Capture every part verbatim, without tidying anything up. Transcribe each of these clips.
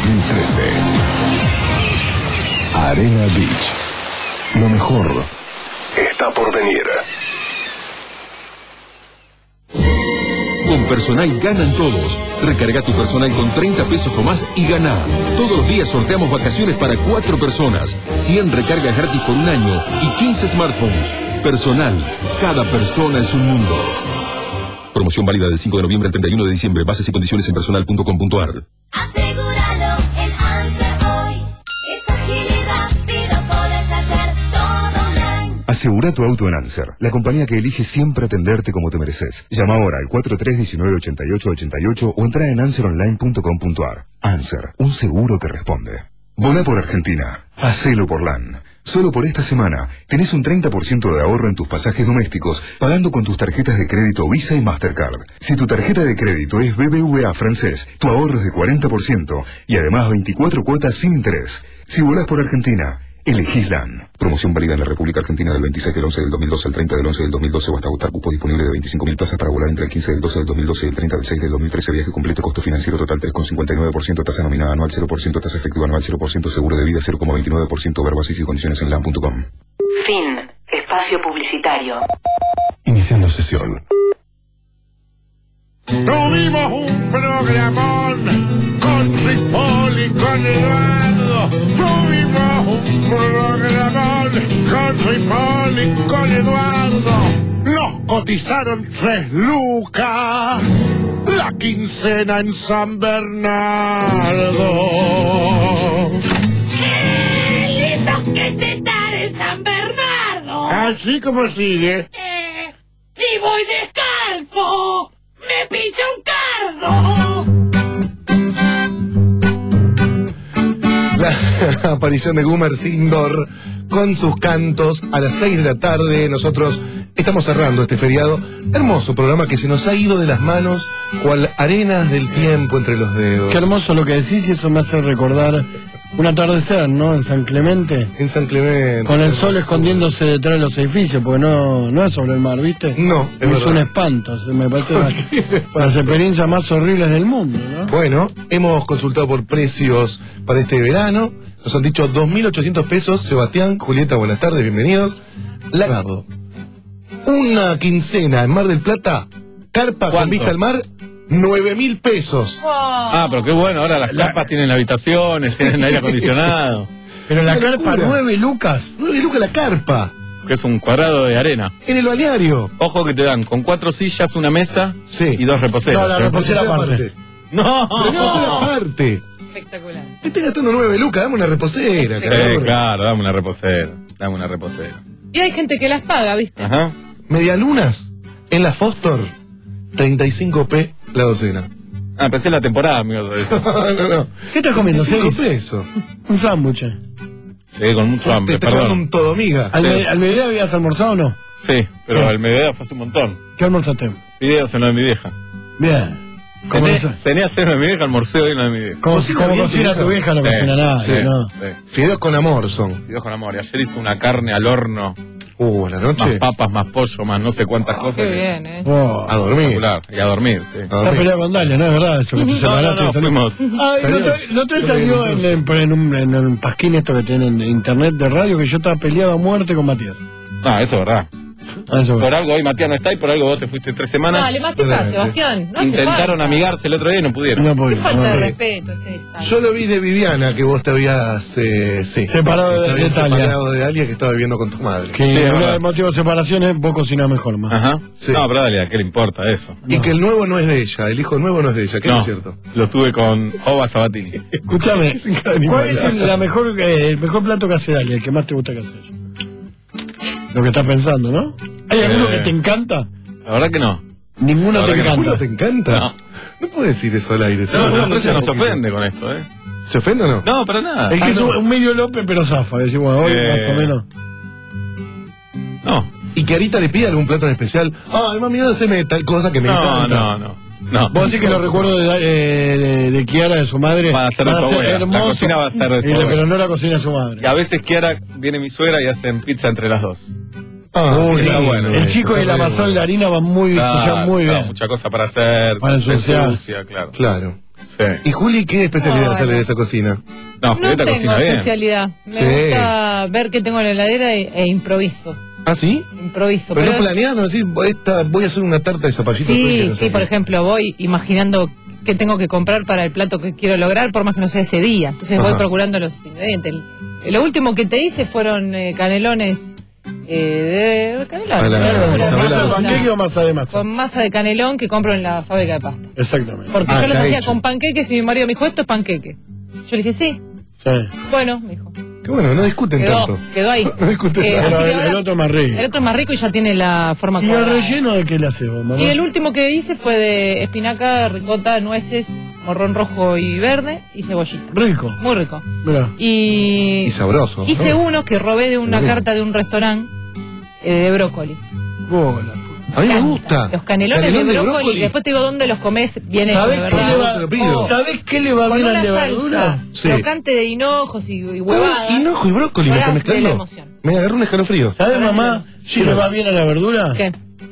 mil trece. Arena Beach. Lo mejor está por venir. Con Personal ganan todos. Recarga tu Personal con treinta pesos o más y gana. Todos los días sorteamos vacaciones para cuatro personas, cien recargas gratis por un año y quince smartphones. Personal, cada persona es un mundo. Promoción válida del cinco de noviembre al treinta y uno de diciembre. Bases y condiciones en personal punto com punto ar. Asegúralo en ANSER hoy. Es ágil y rápido, podés hacer todo online. Asegura tu auto en ANSER, la compañía que elige siempre atenderte como te mereces. Llama ahora al cuatro tres uno nueve, ocho ocho ocho ocho o entra en anser online punto com punto ar. ANSER, un seguro que responde. Volá por Argentina. Hacelo por LAN. Solo por esta semana tenés un treinta por ciento de ahorro en tus pasajes domésticos pagando con tus tarjetas de crédito Visa y Mastercard. Si tu tarjeta de crédito es B B V A francés, tu ahorro es de cuarenta por ciento y además veinticuatro cuotas sin interés. Si volás por Argentina, elegís LAN. Promoción válida en la República Argentina del veintiséis del once del dos mil doce al treinta del once del dos mil doce o hasta agotar cupo disponible de veinticinco mil plazas para volar entre el quince del doce del dos mil doce y el treinta del seis del dos mil trece. Viaje completo, costo financiero total tres coma cincuenta y nueve por ciento, tasa nominada anual cero por ciento, tasa efectiva anual cero por ciento, seguro de vida cero coma veintinueve por ciento, ver bases y condiciones en lan punto com. Fin. Espacio publicitario. Iniciando sesión. Tuvimos un programón con Ripoll y con Eduardo. Tuvimos un programón con Ripoll y con Eduardo. Nos cotizaron tres lucas la quincena en San Bernardo. ¡Qué lindo que se está en San Bernardo! Así como sigue. Eh, y voy descalzo. ¡Me picha un cardo! La aparición de Gumer Sindor con sus cantos a las seis de la tarde. Nosotros estamos cerrando este feriado. Hermoso programa que se nos ha ido de las manos cual arenas del tiempo entre los dedos. Qué hermoso lo que decís y eso me hace recordar un atardecer, ¿no? En San Clemente. En San Clemente. Con el sol escondiéndose detrás de los edificios, porque no, no es sobre el mar, ¿viste? No, es, es un espanto, me parece las, las experiencias más horribles del mundo, ¿no? Bueno, hemos consultado por precios para este verano. Nos han dicho dos mil ochocientos pesos. Sebastián, Julieta, buenas tardes, bienvenidos. Lagardo. Una quincena en Mar del Plata, carpa con vista al mar, nueve mil pesos. Wow. Ah, pero qué bueno, ahora las carpas la... tienen habitaciones, tienen aire acondicionado. Pero la carpa, nueve lucas. Nueve lucas la carpa. Que es un cuadrado de arena. En el balneario. Ojo que te dan con cuatro sillas, una mesa sí. y dos reposeros. No, la reposera aparte. No, la reposera aparte. Espectacular. Estoy gastando nueve lucas, dame una reposera. Sí, claro, dame una reposera. Dame una reposera. Y hay gente que las paga, ¿viste? Ajá. Medialunas en la Foster, treinta y cinco pe la docena. Ah, pensé en la temporada, amigo. no, no, no. ¿Qué estás comiendo? cinco pesos. Un sándwich. Sí, con mucho hambre, te, te perdón. un todo miga. ¿Al, sí. me, ¿Al mediodía habías almorzado o no? Sí, pero ¿qué? al mediodía fue hace un montón. ¿Qué almorzaste? Videos en lo de mi vieja. Bien. Cené, cené ayer en lo de mi vieja, almorcé hoy en lo de mi vieja. Como si como cocina tu vieja, no sí, cocina nada. Sí, no. Sí. Fideos con amor son. Fideos con amor. Y ayer hice una carne al horno. Uh, la noche. Más papas, más pollo, más no sé cuántas oh, cosas. Qué bien, eh. Oh. A dormir. Y a dormir, sí. Estás peleado con Dalia, ¿no es verdad? Eso que te no, no, no, fuimos. Ay, el otro salió en, en, en, un, en un pasquín esto que tienen de internet de radio que yo estaba peleado a muerte con Matías. Ah, eso es verdad. Ah, eso por algo hoy Matías no está y por algo vos te fuiste tres semanas. Dale, más toca, Sebastián. No intentaron amigarse el otro día y no pudieron. No Qué falta no, de no. respeto, sí. Yo lo vi de Viviana, que vos te habías eh, sí, separado de, de separado de alguien que estaba viviendo con tu madre. Que sí, uno del motivo de separación es vos cocinas mejor, más. Ajá. Sí. No, pero dale, ¿a qué le importa eso? Y no. que el nuevo no es de ella, el hijo nuevo no es de ella, que no es cierto. Lo tuve con Ova Sabatini. Escúchame, ¿cuál es el, la mejor, eh, el mejor plato que hace Dalia, el que más te gusta que hace ella? Lo que estás pensando, ¿no? ¿Hay alguno eh, que te encanta? La verdad que no. Ninguno te encanta. ¿Ninguno te encanta? No. No puedes decir eso al aire. No, no, no, no, no se ofende con esto, ¿eh? ¿Se ofende o no? No, para nada. Es que ah, es no. un medio López, pero zafa. Decimos, hoy eh... más o menos. No. Y que Arita le pida algún plato en especial. Ay, mami, no haceme tal cosa que me no, encanta. No, no, no. Vos decís que los recuerdos de, eh, de, de Kiara, de su madre, van a ser, van a ser hermosos. La cocina va a ser de su abuela. Pero no la cocina de su madre. Y a veces Kiara viene mi suegra y hacen pizza entre las dos. Ah, Uy, bueno, el chico y el amasado y la harina van muy, claro, se llevan muy claro, bien. Mucha cosa para hacer. Para ensuciar. Sucia, claro. Claro. Sí. ¿Y Juli qué especialidad No, sale no. de esa cocina? No, No Julieta tengo cocina bien. especialidad. Me Sí. gusta ver qué tengo en la heladera e, e improviso. ¿Ah, sí? Improviso. Pero, no planeás, no decir, esta, voy a hacer una tarta de zapallitos. hoy que Sí, no sé sí, qué. por ejemplo, voy imaginando qué tengo que comprar para el plato que quiero lograr, por más que no sea ese día. Entonces voy Ajá. procurando los ingredientes. El- Lo último que te hice fueron eh, canelones eh, de canelones. A la- ¿no? a la Con Isabela ¿Masa de Doce. panqueque o masa de masa? Con masa de canelón que compro en la fábrica de pasta. Exactamente. Porque Ah, yo los ya hacía hecho. con panqueques y mi marido me dijo, esto es panqueque. Yo le dije, sí. Sí. Bueno, me dijo. Qué bueno, no discuten Quedó, tanto. quedó ahí. No discuten Eh, tanto. así Pero que el, ahora- el otro es más rico. El otro es más rico y ya tiene la forma ¿Y el cuadrada. relleno de qué le haces vos, mamá? Y el último que hice fue de espinaca, ricota, nueces, morrón rojo y verde y cebollita. Rico. Muy rico. Mirá. Y Y sabroso. hice ¿no? uno que robé de una Bien. carta de un restaurante eh, de brócoli. Bola. A mí me Encanta. gusta. Los canelones Canelón de brócoli. Después te digo dónde los comes bien hechos, ¿Sabés de qué, verdad. le va, Te lo pido. Oh. ¿Sabés qué le va Con bien una al de salsa verdura? Sí. crocante de hinojos y, y huevadas. Uy, hinojo y brócoli, ¿me Llorás está de la mezclando? emoción. Me agarró un escalofrío. ¿Sabés, Llorás de la mamá, emoción. qué le va bien a la verdura? ¿Qué?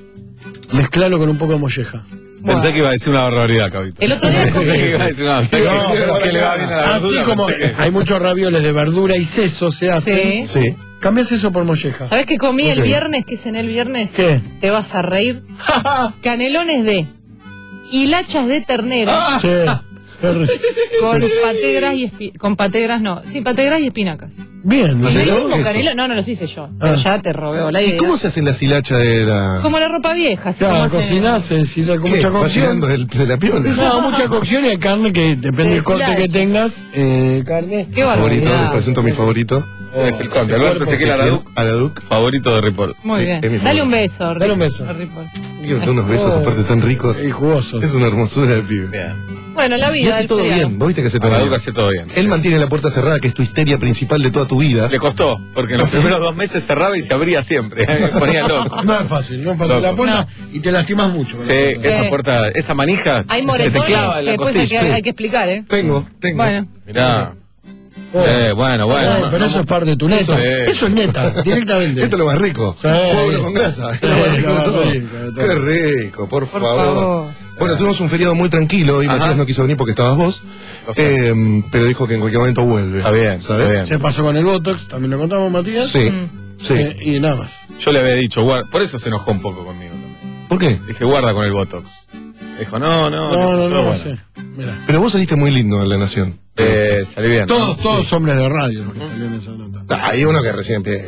Mezclalo con un poco de molleja. Pensé que iba a decir una barbaridad, Cabito. El otro día Pensé que iba a comí. decir una Sí, barbaridad. no, que le va bien a la Así verdura. como pensé que- hay muchos ravioles de verdura y seso se hacen. Sí. Sí. Cambias eso por molleja. ¿Sabés qué comí el Ok. viernes? ¿Qué cené el viernes? ¿Qué? Te vas a reír. Canelones de hilachas de ternera Sí. Qué rico. con pategras y espi- con pategras no, sí, pategras y espinacas. Bien, Y ¿Hacés me vos digo con eso? canelón, no, no los hice yo, pero Ah. ya te robé la ¿Y idea. cómo se hacen las hilachas de la...? Como la ropa vieja, así como Claro, hacen- cocinás, eh, si con ¿Qué? mucha ¿Va cocción. llegando del- de la piola? No, mucha cocción y hay carne que depende Sí, del corte claro. que tengas. Eh, carne. Qué Favorito, les barbaridad. presento a mi favorito. Es el conde, Alberto Ezequiel Araduc, Araduc. favorito de Ripoll. Muy Sí, bien. es mi Dale un favorito. beso, Dale un Rick- beso. a Ripoll. Quiero dar unos besos Oh. aparte tan ricos. Y jugosos. Es una hermosura de pibe. Bien. Bueno, la Y vida hace del todo feriado. bien. ¿Vos viste que hace todo Araduc bien? hace todo bien. Él mantiene la puerta cerrada, que es tu histeria principal de toda tu vida. Le costó, porque en los primeros dos meses cerraba y se abría siempre. Me ponía loco. No es fácil, no es fácil. Loco. La puerta y te lastimas mucho. con Sí, la puerta. esa Sí. puerta, esa manija Hay se te moretones clava en que la después hay que, costilla. hay que explicar, ¿eh? Tengo, tengo. Bueno, Mirá. Oh. Eh, bueno, bueno. Bueno, pero eso es parte de tu neta. Eso Eso, es. es neta, directamente. Esto es lo más rico. Sí. Pueblo con grasa. Es lo Sí, más rico lo de más todo. rico de todo. Qué rico, por, por favor. favor. Bueno, tuvimos un feriado muy tranquilo y Ajá. Matías no quiso venir porque estabas vos. Lo sé. Eh, pero dijo que en cualquier momento vuelve. Está bien, ¿sabes? está bien. Se pasó con el Botox, también lo contamos, Matías. Sí, Mm. sí. Eh, y nada más. Yo le había dicho, guarda, por eso se enojó un poco conmigo también. ¿Por qué? Dije, guarda con el Botox. Dijo, no, no, qué No, sé no, yo, no, bueno. sí. Mira. Pero vos saliste muy lindo en La Nación. Eh, salí bien. ¿no? Todos, todos hombres de radio los que salieron en esa nota. Ah, hay uno que recién empieza.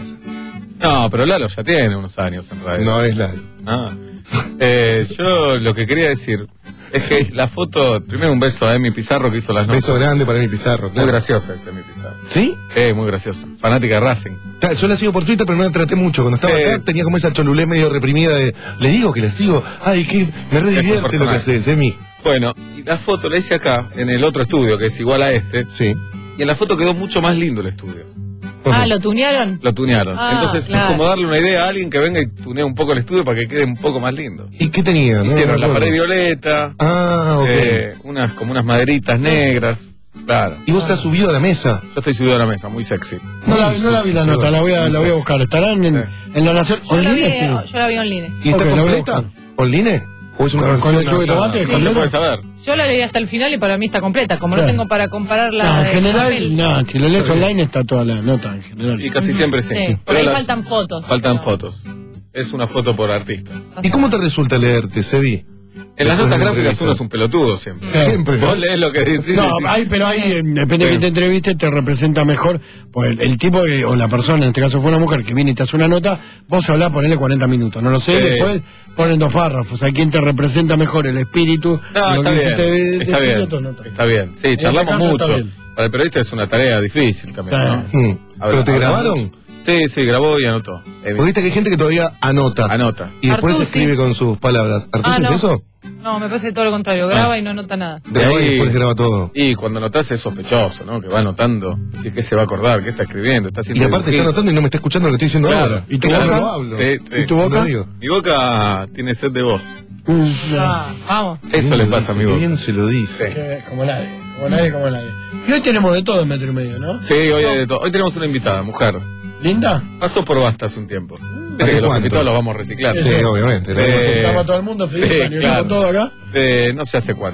No, pero Lalo ya tiene unos años en radio. No es la. Ah. Eh, yo lo que quería decir es que la foto, primero un beso a Emi Pizarro que hizo las notas. Beso grande para mi Pizarro, Muy claro. graciosa esa Emi Pizarro. ¿Sí? Sí, muy graciosa. Fanática de Racing. Ta- Yo la sigo por Twitter, pero no la traté mucho. Cuando estaba Sí. acá tenía como esa cholulé medio reprimida de. Le digo que le sigo. Ay, que me re Es un divierte lo que personaje. haces, Emi. Bueno, y la foto la hice acá, en el otro estudio, que es igual a este. Sí. Y en la foto quedó mucho más lindo el estudio. Ah, ¿lo tunearon? Lo tunearon. Ah, Entonces claro. es como darle una idea a alguien que venga y tunee un poco el estudio para que quede un poco más lindo. ¿Y qué tenía? No, Hicieron no la me pared acuerdo. violeta, Ah, ok. eh, unas como unas maderitas negras. Claro. ¿Y vos estás subido a la mesa? Yo estoy subido a la mesa, muy sexy. No la, no la vi la Sí, nota, sí, la voy a, sí, la voy a sí. buscar. ¿Estarán en, en la Nación? Yo la, vi, ¿Online? Sí. yo la vi online. ¿Y está Ok, la voy a completa? buscar. ¿Online? ¿O es una Con- versión con lechuga y adaptada? tomate, No se ¿Con puede saber. Yo la leí hasta el final y para mí está completa. Como Claro. no tengo para comparar la No, en de general, papel. no, si lo lees online está toda la nota en general. Y casi siempre sí. Sí, por Pero ahí las- faltan fotos. Faltan Pero- fotos. Es una foto por artista. ¿Y cómo te resulta leerte, Sebi? En las Después notas de la gráficas entrevista. uno es un pelotudo siempre. Siempre. Vos lees lo que decís. No, decís, hay, pero ahí, eh, depende de Sí. que te entreviste, te representa mejor. Pues el, el tipo que- o la persona, en este caso fue una mujer que viene y te hace una nota, vos hablás, ponele cuarenta minutos, no lo sé, Sí. después ponen dos párrafos. ¿A quién te representa mejor el espíritu? No, lo está que bien. hiciste de- Está decir, bien. otro nota. Está bien. Sí, En charlamos este caso está mucho. bien. Para el periodista es una tarea difícil también, ¿no? Sí. Mm. ¿Pero te Habla- grabaron? mucho. Sí, sí, grabó y anotó. Eh, Porque viste que hay gente que todavía anota. Anota. Y después Artusi. escribe con sus palabras. ¿Artusi Ah, no. es eso? No, me parece todo lo contrario. Graba y no anota nada. Graba y ahí- después graba todo. Y cuando anotás es sospechoso, ¿no? Que va anotando. Así que se va a acordar, qué está escribiendo, está haciendo Y aparte está dibujitos. anotando y no me está escuchando lo que estoy diciendo Claro. ahora. ¿Y tu Claro, boca? no hablo. Sí, sí. ¿Y tu boca? No digo. Mi boca tiene sed de voz. Mm, Ah, vamos. Eso le pasa a mi Qué boca. bien se lo dice. que- como nadie, como nadie, como nadie. Y hoy tenemos de todo en metro y medio, ¿no? Sí, hoy, hay de todo. Hoy tenemos una invitada, mujer. ¿Linda? Pasó por Basta hace un tiempo. ¿Hace Viste que los cuánto? invitados los vamos a reciclar. Sí, obviamente. Eh, Estamos a todo el mundo feliz, sí, salió claro. todo acá. Eh, no sé hace cuánto.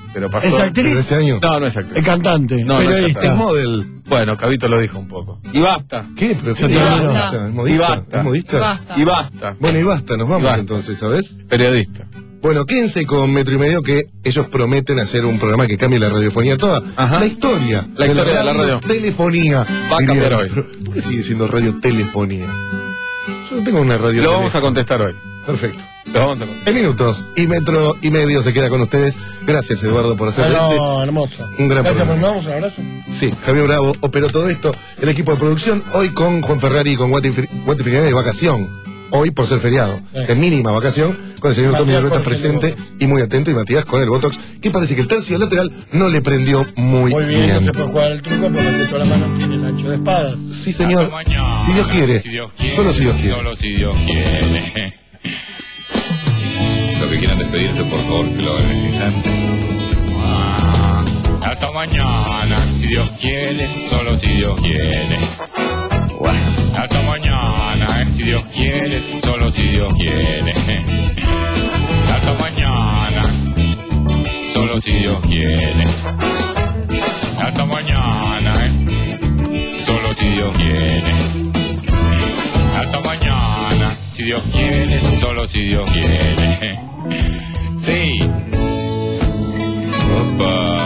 pero pasó. ¿Es actriz? ¿Desde ese año? No, no es actriz. Es cantante, No, no es periodista. Es model. Bueno, Cabito lo dijo un poco. Y basta. ¿Qué? ¿Pero Se qué? terminó. Basta. ¿Es Y modista? basta. ¿Es modista? Y basta. Y basta. Bueno, y basta, nos vamos basta. entonces, ¿sabes? Periodista. Bueno, quédense con Metro y Medio, que ellos prometen hacer un programa que cambie la radiofonía toda. Ajá. La historia. La historia de la radio. Telefonía. Va a Diría, cambiar hoy. pero, ¿por qué sigue siendo radiotelefonía? Yo no tengo una radio. Lo vamos a contestar hoy. Perfecto. Lo vamos a contestar. En minutos. Y Metro y Medio se queda con ustedes. Gracias, Eduardo, por hacer No, este. no, hermoso. Un gran Gracias por programa. vamos, un abrazo. Sí, Javier Bravo operó todo esto. El equipo de producción, hoy con Juan Ferrari y con Guati Guati Frinelli de vacación. Hoy por ser feriado. Sí. De mínima vacación, con el señor Tommy Matías Virueta con el presente botox. y muy atento, y Matías con el Botox, que parece que el tercio lateral no le prendió muy, Muy bien, bien. no se puede jugar el truco porque el toda la mano tiene el ancho de espadas. Sí, señor. Si Dios quiere. Solo si Dios quiere. Solo si Dios quiere. Los que quieran despedirse, por favor, que lo hagan en este instante. Ah, hasta mañana, si Dios quiere, solo si Dios quiere. Hasta mañana, eh, si Dios quiere, solo si Dios quiere. Hasta mañana, solo si Dios quiere. Hasta mañana, eh, solo si Dios quiere. Hasta mañana, si Dios quiere, solo si Dios quiere. Sí. Opa.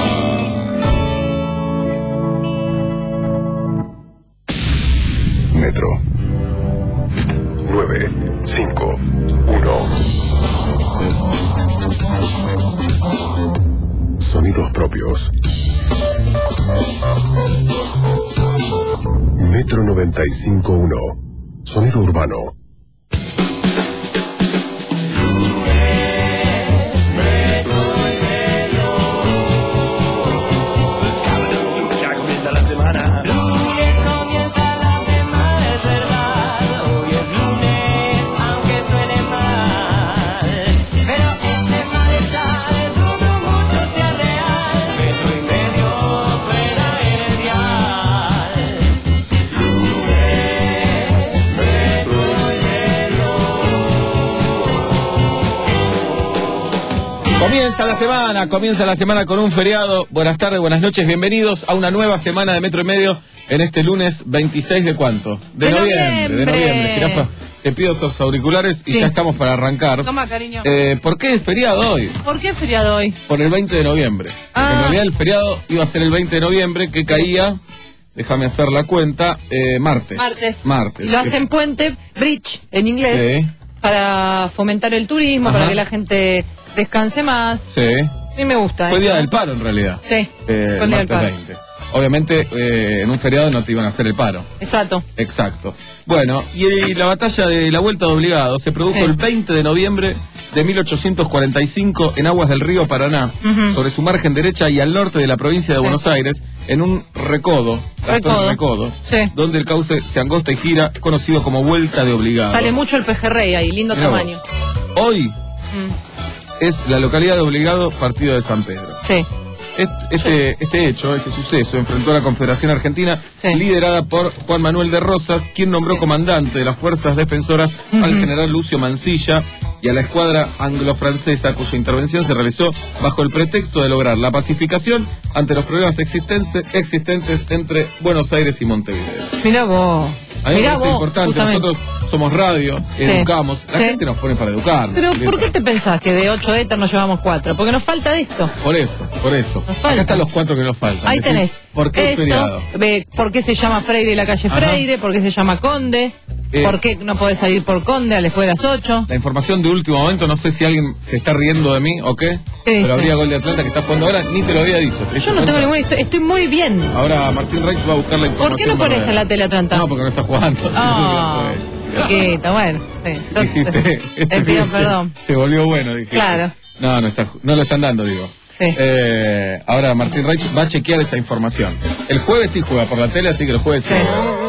Metro. nueve, cinco, uno. Sonidos propios. Metro noventa y cinco uno. Sonido urbano. Ya comienza la semana. Lunes comienza la semana, es verdad. Hoy es lunes, aunque suene mal. Pero este malestar dudo mucho sea real. Metro y Medio suena en el dial. Lunes, Metro y Medio. Comienza la semana, comienza la semana con un feriado. Buenas tardes, buenas noches, bienvenidos a una nueva semana de Metro y Medio en este lunes veintiséis de cuánto? De, De noviembre, de noviembre. noviembre. Jirafa, te pido esos auriculares y Sí. ya estamos para arrancar. Toma, cariño. Eh, ¿Por qué es feriado hoy? ¿Por qué feriado hoy? Por el veinte de noviembre. Porque Ah. en realidad el feriado iba a ser el veinte de noviembre, que caía, déjame hacer la cuenta, eh, martes. Martes. Martes. Y lo hacen puente, bridge, en inglés, Sí, para fomentar el turismo, Ajá. para que la gente descanse más. sí. A mí me gusta Fue eso. día del paro en realidad. Sí, Eh, fue el día del martes paro. veinte. Obviamente eh, en un feriado no te iban a hacer el paro. Exacto. Exacto. Bueno, y, y la batalla de la Vuelta de Obligado se produjo Sí. el veinte de noviembre de mil ochocientos cuarenta y cinco en aguas del río Paraná, Ujú. sobre su margen derecha y al norte de la provincia de Sí. Buenos Aires, en un recodo, Gastón Recodo. recodo, Sí. donde el cauce se angosta y gira, conocido como Vuelta de Obligado. Sale mucho el pejerrey ahí, lindo Mirá vos. tamaño. Hoy Mm, es la localidad de Obligado, partido de San Pedro. Sí. Est- Este, este hecho, este suceso, enfrentó a la Confederación Argentina, Sí. liderada por Juan Manuel de Rosas, quien nombró Sí. comandante de las fuerzas defensoras Ujú. al general Lucio Mansilla y a la escuadra anglo-francesa, cuya intervención se realizó bajo el pretexto de lograr la pacificación ante los problemas existense- existentes entre Buenos Aires y Montevideo. Mirá vos. A mí me Mirá parece vos, importante, justamente. nosotros somos radio, Sí. educamos, la Sí. gente nos pone para educar. Pero ¿por qué te pensás que de ocho éter nos llevamos cuatro? Porque nos falta de esto. Por eso, por eso. Nos falta. Acá están los cuatro que nos faltan. Ahí Decir, tenés. ¿por qué es Eso, feriado? ve, ¿por qué se llama Freire y la calle Ajá. Freire? ¿Por qué se llama Conde? Eh. ¿Por qué no podés salir por Conde a la escuela de las ocho? La información de último momento, no sé si alguien se está riendo de mí o qué, ¿Qué dice? pero habría gol de Atlanta que está jugando ahora, ni te lo había dicho. ¿te diste Yo no tengo cuenta? ninguna historia, estoy muy bien. Ahora Martín Reich va a buscar la información. ¿Por qué no pones verdadera. en la tele Atlanta? No, porque no está jugando. Ah, chiquita, bueno. sí, yo te, Dijiste, te este pido pibe se- perdón. Se volvió bueno, dije. Claro. No, no, está, no lo están dando, digo. Sí. Eh, ahora Martín Reich va a chequear esa información. El jueves sí juega por la tele, así que el jueves sí. Sí.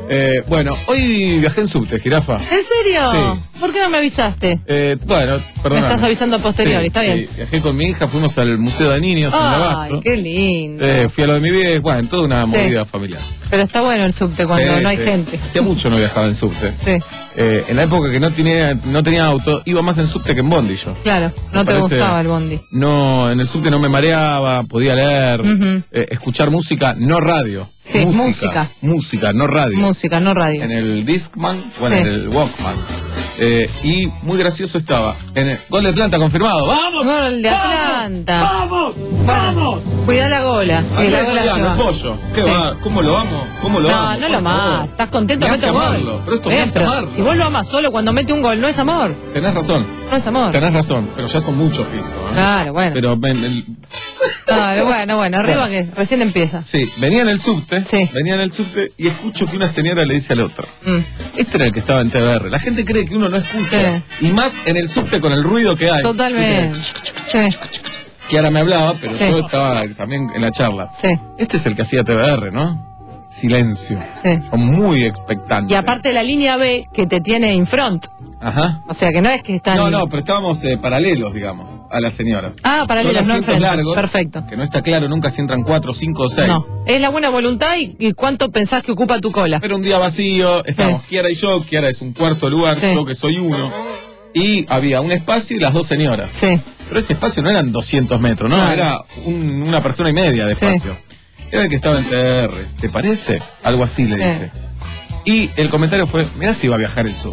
Eh, bueno, hoy viajé en subte, jirafa. ¿En serio? Sí. ¿Por qué no me avisaste? Eh, bueno, perdón. Me estás avisando a posteriori, Sí, está bien. sí. Viajé con mi hija, fuimos al Museo de Niños en Ay, Abasto. qué lindo. Eh, fui a lo de mi vieja, bueno, toda una Sí. movida familiar. Pero está bueno el subte cuando Sí, no hay sí. gente. Hacía mucho no viajaba en subte. Sí, Eh, en la época que no tenía, no tenía auto, iba más en subte que en bondi yo. claro. No Me te parece- gustaba el bondi. No, en el subte no me mareaba, podía leer, Ujú. eh, escuchar música, no radio. Sí, música. Música, no radio. Música, no radio. En el Discman, bueno, Sí. en el Walkman. Eh, y muy gracioso estaba. En el Gol de Atlanta confirmado. ¡Vamos! Gol de Atlanta. ¡Vamos! ¡Vamos! Cuida la gola. Que la Andrés gola se Fabián, va. el pollo. ¿Qué Sí. va? ¿Cómo lo amo? ¿Cómo lo No, amo? no Por lo más. favor. Estás contento, Me mete hace un gol. amarlo, pero esto me Eh, hace pero amarlo. si vos lo amas solo cuando mete un gol, no es amor. Tenés razón. No es amor. Tenés razón. Pero ya son muchos pisos. ¿eh? Claro, bueno. Pero ven, el- Claro, bueno, bueno, arriba Bueno. que recién empieza. sí, venía en el subte. Sí. Venía en el subte y escucho que una señora le dice al otro. Mm. Este era el que estaba en T V R. La gente cree que uno no escucha. Sí. Y más en el subte con el ruido que hay. Totalmente. Sí, Que ahora me hablaba, pero Sí. yo estaba también en la charla. sí, Este es el que hacía T V R, ¿no? Silencio. sí. Son muy expectantes. Y aparte la línea B que te tiene in front. Ajá. O sea que no es que están. No, no, pero estábamos eh, paralelos, digamos, a las señoras. Ah, paralelos, Son no asientos enfrente. largos, Perfecto. que no está claro nunca si entran cuatro, cinco o seis. No. Es la buena voluntad y, y cuánto pensás que ocupa tu cola. Pero un día vacío, estábamos Kiara y yo, Kiara es un cuarto lugar, Sí. yo que soy uno. Y había un espacio y las dos señoras. Sí. Pero ese espacio no eran doscientos metros, ¿no? Claro. Era un- una persona y media de Sí. espacio. Era el que estaba en T V R. ¿Te parece? Algo así le Sí. dice. Y el comentario fue, mirá si va a viajar el sur.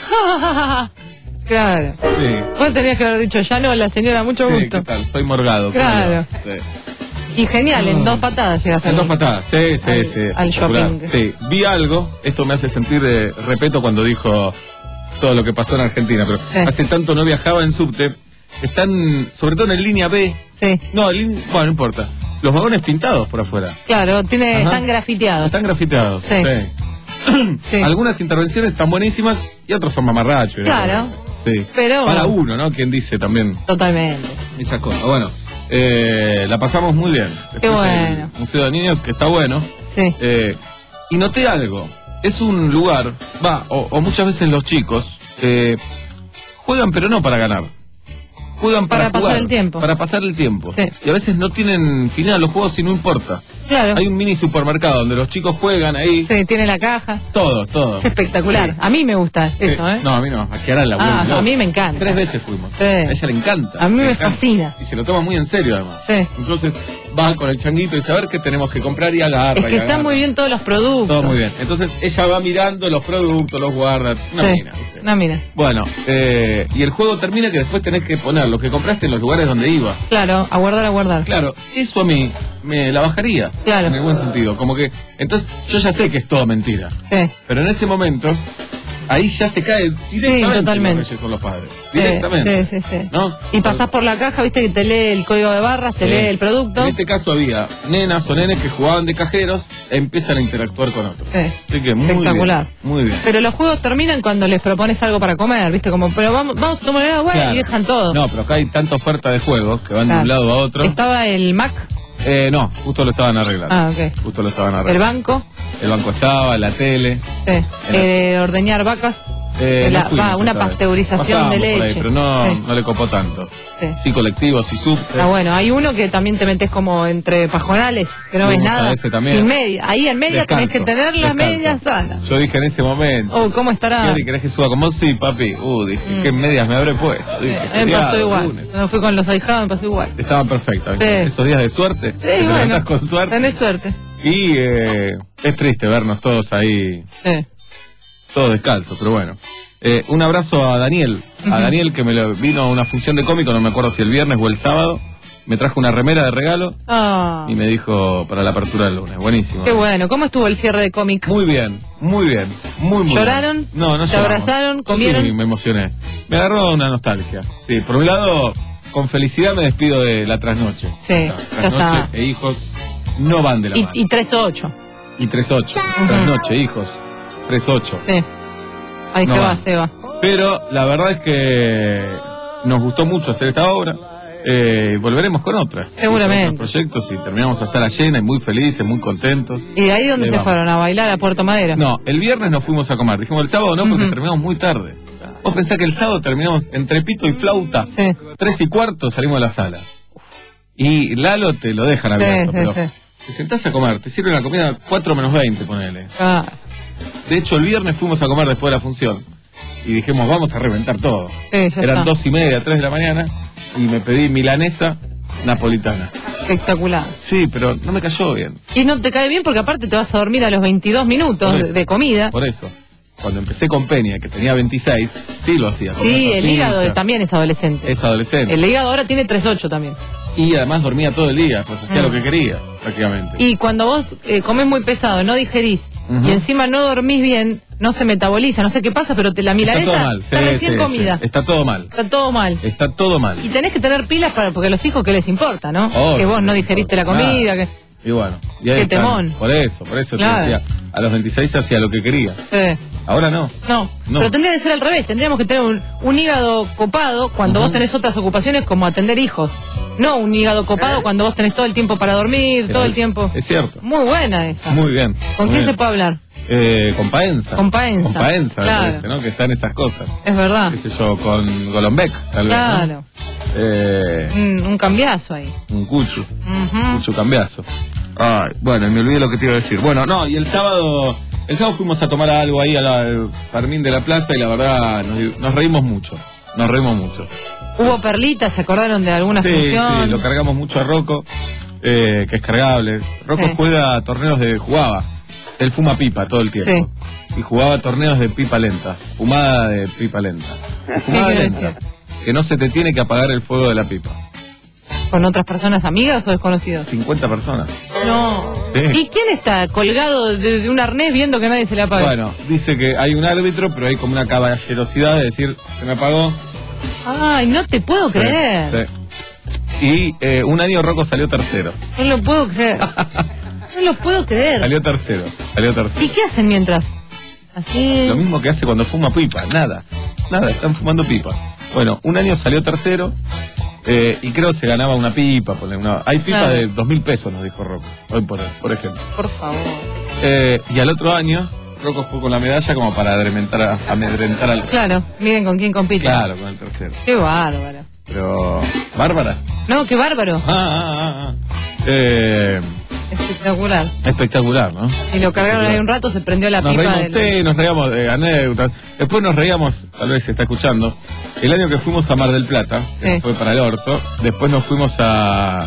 Claro. Sí. Vos tenías que haber dicho, ya no, la señora, mucho Sí, gusto. ¿qué tal? Soy morgado. Claro. ¿cómo le va? Sí. Y genial, en dos patadas llegas a En dos patadas, sí, sí, Al- sí. al espectacular. shopping. Sí, vi algo, esto me hace sentir, eh, repito, cuando dijo todo lo que pasó en Argentina, pero Sí. hace tanto no viajaba en subte, están, sobre todo en línea B, Sí, no, en línea- bueno, no importa, los vagones pintados por afuera, claro, tiene, Ajá. están grafiteados. están grafiteados. Sí. Sí. Algunas intervenciones están buenísimas y otros son mamarrachos. Claro. Sí. Pero- Para uno, ¿no? Quien dice también Totalmente. esas cosas. Bueno, eh, la pasamos muy bien. Después Qué bueno. el Museo de Niños, que está bueno. Sí. Eh, y noté algo. Es un lugar, va, o, o muchas veces los chicos eh, juegan, pero no para ganar. Juegan para, Para pasar jugar, el tiempo. Para pasar el tiempo. Sí. Y a veces no tienen final los juegos y no importa. Claro. Hay un mini supermercado donde los chicos juegan ahí. Sí, tiene la caja. Todo, todo. Es espectacular. A mí me gusta Sí. eso, ¿eh? No, a mí no. A Kiara la Ah, vuelve loca. a mí me encanta. Tres veces fuimos. Sí. A ella le encanta. A mí le me encanta. fascina. Y se lo toma muy en serio, además. Sí. Entonces va con el changuito y dice, a ver qué tenemos que comprar y agarra. Es que y están agarra. muy bien todos los productos. Todo muy bien. Entonces ella va mirando los productos, los guarda. Una Sí. mina, ¿viste? Una mina. Bueno, eh, y el juego termina que después tenés que poner lo que compraste en los lugares donde iba. Claro, a guardar, a guardar. Claro, eso a mí me la bajaría. Claro. En el buen sentido. Como que, entonces, yo ya sé que es todo mentira. Sí. Pero en ese momento, ahí ya se cae directamente. totalmente. Los reyes son los padres. Sí, Directamente. Sí, sí, sí. ¿No? Y pasás por la caja, viste que te lee el código de barras, te Sí. lee el producto. En este caso había nenas o nenes que jugaban de cajeros e empiezan a interactuar con otros. Sí. Así que muy Espectacular. bien. Muy bien. Pero los juegos terminan cuando les propones algo para comer, viste, como, pero vamos, vamos a tomar el agua Claro. y dejan todo. No, pero acá hay tanta oferta de juegos que van Claro. de un lado a otro. Estaba el Mac, Eh, no, justo lo estaban arreglando. Ah, ok. Justo lo estaban el arreglando. banco, El banco estaba, la tele. sí. eh, ordeñar vacas, Eh, la- no fuimos va, una esta vez. pasteurización Pasábamos de por ahí, leche. pero no, Sí. no le copó tanto. Sí. Sí, colectivos y subte. Ah, bueno, hay uno que también te metes como entre pajonales, que no ves Fuimos a nada. ese también. Sin media. Ahí en media tenés que Descanso, tener las descanso. medias sanas. Yo dije en ese momento. Oh, ¿cómo estará? Yari, ¿querés que suba con vos? Sí, papi. Uh, dije, Mm. ¿qué medias me habré puesto? Dije, A mí me feriado, pasó igual. lunes. Cuando fui con los ahijados me pasó igual. Estaban perfectas. Sí. Esos días de suerte. Sí, que te bueno. levantás con suerte. Tenés suerte. Y eh, es triste vernos todos ahí, Sí. todos descalzos, pero bueno. Eh, un abrazo a Daniel. A Ujú. Daniel que me lo- vino a una función de cómico, no me acuerdo si el viernes o el sábado. Me trajo una remera de regalo Ah, y me dijo para la apertura del lunes. Buenísimo. qué bueno. ¿Cómo estuvo el cierre de cómic? Muy bien, muy bien, muy, muy ¿Lloraron? bien. No, no ¿Te lloramos. abrazaron? Yo ¿Comieron? Sí, me emocioné. Me agarró una nostalgia. Sí, por un lado, con felicidad me despido de la trasnoche. Sí, ya Trasnoche está. e hijos no van de la Y, mano. y tres ocho. Y tres ocho. Ujú. Trasnoche, hijos. tres ocho. Sí. Ahí No se va, va. se va. Pero la verdad es que nos gustó mucho hacer esta obra. Eh, volveremos con otras. Seguramente. Con otros proyectos y terminamos a sala llena y muy felices, muy contentos. ¿Y de ahí dónde Eh, se vamos. fueron? ¿A bailar a Puerto Madero? No, el viernes nos fuimos a comer. Dijimos el sábado no porque Ujú. terminamos muy tarde. Vos pensás que el sábado terminamos entre pito y flauta. Sí. Tres y cuarto salimos de la sala. Y Lalo te lo dejan Sí, abierto, sí, pero sí. te sentás a comer, te sirven la comida cuatro menos veinte, ponele. Ah, De hecho, el viernes fuimos a comer después de la función. Y dijimos, vamos a reventar todo. sí, ya Eran está. dos y media, tres de la mañana. Y me pedí milanesa napolitana. Espectacular. Sí, pero no me cayó bien. Y no te cae bien porque aparte te vas a dormir a los veintidós minutos Por de, eso. de comida. Por eso. Cuando empecé con Peña, que tenía veintiséis, sí lo hacía. comía Sí, el tortilla. hígado también es adolescente. Es adolescente. El hígado ahora tiene tres ocho también. Y además dormía todo el día, pues hacía Mm. lo que quería, prácticamente. Y cuando vos eh, comés muy pesado, no digerís, Ujú. y encima no dormís bien, no se metaboliza, no sé qué pasa, pero te, la Está milanesa todo mal. está Sí, recién sí, comida. sí. Está todo mal. Está todo mal. Está todo mal. Y tenés que tener pilas para, porque a los hijos que les importa, ¿no? Obvio, que vos no les digeriste la importa comida, nada. que... Y bueno, y ahí Qué están. temón. Por eso, por eso Claro. te decía, a los veintiséis hacía lo que quería. Sí. Ahora no. No, No. pero tendría que ser al revés. Tendríamos que tener un, un hígado copado cuando vos tenés otras ocupaciones como atender hijos. No un hígado copado cuando vos tenés todo el tiempo para dormir, todo el tiempo. Es cierto. Muy buena esa. Muy bien. ¿Con muy quién bien. se puede hablar? Eh, con Paenza. Con Paenza. Con Paenza, Claro. me parece, ¿no? Que están esas cosas. Es verdad. Qué sé yo, con Golombek, tal vez. Claro. ¿no? Eh, Un, un cambiazo ahí. un cuchu. Ujú. Mucho cambiazo. Ay, bueno, me olvidé lo que te iba a decir. Bueno, no, y el sábado, el sábado fuimos a tomar algo ahí al, al Fermín de la Plaza y la verdad nos, nos reímos mucho. Nos reímos mucho. Hubo perlitas, ¿se acordaron de alguna Sí, función? sí, lo cargamos mucho a Rocco, eh, que es cargable. Rocco Sí. juega torneos de, jugaba, él fuma pipa todo el tiempo. Y jugaba torneos de pipa lenta, fumada de pipa lenta. Fumada quiere lenta. Que no se te tiene que apagar el fuego de la pipa. ¿Con otras personas amigas o desconocidos? cincuenta personas. No. Sí. ¿Y quién está colgado de, de un arnés viendo que nadie se le apaga? Bueno, dice que hay un árbitro, pero hay como una caballerosidad de decir, se me apagó. Ay, no te puedo Sí, creer. sí. Y eh, un año Rocco salió tercero. No lo puedo creer. No lo puedo creer. Salió tercero. Salió tercero. ¿Y qué hacen mientras? Así. Lo mismo que hace cuando fuma pipa, nada. Nada, están fumando pipa. Bueno, un año salió tercero eh, y creo que se ganaba una pipa. ponle Una, hay pipa Claro. de dos mil pesos, nos dijo Rocco, hoy por, por ejemplo. Por favor. Eh, y al otro año, Rocco fue con la medalla como para amedrentar, a- amedrentar al... Claro, miren con quién compite. Claro, con el tercero. Qué bárbaro. Pero... ¿Bárbara? No, qué bárbaro. Ah, ah, ah, ah. Eh, Espectacular. espectacular, ¿no? Y lo cargaron ahí un rato, se prendió la Nos pipa. reímos, del- sí, nos reíamos de anécdotas. Después nos reíamos, tal vez se está escuchando, el año que fuimos a Mar del Plata, que Sí. nos fue para el orto, después nos fuimos a...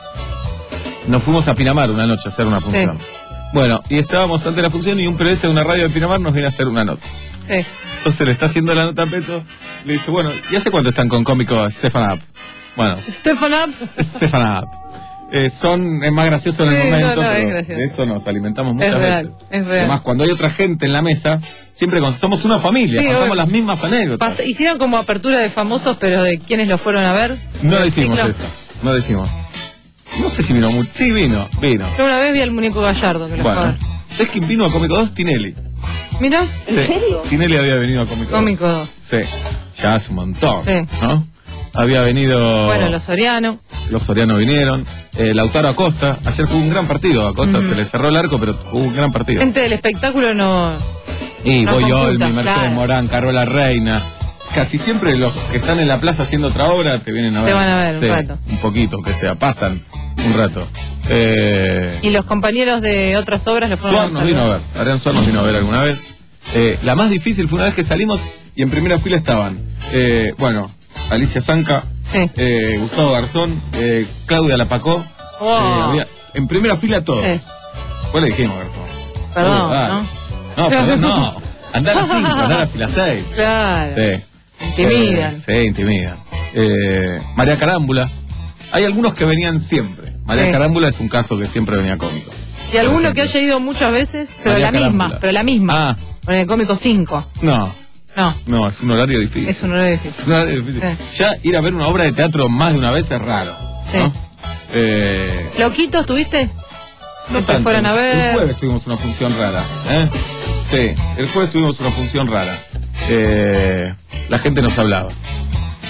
Nos fuimos a Pinamar una noche a hacer una función. Bueno, y estábamos antes de la función y un periodista de una radio de Pinamar nos viene a hacer una nota. Sí. Entonces le está haciendo la nota a Peto, le dice, bueno, ¿y hace cuánto están con cómico Stefan Up? Bueno, Stefan Up. Stefan Up. Eh, son, es más gracioso en el Sí, momento, no, no, es pero gracioso. de eso nos alimentamos muchas Es real, veces. es real. Además, cuando hay otra gente en la mesa, siempre con- somos una familia, Sí, contamos obvio. las mismas anécdotas. Pas- Hicieron como apertura de famosos, pero de quienes lo fueron a ver. No El decimos ciclo. eso, no decimos. No sé si vino mucho, sí vino, vino. Yo una vez vi al muñeco Gallardo que lo fue a Bueno, ver. ¿sabes quién vino a Cómico dos? Tinelli. Mira, Sí. Tinelli había venido a Cómico dos. Cómico dos. Sí, ya hace un montón, Sí. ¿no? Había venido... Bueno, los Soriano. Los Soriano vinieron. Eh, Lautaro Acosta. Ayer jugó un gran partido. Acosta Ujú. se le cerró el arco, pero jugó un gran partido. Gente del espectáculo no. Y no Boy conjunta, Olmi, Mercedes claro. Morán, Carola Reina. Casi siempre los que están en la plaza haciendo otra obra te vienen a Te ver. van a ver un Sí, rato. Un poquito, que sea. Pasan un rato. Eh, Y los compañeros de otras obras lo fueron Suar a nos saludar. vino a ver. Adrián Suar nos vino a ver alguna vez. Eh, la más difícil fue una vez que salimos y en primera fila estaban, eh, bueno, Alicia Zanca, Sí. eh, Gustavo Garzón, eh, Claudia Lapacó. Oh. Eh, había- en primera fila todo. Sí. ¿Cuál le dijimos, Garzón? Perdón, Oh, dale. ¿no? No, perdón, no. Andar a las cinco, andar a fila seis. Claro. Sí. Intimidan. Eh, sí, intimidan. Eh, María Carámbula. Hay algunos que venían siempre. María Sí. Carámbula es un caso que siempre venía cómico. Y alguno Por que ejemplo. haya ido muchas veces, pero María la misma, Carámbula. pero la misma. Ah, Con el cómico cinco. no. No, No, es un horario difícil. es un horario Es difícil. un horario difícil. Ya ir a ver una obra de teatro más de una vez es raro. Sí. ¿no? Eh, ¿Loquitos tuviste? no Que te tanto. fueran a ver. El jueves tuvimos una función rara. ¿eh? Sí, el jueves tuvimos una función rara. Eh, la gente nos hablaba.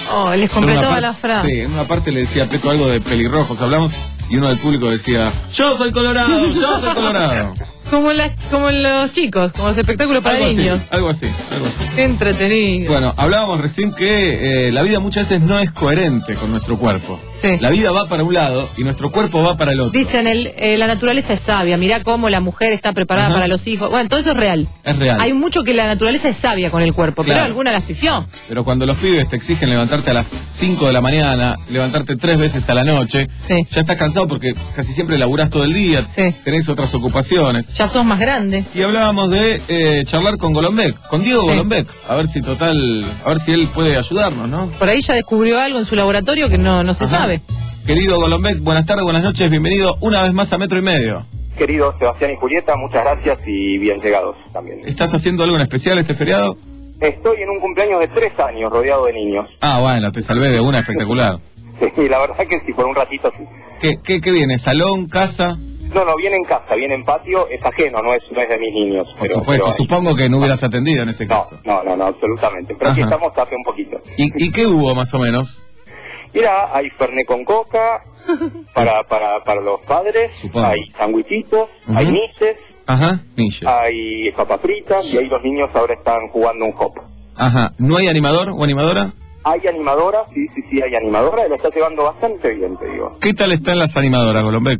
Oh, les Yo en una completaba parte- la frase. Sí, en una parte le decía a Peto algo de pelirrojos, hablamos, y uno del público decía, yo soy colorado, yo soy colorado. Como, la, como los chicos, como los espectáculos para Algo así, niños. algo así, algo así. Qué entretenido. Bueno, hablábamos recién que eh, la vida muchas veces no es coherente con nuestro cuerpo. Sí. La vida va para un lado y nuestro cuerpo va para el otro. Dicen, el, eh, la naturaleza es sabia, mirá cómo la mujer está preparada Ajá. para los hijos. Bueno, todo eso es real. Es real. Hay mucho que la naturaleza es sabia con el cuerpo, Claro. pero alguna las pifió. Pero cuando los pibes te exigen levantarte a las cinco de la mañana, levantarte tres veces a la noche, Sí. ya estás cansado porque casi siempre laburás todo el día, Sí. tenés otras ocupaciones. Ya sos más grande. Y hablábamos de eh, charlar con Golombek, con Diego Sí. Golombek, a ver si total, a ver si él puede ayudarnos, ¿no? Por ahí ya descubrió algo en su laboratorio que no, no se Ajá. sabe. Querido Golombek, buenas tardes, buenas noches, bienvenido una vez más a Metro y Medio. Queridos Sebastián y Julieta, muchas gracias y bien llegados también. ¿Estás haciendo algo en especial este feriado? Estoy en un cumpleaños de tres años rodeado de niños. Ah, bueno, te salvé de una espectacular. Y la verdad que sí, por un ratito sí. ¿Qué, qué, qué viene? ¿Salón, casa? No, no, viene en casa, viene en patio, es ajeno, no es, no es de mis niños. Por pero, supuesto, pero ahí. supongo que no hubieras atendido en ese No, caso. no, no, no, absolutamente. Pero aquí Ajá. estamos hace un poquito. ¿Y, ¿Y qué hubo más o menos? Mira, hay fernet con coca para, para, para los padres, Supongo. hay sandwichitos, Ujú. hay niches, Ajá, Ninja. hay papas fritas y ahí los niños ahora están jugando un hop. Ajá, ¿no hay animador o animadora? Hay animadora, sí, sí, sí, hay animadora y lo está llevando bastante bien, te digo. ¿Qué tal están las animadoras, Golombek?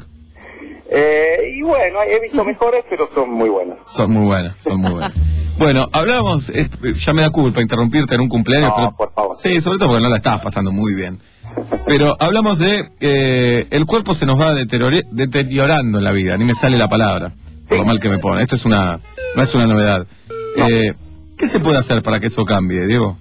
Eh, y bueno, he visto mejores, pero son muy buenas. Son muy buenas, son muy buenas. Bueno, hablábamos, eh, ya me da culpa interrumpirte en un cumpleaños, No, pero... por favor. Sí, sobre todo porque no la estabas pasando muy bien. Pero hablamos de eh, el cuerpo se nos va deteriore- deteriorando en la vida, ni me sale la palabra, por lo mal que me pone. Esto es una, no es una novedad. Eh, ¿Qué se puede hacer para que eso cambie, Diego?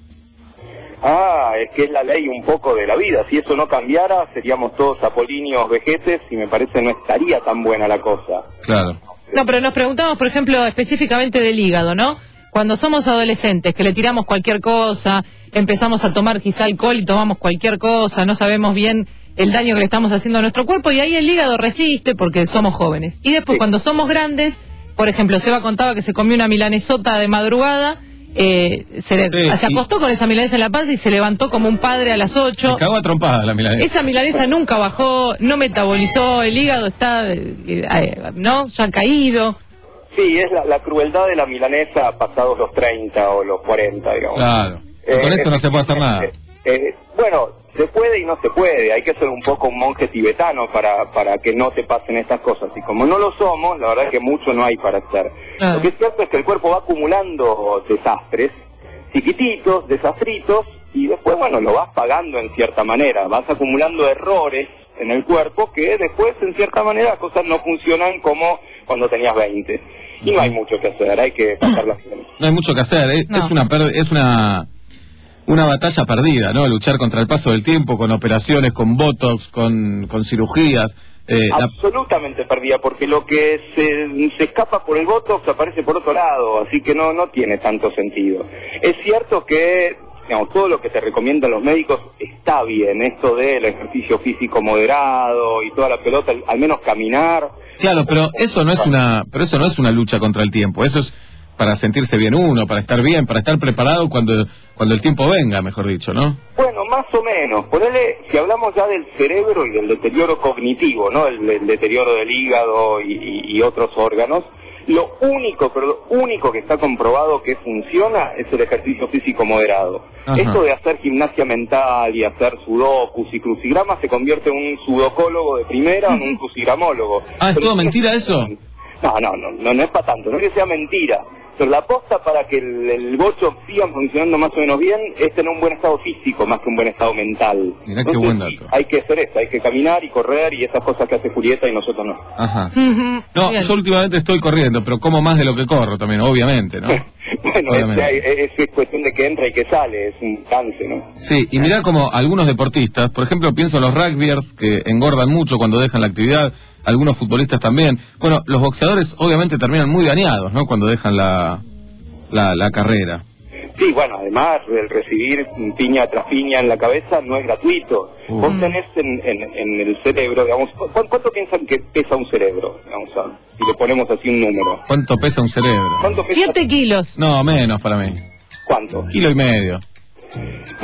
Ah, es que es la ley un poco de la vida. Si eso no cambiara, seríamos todos apolíneos vejetes y me parece no estaría tan buena la cosa. Claro. No, pero nos preguntamos, por ejemplo, específicamente del hígado, ¿no? Cuando somos adolescentes, que le tiramos cualquier cosa, empezamos a tomar quizá alcohol y tomamos cualquier cosa, no sabemos bien el daño que le estamos haciendo a nuestro cuerpo y ahí el hígado resiste porque somos jóvenes. Y después, Sí. cuando somos grandes, por ejemplo, Seba contaba que se comió una milanesota de madrugada, eh, se, le- Sí, se y- acostó con esa milanesa en la panza y se levantó como un padre a las ocho. Me cago a trompadas la milanesa. Esa milanesa nunca bajó, no metabolizó, el hígado está, eh, eh, ¿no? Ya caído. Sí, es la, la crueldad de la milanesa pasados los treinta o los cuarenta, digamos. Claro. Eh, Con eso no se puede hacer nada. eh, eh, bueno, se puede y no se puede. Hay que ser un poco un monje tibetano para, para que no te pasen estas cosas. Y como no lo somos, la verdad es que mucho no hay para hacer. Claro. Lo que es cierto es que el cuerpo va acumulando desastres, chiquititos, desastritos, y después, bueno, lo vas pagando en cierta manera. Vas acumulando errores en el cuerpo que después, en cierta manera, cosas no funcionan como cuando tenías veinte. Y no hay mucho que hacer, hay que pasarla bien. No hay mucho que hacer, ¿eh? No. es una per- es una una batalla perdida, ¿no? Luchar contra el paso del tiempo, con operaciones, con botox, con, con cirugías. Eh, la- Absolutamente perdida, porque lo que se, se escapa por el botox aparece por otro lado, así que no no tiene tanto sentido. Es cierto que, digamos, todo lo que te recomiendan los médicos está bien, esto del ejercicio físico moderado y toda la pelota, al, al menos caminar. Claro, pero eso no es una, pero eso no es una lucha contra el tiempo. Eso es para sentirse bien uno, para estar bien, para estar preparado cuando cuando el tiempo venga, mejor dicho, ¿no? Bueno, más o menos. Ponele, si hablamos ya del cerebro y del deterioro cognitivo, ¿no? El, el deterioro del hígado y, y- y otros órganos, lo único, pero lo único que está comprobado que funciona es el ejercicio físico moderado. Ajá. Esto de hacer gimnasia mental y hacer sudokus y crucigramas se convierte en un sudocólogo de primera o en un crucigramólogo. Ah, ¿es Pero todo sí mentira eso? No, no, no, no, no es para tanto, no es que sea mentira. Pero la aposta para que el, el bocho siga funcionando más o menos bien es tener un buen estado físico más que un buen estado mental. Mirá qué buen dato. Hay que hacer eso, hay que caminar y correr y esas cosas que hace Julieta y nosotros no. Ajá. Ujú. No, Bien. yo últimamente estoy corriendo, pero como más de lo que corro también, obviamente, ¿no? Bueno, Obviamente. es, es, es cuestión de que entra y que sale, es un canse, ¿no? Sí, y mirá como algunos deportistas, por ejemplo, pienso en los rugbyers que engordan mucho cuando dejan la actividad, algunos futbolistas también. Bueno, los boxeadores obviamente terminan muy dañados, ¿no? Cuando dejan la, la, la carrera. Sí, bueno, además el recibir piña tras piña en la cabeza no es gratuito. Uh. Vos tenés en, en, en el cerebro, digamos, ¿cu- ¿cuánto piensan que pesa un cerebro? Digamos, a- si le ponemos así un número. ¿Cuánto pesa un cerebro? ¿Cuánto pesa? Siete kilos. No, menos para mí. ¿Cuánto? Kilo y medio. Bueno,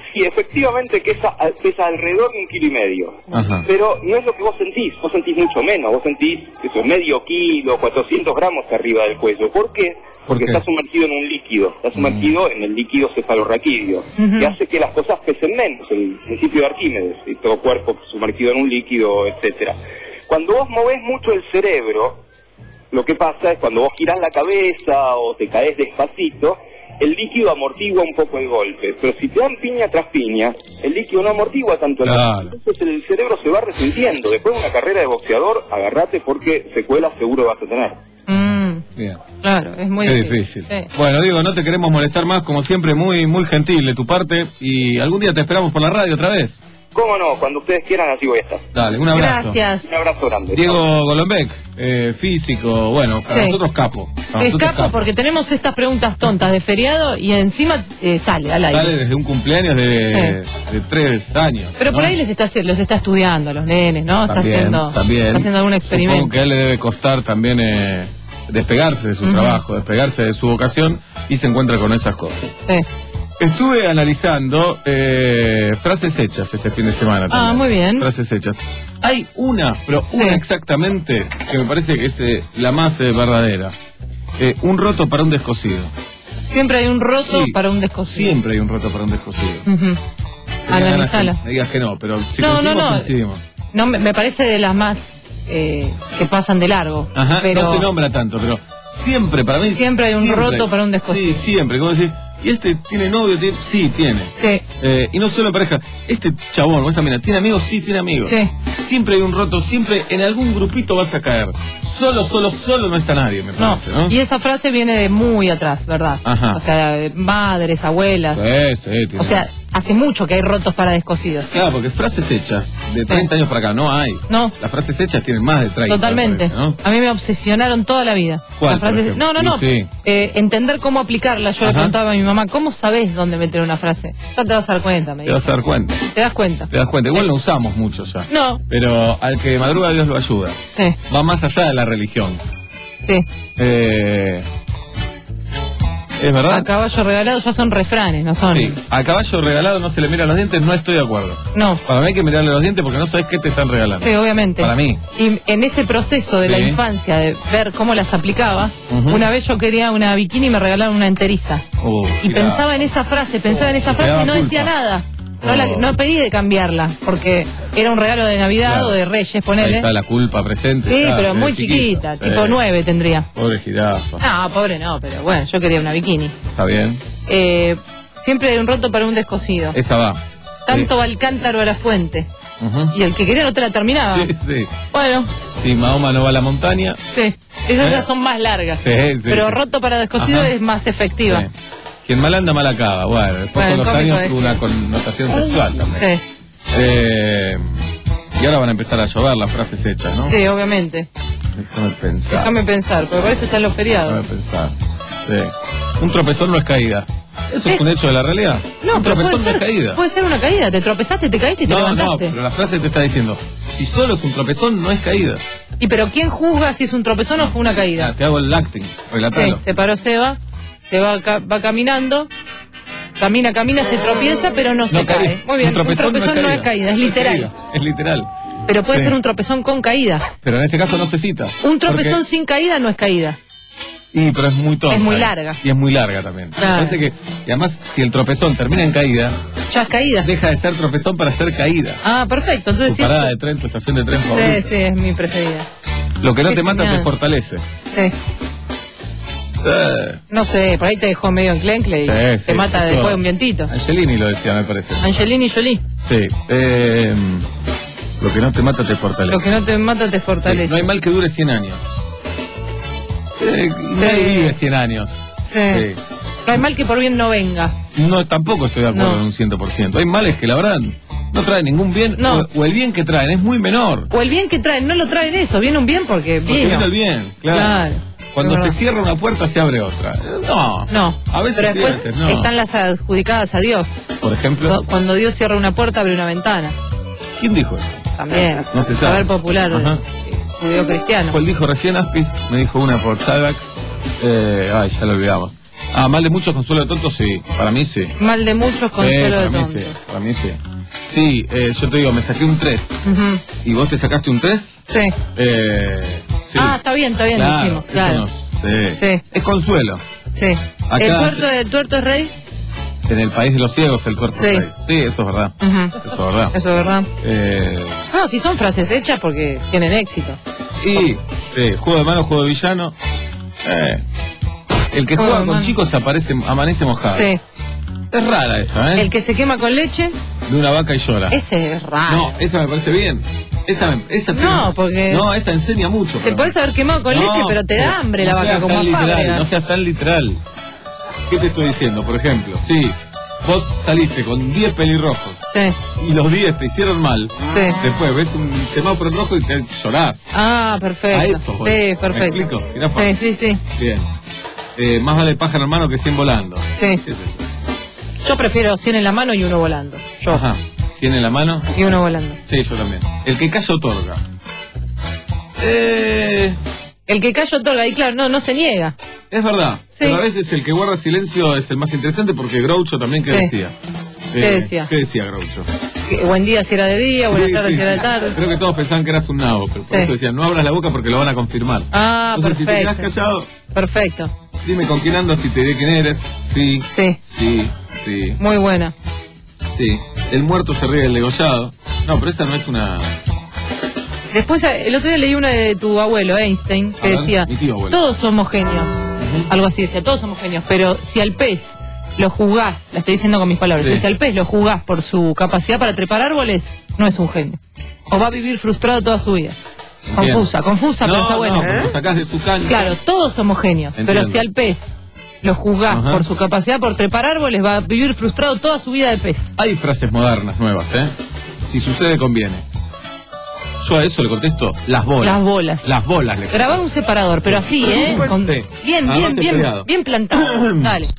Sí, efectivamente que pesa, pesa alrededor de un kilo y medio. Ajá. Pero no es lo que vos sentís, vos sentís mucho menos, vos sentís eso, medio kilo, cuatrocientos gramos arriba del cuello. ¿Por qué? Porque ¿Por qué? está sumergido en un líquido, está sumergido en el líquido cefalorraquídeo, Ujú. que hace que las cosas pesen menos, el principio de Arquímedes, y todo cuerpo sumergido en un líquido, etcétera. Cuando vos movés mucho el cerebro, lo que pasa es cuando vos girás la cabeza o te caes despacito, el líquido amortigua un poco el golpe, pero si te dan piña tras piña, el líquido no amortigua tanto el Claro. golpe, entonces el cerebro se va resintiendo. Después de una carrera de boxeador, agarrate porque secuelas seguro vas a tener. Mm, Bien. claro, es muy Qué difícil. difícil. Sí. Bueno, Diego, no te queremos molestar más, como siempre, muy muy gentil de tu parte. Y algún día te esperamos por la radio otra vez. ¿Cómo no? Cuando ustedes quieran, así voy a estar. Dale, un abrazo. Gracias. Un abrazo grande. Diego Golombek, eh, físico, bueno, para Sí. nosotros capo. Para nosotros Escapo capo. porque tenemos estas preguntas tontas de feriado y encima eh, sale al aire. Sale desde un cumpleaños de, Sí. de tres años. Pero ¿no? por ahí les está, haci- los está estudiando a los nenes, ¿no? Está También, haciendo, también. está haciendo algún experimento. Supongo que a él le debe costar también eh, despegarse de su Ujú. trabajo, despegarse de su vocación y se encuentra con esas cosas. Sí. Estuve analizando eh, frases hechas este fin de semana. Ah, también. muy bien. Frases hechas. Hay una, pero Sí. una exactamente, que me parece que es eh, la más eh, verdadera. Eh, un roto para un descosido. Siempre hay un roto Sí, para un descosido. Siempre hay un roto para un descosido. Ujú. Sería Analizala. ganas que me digas que no, pero si No, no, coincidimos, no. coincidimos. No, me, me parece de las más eh, que pasan de largo. Ajá, pero no se nombra tanto, pero siempre, para mí... Siempre hay un roto para un descosido. Sí, siempre. Como decir, ¿y este tiene novio? ¿Tiene? Sí, tiene. Sí. Eh, y no solo en pareja, este chabón o esta mina, ¿tiene amigos? Sí, tiene amigos. Sí. Siempre hay un roto, siempre en algún grupito vas a caer. Solo, solo, solo no está nadie, me No, parece, ¿no? y esa frase viene de muy atrás, ¿verdad? Ajá. O sea, de madres, abuelas. Sí, sí, tiene. O sea, hace mucho que hay rotos para descosidos. Claro, porque frases hechas de treinta años para acá no hay. No. Las frases hechas tienen más de treinta. Totalmente. me parece, ¿no? A mí me obsesionaron toda la vida. ¿Cuál, La frase- por ejemplo? no, no, no. Y sí. Eh, entender cómo aplicarla. Yo le Ajá. preguntaba a mi mamá, ¿cómo sabés dónde meter una frase? Ya te vas a dar cuenta, me Te dijo. vas a dar cuenta. Te das cuenta. Te das cuenta. Igual no usamos mucho ya. No. Pero al que madruga Dios lo ayuda. Sí, Va más allá de la religión. sí. Eh, ¿Es verdad? A caballo regalado ya son refranes, no son. Sí. A caballo regalado no se le mira los dientes, no estoy de acuerdo. No. Para mí hay que mirarle los dientes porque no sabes qué te están regalando. Sí, obviamente. Para mí. Y en ese proceso de Sí. la infancia, de ver cómo las aplicaba, Ujú. una vez yo quería una bikini y me regalaron una enteriza. Uh, Y mirá. pensaba en esa frase, pensaba en esa Te frase daba y no decía culpa. nada. No, la- Oh. no pedí de cambiarla, porque era un regalo de Navidad Claro. o de Reyes, Ahí ponele. está la culpa presente. Sí, ya, pero desde muy chiquita, Sí. tipo nueve tendría. Pobre jirafa. No, pobre no, pero bueno, yo quería una bikini. Está bien. Eh, siempre hay un roto para un descosido. Esa va. Tanto va el cántaro a la fuente. Ujú. Y el que quería no te la terminaba. Sí, sí. Bueno, Si Mahoma no va a la montaña. sí. Esas ya son más largas. Sí, sí, Pero sí. roto para descosido Ajá. es más efectiva. Sí. Quien mal anda, mal acaba. Bueno, después Bueno, con los el cómico años tuvo decía. una connotación sexual también. Sí, Eh, y ahora van a empezar a llover las frases hechas, ¿no? sí, obviamente. Déjame pensar. Déjame pensar, porque por eso están los feriados. Déjame pensar. Sí. Un tropezón no es caída. ¿Eso es un hecho de la realidad? No, un pero puede tropezón no es ser, caída. puede ser una caída. Te tropezaste, te caíste y te No, no, levantaste. pero la frase te está diciendo, si solo es un tropezón, no es caída. Y pero ¿quién juzga si es un tropezón o fue una caída? Ah, te hago el acting, Sí, relatalo. se paró Seba, se va, ca- va caminando, camina, camina, se tropieza, pero no, se No caí. cae. Muy bien, Un tropezón, no, es caída, es No es literal. caída, es literal. Pero puede Sí. ser un tropezón con caída. Pero en ese caso no se cita. Un tropezón Porque- sin caída no es caída. Y, pero es muy tonta. Es muy eh. larga. Y es muy larga también. Claro. Me parece que, y además, si el tropezón termina en caída, Ya es caída. deja de ser tropezón para ser caída. Ah, perfecto. Entonces Tu sí. parada de tren, tu estación de tren Sí, favorita. sí, es mi preferida. Lo que no Qué te mata genial. te fortalece. Sí. Eh, No sé, por ahí te dejó medio enclencle y Sí, te sí, mata justo. después de un vientito. Angelini lo decía, me parece. Angelini Jolie. Sí. Eh, lo que no te mata te fortalece. Lo que no te mata te Sí, fortalece. no hay mal que dure cien años. Eh, y nadie vive cien años. Sí. Sí. No hay mal que por bien no venga. No, tampoco estoy de acuerdo No. en un cien por ciento. Hay males que la verdad no traen ningún bien, No. o, o el bien que traen es muy menor. O el bien que traen, no lo traen eso, viene un bien porque Porque vino. viene el bien, claro. Claro. Cuando Es se verdad. cierra una puerta se abre otra. No. No. A veces Pero sí, después a veces no. están las adjudicadas a Dios. Por ejemplo, Cu- Cuando Dios cierra una puerta, abre una ventana. ¿quién dijo eso? También. No se sabe. Saber popular, Ajá. eh, judío-cristiano. Cuál dijo recién Aspis, me dijo una por Salvac. Eh, ay, ya lo olvidamos. Ah, mal de muchos, consuelo de tontos, sí. Para mí sí. Mal de muchos, Sí, consuelo de para mí tontos. sí. Para mí sí. Sí, eh, yo te digo, me saqué un tres. Ujú. ¿Y vos te sacaste un tres? Sí. Eh, sí. Ah, está bien, está bien, Claro, decimos, eso claro. no- sí. Sí. Es consuelo. Sí. Acá- ¿El tuerto, el tuerto es rey? En el país de los ciegos el tuerto Sí. es rey. Sí, eso es verdad. Ujú. Eso es verdad. Eso es verdad. Eh, No, si son frases hechas porque tienen éxito. y sí, juego de mano, juego de villano. Eh, el que Juego juega de con mano. chicos aparece, amanece mojado. Sí. Es rara esa, ¿eh? El que se quema con leche, De una vaca y llora. ese es raro. No, esa me parece bien. Esa, me- esa No, tiene- porque- No, esa enseña mucho. Te para mí. podés haber quemado con No, leche, pero te da hambre la no vaca seas como tan a literal, Fábrega. no seas tan literal. ¿Qué te estoy diciendo? Por ejemplo, sí, vos saliste con diez pelirrojos Sí. y los diez te hicieron mal. Sí. Después ves un semáforo en rojo y te llorás. Ah, perfecto. A eso voy. Sí, ¿Me perfecto. explico? Era Sí, fácil. sí, sí. Bien. Eh, más vale pájaro en mano que cien volando. Sí. ¿Qué es eso? Yo prefiero cien en la mano y uno volando. Yo. Ajá. cien en la mano. Y uno volando. Sí, yo también. El que calla otorga. Eh, El que calla otorga, y claro, no, no se niega. es verdad. Sí. Pero a veces el que guarda silencio es el más interesante porque Groucho también, ¿qué Sí. decía? ¿Qué decía? ¿Qué decía Groucho? Que buen día si era de día, buenas Sí, tardes sí, si era de sí. tarde. Creo que todos pensaban que eras un nabo, pero por Sí. eso decían, no abras la boca porque lo van a confirmar. Ah, Entonces, si te perfecto. quedas callado, Perfecto. dime con quién andas y te diré quién eres. Sí, Sí. sí, sí, Muy buena. sí. El muerto se ríe del degollado. No, pero esa no es una... Después, el otro día leí una de tu abuelo, Einstein, que A ver, decía, mi tío abuelo. todos somos genios. Algo así decía, todos somos genios, pero si al pez lo juzgás, la estoy diciendo con mis palabras, Sí. si al pez lo juzgás por su capacidad para trepar árboles, no es un genio. O va a vivir frustrado toda su vida. Entiendo. Confusa, confusa, no, pero está buena. No, porque lo sacás de su cancha. Claro, todos somos genios, Entiendo. pero si al pez lo juzgás Ajá. por su capacidad por trepar árboles, va a vivir frustrado toda su vida de pez. Hay frases modernas, nuevas, ¿eh? Si sucede, conviene. Yo a eso le contesto, las bolas. Las bolas. Las bolas le contesto. Grabá un separador, pero así, ¿eh? Con- Sí. Bien, Además bien, es bien, peleado. bien plantado. Dale.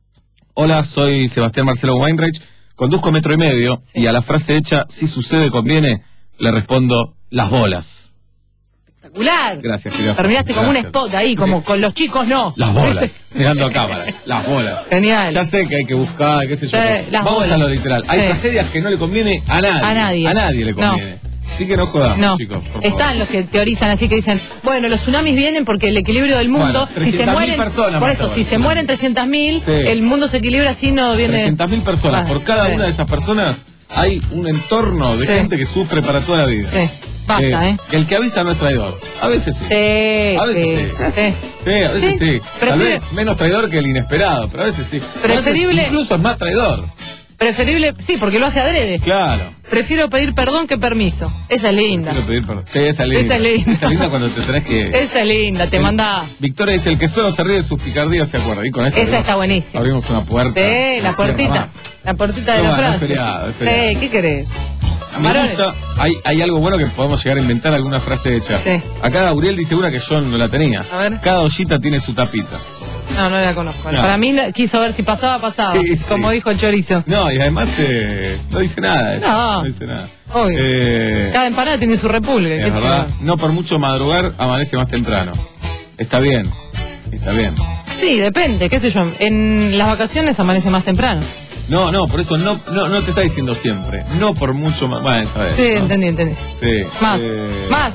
Hola, soy Sebastián Marcelo Weinreich, conduzco metro y medio y a la frase hecha, si sucede, conviene, le respondo, las bolas. Espectacular. Gracias, querida. Terminaste como un Gracias. spot ahí, como con los chicos no. Las bolas, mirando a cámara, las bolas. Genial. Ya sé que hay que buscar, qué sé yo. Sí, las Vamos bolas. a lo literal. Hay Sí. tragedias que no le conviene a nadie. A nadie. A nadie le conviene. Así que no jodamos, No, chicos, por favor. están los que teorizan así que dicen, bueno, los tsunamis vienen porque el equilibrio del mundo, Bueno, si se trescientas mil mueren, personas por mató eso, el si se tsunami. mueren trescientas mil, Sí. el mundo se equilibra así, no viene... trescientas mil personas. Ah, Por cada sí. una de esas personas hay un entorno de Sí. gente que sufre para toda la vida. Sí, basta, ¿eh? Que el que avisa no es traidor. A veces sí. Sí, A veces sí, sí. sí. Sí, a veces Sí, sí. Tal prefiero- vez menos traidor que el inesperado, pero a veces sí. A veces Preferible- incluso es más traidor. Preferible, sí, porque lo hace adrede. Claro. Prefiero pedir perdón que permiso. Esa es linda. Quiero pedir perdón. Sí, esa es linda. Esa es linda. Esa es linda cuando te tenés que... Esa es linda, te El- manda... Victoria dice, el que solo se ríe de sus picardías se acuerda. Y con esto Esa abrimos- está buenísima. Abrimos una puerta. Sí, la No cierra puertita. más. La puertita de Pero la bueno, es frase. feriado, es feriado. Sí, ¿qué querés? Me Varones. gusta, hay, hay algo bueno que podemos llegar a inventar alguna frase hecha. Sí. Acá Gabriel dice una que yo no la tenía. A ver. Cada ollita tiene su tapita. No, no la conozco. No. Para mí no- quiso ver si pasaba, pasaba. Sí, sí. Como dijo Chorizo. No, y además eh, no dice nada. eso, No. No dice nada. Obvio. Eh, Cada empanada tiene su repulgue. ¿qué es verdad. te- No por mucho madrugar, amanece más temprano. Está bien. Está bien. Sí, depende, qué sé yo. En las vacaciones amanece más temprano. No, no, por eso no, no, no te está diciendo siempre. No por mucho más. Bueno, sabes. Sí, ¿no? entendí, entendí. Sí. Más, Eh, más.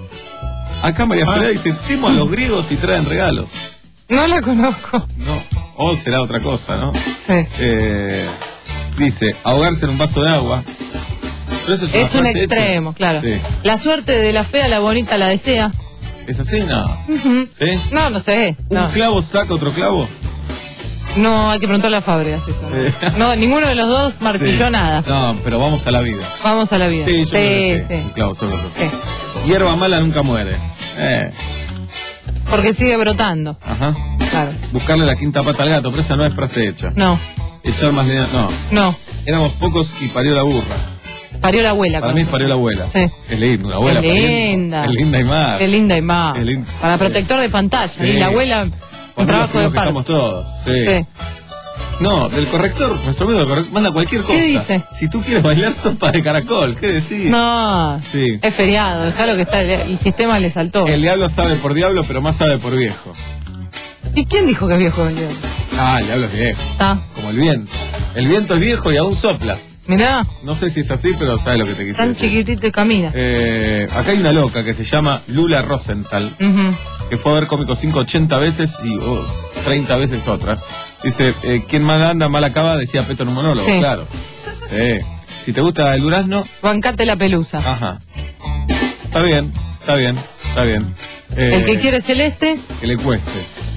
Acá María Ah. Soledad dice, temo a los griegos y traen regalos. No la conozco. No. O será otra cosa, ¿no? Sí. Eh, dice, ahogarse en un vaso de agua. Pero eso es una Es un frase hecha. extremo, claro. Sí. La suerte de la fea, la bonita la desea. ¿Es así? No. Ujú. ¿Sí? No, no sé. ¿Un No, clavo saca otro clavo? no hay que preguntarle a Fábregas eso. Eh. No, ninguno de los dos martilló Sí. nada. No, pero vamos a la vida. Vamos a la vida. Sí, yo creo que sí. sí. Un clavo saca otro clavo. Sí. Hierba mala nunca muere. Eh, Porque sigue brotando. ajá. Claro. Buscarle la quinta pata al gato, pero esa no es frase hecha. No, Echar más leña, no. no. Éramos pocos y parió la burra. Parió la abuela. Para con mí eso. parió la abuela. Sí. Es linda, una abuela. Qué pariendo. linda. Es linda y más. Qué linda y más. Es linda. Para protector de pantalla. Sí. Y la abuela, un Con trabajo de los que parto. estamos todos. Sí. Sí. No, del corrector, nuestro amigo del corrector manda cualquier cosa. ¿Qué dice? Si tú quieres bailar sopa de caracol, ¿qué decís? No, Sí. es feriado, dejalo que está, el, el sistema le saltó. El diablo sabe por diablo, pero más sabe por viejo. ¿Y quién dijo que es viejo el diablo? Ah, el diablo es viejo. Está. Como el viento. El viento es viejo y aún sopla. Mirá, No sé si es así, pero sabes lo que te quise tan decir. chiquitito y camina. Eh, acá hay una loca que se llama Lula Rosenthal, Ujú. que fue a ver Cómico cinco ochenta veces y oh, treinta veces otra. Dice, eh, quien mal anda, mal acaba, decía Peto en un monólogo, Sí. claro. Sí. Si te gusta el durazno, Bancate la pelusa. ajá. Está bien, está bien, está bien. Eh, El que quiere celeste, que le cueste.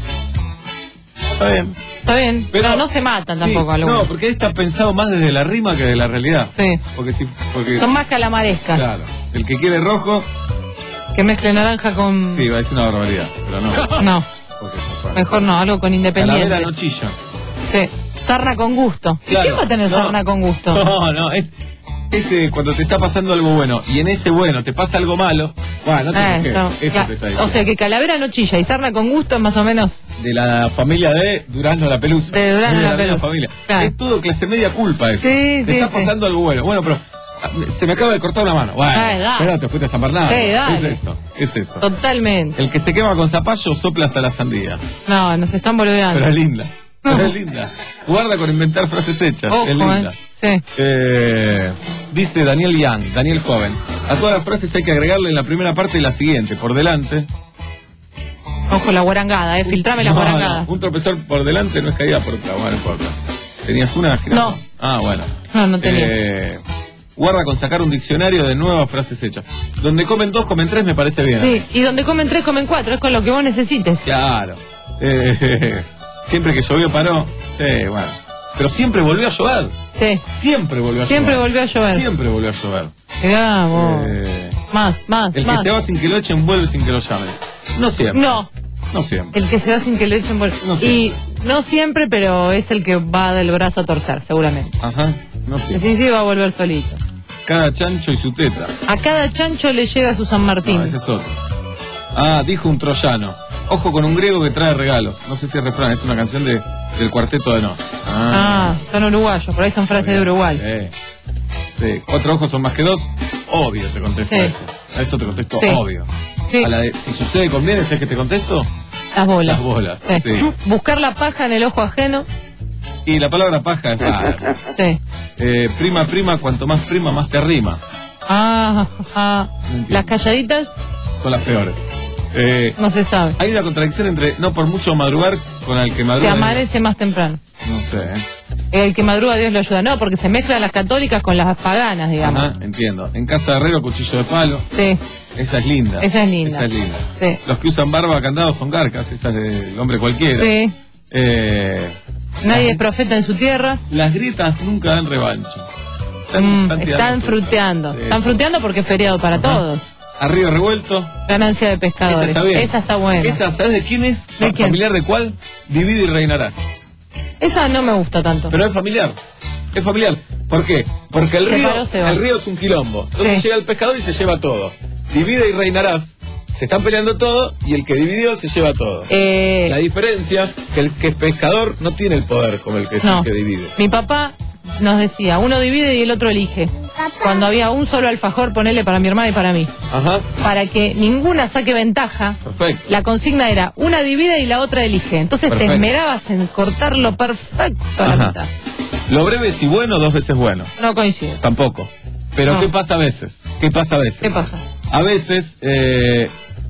Está bien. está bien. Pero no se matan Sí, tampoco algunos. no, porque está pensado más desde la rima que de la realidad. Sí. Porque si, porque, Son más calamarescas. claro, el que quiere rojo, Que mezcle naranja con... sí, va a decir una barbaridad, pero no. No, Porque, bueno, mejor no, algo con independiente. Calavera no chilla. Sí. Sarna con gusto. ¿Y Claro. ¿Quién va a tener No. sarna con gusto? No, no, es ese cuando te está pasando algo bueno y en ese bueno te pasa algo malo, bueno, no te Ah, quejes, eso. eso Ya, te está diciendo. O sea que calavera no chilla y sarna con gusto es más o menos De la familia de Durazno la Pelusa. De Durazno Muy la misma Pelusa. familia. Claro. Es todo clase media culpa eso. Sí, te sí, está sí. pasando algo bueno. Bueno, pero ah, se me acaba de cortar una mano. Bueno, Ay, dale. pero te fuiste a San Bernardo. Sí, dale. Es eso, es eso. totalmente. El que se quema con zapallo sopla hasta la sandía. No, nos están boludeando. Pero es linda. Pero es linda. Guarda con inventar frases hechas. Ojo, es linda. eh. Sí. Eh, dice Daniel Young, Daniel Joven. A todas las frases hay que agregarle en la primera parte la siguiente. Por delante. Ojo, la guarangada, eh. Filtrame las No, guarangadas. no, un tropezar por delante no es caída por otra. Bueno, no importa. ¿Tenías una? No. Ah, bueno. No, no tenía. Eh, guarda con sacar un diccionario de nuevas frases hechas. Donde comen dos, comen tres, me parece bien. Sí, y donde comen tres, comen cuatro. Es con lo que vos necesites. Claro. Eh, siempre que llovió paró. Sí, bueno. Pero siempre volvió a llover. Sí. Siempre volvió a Siempre llover. volvió a llover. Siempre volvió a llover. Mirá, vos. Eh, Más, más, el más. que se va sin que lo echen, vuelve sin que lo llamen. No siempre. No, No siempre. el que se va sin que le echen bol- No Y siempre. no siempre, pero es el que va del brazo a torcer, seguramente. Ajá. No Sí, siempre. sí, sí, va a volver solito. Cada chancho y su teta. A cada chancho le llega su San Martín. No, ese es otro. Ah, dijo un troyano. Ojo con un griego que trae regalos. No sé si es refrán, es una canción de, del Cuarteto de Nos. Ah, son uruguayos, por ahí son frases de Uruguay. Sí. Sí. Cuatro ojos son más que dos. Obvio te contesto Sí. a eso. A eso te contesto Sí. obvio. Sí. A la de, si sucede conviene, ¿sabes que te contesto? Las bolas. Las bolas. Sí. Sí. Buscar la paja en el ojo ajeno. Y la palabra paja es rara. Sí. Eh, prima, prima, cuanto más prima, más te rima. Ah, ah. Las calladitas Son las peores. Eh, no se sabe. hay una contradicción entre no por mucho madrugar con el que Se madruga. amanece más temprano. No sé, ¿eh? El que madruga Dios lo ayuda. No, porque se mezclan las católicas con las paganas, digamos. Ajá, entiendo. En casa de herrero, cuchillo de palo. Sí, Esa es linda. esa es linda. Esa es linda. Sí. Los que usan barba candados son garcas. Esa es del hombre cualquiera. Sí. Eh, Nadie es profeta en su tierra. las grietas nunca dan revancha. Están, Mm, están tirando están fruta. fruteando. Sí, Están eso. fruteando porque es feriado para Ajá. todos. Arriba revuelto. Ganancia de pescadores. Esa está bien. Esa está buena. Esa, Esa, ¿sabes de quién es? ¿De Fa- quién? ¿Familiar de cuál? Divide y reinarás. no me gusta tanto. Pero es familiar. Es familiar. ¿Por qué? Porque el Se río, paró, se va. el río es un quilombo. Entonces Sí. llega el pescador y se lleva todo. Divide y reinarás. Se están peleando todo y el que dividió se lleva todo. Eh, La diferencia que el que es pescador no tiene el poder como el que es No. el que divide. mi papá nos decía, uno divide y el otro elige. Cuando había un solo alfajor, ponele para mi hermana y para mí. Ajá. Para que ninguna saque ventaja, Perfecto. la consigna era una divide y la otra elige. Entonces Perfecto. te esmerabas en cortarlo perfecto a la Ajá. mitad. Lo breve si bueno, dos veces bueno. No coincido. Tampoco. Pero No. ¿qué pasa a veces? ¿Qué pasa a veces? ¿Qué pasa? A veces, eh,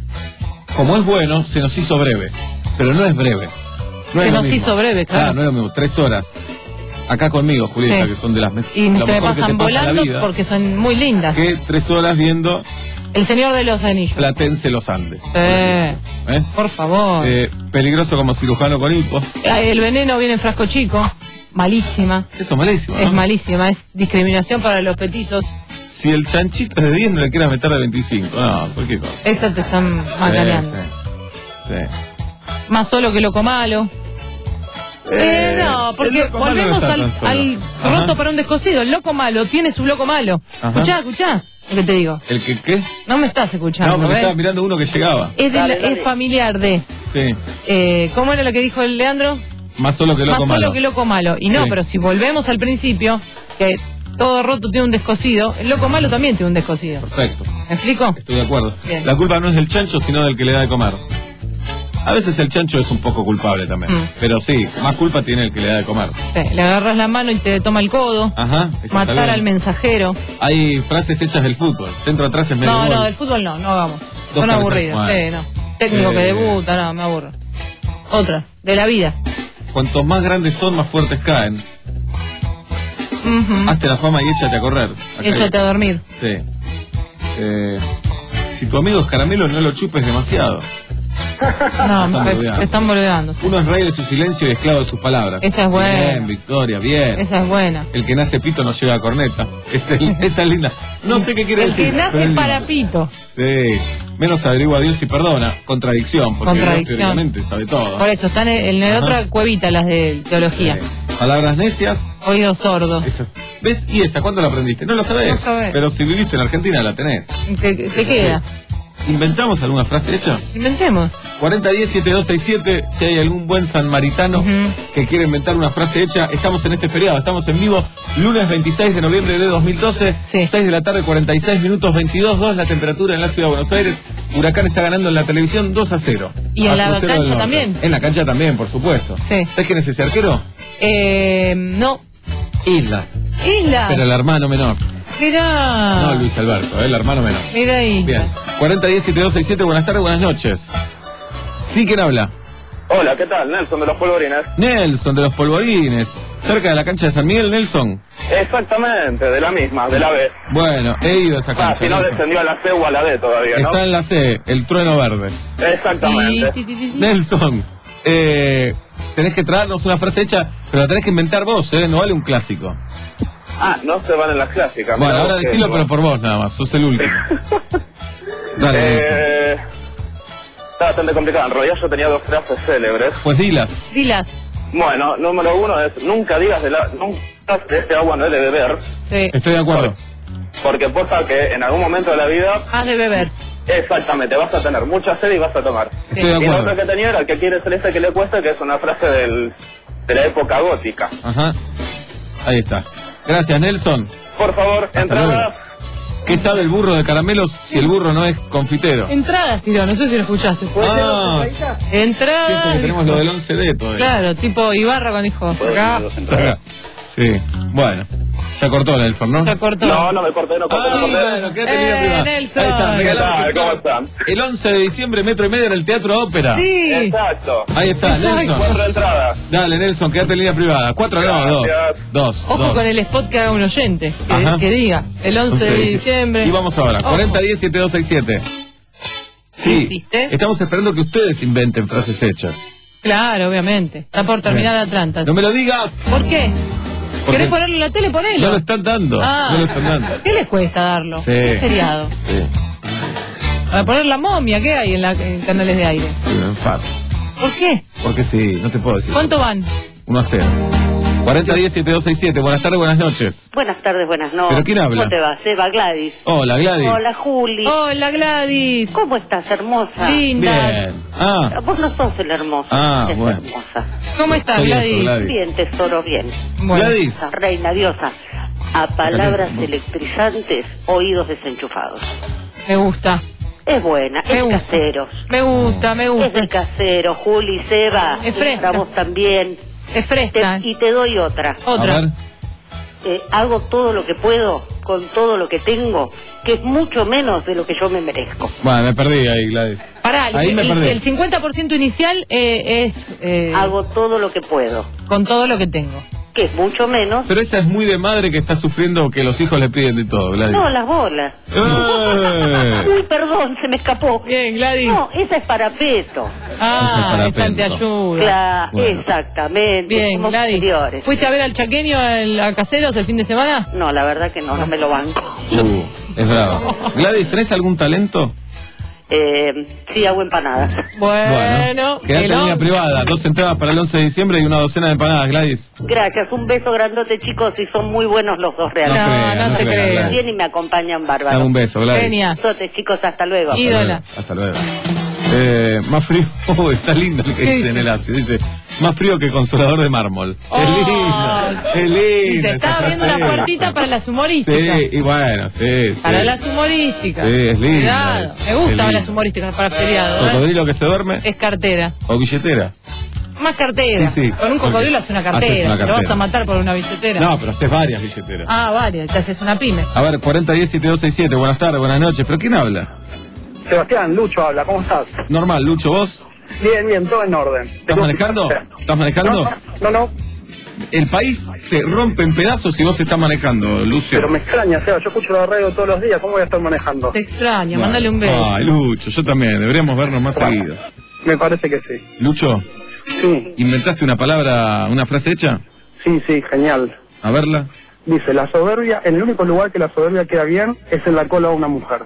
como es bueno, se nos hizo breve. Pero no es breve. No Se es lo nos mismo. hizo breve, claro. Ah, no es lo mismo. Tres horas. Acá conmigo, Julieta, Sí. que son de las mejores. Y se me pasan volando porque son muy lindas. Que tres horas viendo El Señor de los Anillos. Platense Los Andes. Sí. ¿Eh? Por favor. Eh, peligroso como cirujano con hipo. El veneno viene en frasco chico. Malísima. Eso es malísimo, ¿no? Es malísima. Es discriminación para los petizos. Si el chanchito es de diez, no le quieras meter de veinticinco. No, cualquier cosa. Esa te están macaneando. Sí, sí. Más solo que loco malo. Eh, no, el porque loco malo volvemos no está al, tan solo. al Ajá. roto para un descosido. El loco malo tiene su loco malo. Ajá. Escuchá, escuchá lo que te digo. ¿El que qué? No me estás escuchando, No, porque ¿ves? estaba mirando uno que llegaba. Es, de la- es familiar de... Sí. Eh, ¿Cómo era lo que dijo el Leandro? Más solo que loco Más malo. solo que loco malo. Y no, Sí. pero si volvemos al principio, que todo roto tiene un descosido, el loco malo también tiene un descosido. Perfecto. ¿Me explico? Estoy de acuerdo. Bien. La culpa no es del chancho, sino del que le da de comer. A veces el chancho es un poco culpable también. Mm. Pero sí, más culpa tiene el que le da de comer. Sí, le agarras la mano y te toma el codo. Ajá. Matar al mensajero. Hay frases hechas del fútbol. Centro atrás es medio No, gol. no, del fútbol no, no hagamos. Dos Son aburridos. bueno. Sí, no. Técnico Eh, que debuta, no, me aburro. Otras, de la vida. Cuantos más grandes son, más fuertes caen. Uh-huh. Hazte la fama y échate a correr. Acá Échate hay. a dormir. Sí. Eh, si tu amigo es caramelo, no lo chupes demasiado. No, Están me, boludeando. te están boludeando. Uno es rey de su silencio y esclavo de sus palabras. Esa es buena. Bien, Victoria, bien. Esa es buena. El que nace pito no llega a corneta. Es el- esa es linda. No sé qué quiere El decir. que pero nace es linda. para pito. Sí. Menos averigua a Dios y perdona. Contradicción. Porque Contradicción. Dios teóricamente sabe todo. Por eso, están en, en Ajá. otra cuevita las de teología. Sí. Palabras necias. Oídos sordos. Esa. ¿Ves? ¿Y esa? ¿Cuándo la aprendiste? No la sabés. No sabés. Pero si viviste en Argentina la tenés. ¿Qué, qué queda? ¿Inventamos alguna frase hecha? Inventemos. cuarenta diez setenta y dos sesenta y siete, si hay algún buen sanmaritano Uh-huh. que quiere inventar una frase hecha, estamos en este feriado, estamos en vivo, lunes veintiséis de noviembre de dos mil doce, Sí. seis de la tarde, cuarenta y seis minutos, veintidós dos la temperatura en la ciudad de Buenos Aires, Huracán está ganando en la televisión dos a cero. Y en Al la Crucero cancha del Norte. también. En la cancha también, por supuesto. Sí. ¿Sabes quién es ese arquero? Eh, no. Isla. Isla. Pero el hermano menor. Mirá. No Luis Alberto, el hermano menor. Mira ahí. Bien. cuarenta diez setenta y dos sesenta y siete, buenas tardes, buenas noches. Sí, ¿quién habla? Hola, ¿qué tal? Nelson de los Polvorines. Nelson de los Polvorines, cerca de la cancha de San Miguel, Nelson. Exactamente, de la misma, de la B. Bueno, he ido a esa Ah, cancha. si no Nelson. descendió a la C o a la D todavía, ¿no? Está en la C, el trueno verde. Exactamente. Ti, ti, ti, ti. Nelson, eh, tenés que traernos una frase hecha, pero la tenés que inventar vos, ¿eh? No vale un clásico. Ah, no se van en las clásicas. Bueno, mirá ahora vos que- decilo, pero por vos nada más, sos el último. Dale, Nelson. Eh, está bastante complicado. En realidad yo tenía dos frases célebres. Pues dilas. Dilas. Bueno, número uno es, nunca digas de la, nunca de este agua no es de beber, Sí. Estoy de acuerdo. porque posta que en algún momento de la vida, Has de beber. exactamente, vas a tener mucha sed y vas a tomar. Estoy de Y la acuerdo. otra que tenía era el que quiere celeste que le cuesta, que es una frase del, de la época gótica. Ajá. Ahí está. Gracias, Nelson. Por favor, Hasta entrada. ¿Qué sabe el burro de caramelos si el burro no es confitero? Entradas, tiró, no sé si lo escuchaste. Ah, Entradas. sí, porque tenemos lo del once D todavía. Claro, tipo Ibarra cuando dijo, acá Saca. Sí, bueno. Ya cortó Nelson, ¿no? se cortó. No, no me corté, no corté, Ah, no corté. bueno, quédate en Eh, línea privada. Nelson. Ahí está, ¿Qué regalamos tal? ¿Cómo entradas. están? El once de diciembre, metro y medio en el Teatro Ópera. Sí. Exacto. Ahí está, Nelson. Cuatro entradas. Dale, Nelson, quédate en línea privada. Cuatro, no, dos. Gracias. Dos. Ojo dos. con el spot que haga un oyente, Ajá. que, que diga, el once de Entonces, diciembre. Y vamos ahora, Ojo. cuarenta diez setenta y dos sesenta y siete. Sí, ¿Insiste? estamos esperando que ustedes inventen frases hechas. Claro, obviamente. Está por terminar Atlanta. No me lo digas. ¿Por qué? Porque ¿Querés ponerlo en la tele? Ponelo. No lo están dando. Ah. No lo están dando. ¿Qué les cuesta darlo? Sí. Es feriado. Sí, Para poner la momia, ¿qué hay en, la, en canales de aire? sí, me enfado. ¿Por qué? Porque sí, no te puedo decir. ¿Cuánto van? uno a cero. cuarenta diez setenta y dos sesenta y siete. Buenas tardes, buenas noches. Buenas tardes, buenas noches. ¿Pero quién habla? ¿Cómo te va? Seba, Gladys. Hola, Gladys. Hola, Juli. Hola, Gladys. ¿Cómo estás, hermosa? Linda. Bien. Ah, Vos no sos el hermoso. Ah, es bueno. hermosa. ¿Cómo estás, Soy Gladys? esto, Gladys. Bien, tesoro, bien. Bueno. Gladys. Reina diosa. A palabras electrizantes, oídos desenchufados. Me gusta. Es buena, Me es gusta. caseros. Me gusta, me Es gusta. de casero, Juli, Seba. Es fresca. Para vos también. Es fresca. Te- y te doy otra. a Otra. ver. Eh, hago todo lo que puedo con todo lo que tengo, que es mucho menos de lo que yo me merezco. Bueno, me perdí ahí, Gladys. Pará, el, Ahí me el- perdí. el cincuenta por ciento inicial eh, es eh, Hago todo lo que puedo, con todo lo que tengo. que es mucho menos. Pero esa es muy de madre que está sufriendo que los hijos le piden de todo, Gladys. No, las bolas. ¡Eh! Uy, perdón, se me escapó. Bien, Gladys. No, esa es parapeto. Ah, Ese es esa te parapento. ayuda. Cla- Bueno. Exactamente. Bien, somos Gladys. superiores. ¿Fuiste a ver al chaqueño al- a Caseros el fin de semana? No, la verdad que no, no me lo banco. Uh, es bravo. Gladys, ¿tenés algún talento? Eh, sí, hago empanadas. Bueno, Quedate el en línea on- privada. Dos entradas para el once de diciembre y una docena de empanadas, Gladys. Gracias, un beso grandote, chicos, y son muy buenos los dos No, realmente. creas, no no te creas, creo. Gladys. Bien y me acompañan bárbaro. Dame un beso, Gladys. Genia. Besotes, chicos, hasta luego. Y- Ídola. Hasta luego. Eh, más frío. Oh, está lindo el que ¿Qué dice en dice? el ácido. Dice, Más frío que consolador de mármol. Oh. Es lindo. Es lindo. Y se está abriendo una puertita para las humorísticas. Sí, y bueno, sí. Para sí. las humorísticas. Sí, es lindo. Cuidado. Me gustan las humorísticas para feriado. ¿eh? ¿Cocodrilo que se duerme? Es cartera. ¿O billetera? Más cartera. Sí, sí. Con un cocodrilo hace una cartera. Haces una Se lo vas cartera. a matar por una billetera. No, pero haces varias billeteras. Ah, vale. Te haces una pyme. A ver, cuarenta diez siete dos seis siete, buenas tardes, buenas noches. ¿Pero quién habla? Sebastián, Lucho habla, ¿cómo estás? Normal, Lucho, ¿vos? Bien, bien, todo en orden. ¿Estás manejando? ¿Estás manejando? No, no, El país se rompe en pedazos si vos estás manejando, Lucio. pero me extraña, Seba, yo escucho la radio todos los días, ¿cómo voy a estar manejando? Te extraña, Bueno. mándale un beso. Ay, Lucho, yo también, deberíamos vernos más Bueno. seguido. Me parece que sí. Lucho, Sí, ¿inventaste una palabra, una frase hecha? sí, sí, genial. A verla. Dice, la soberbia, en el único lugar que la soberbia queda bien es en la cola de una mujer.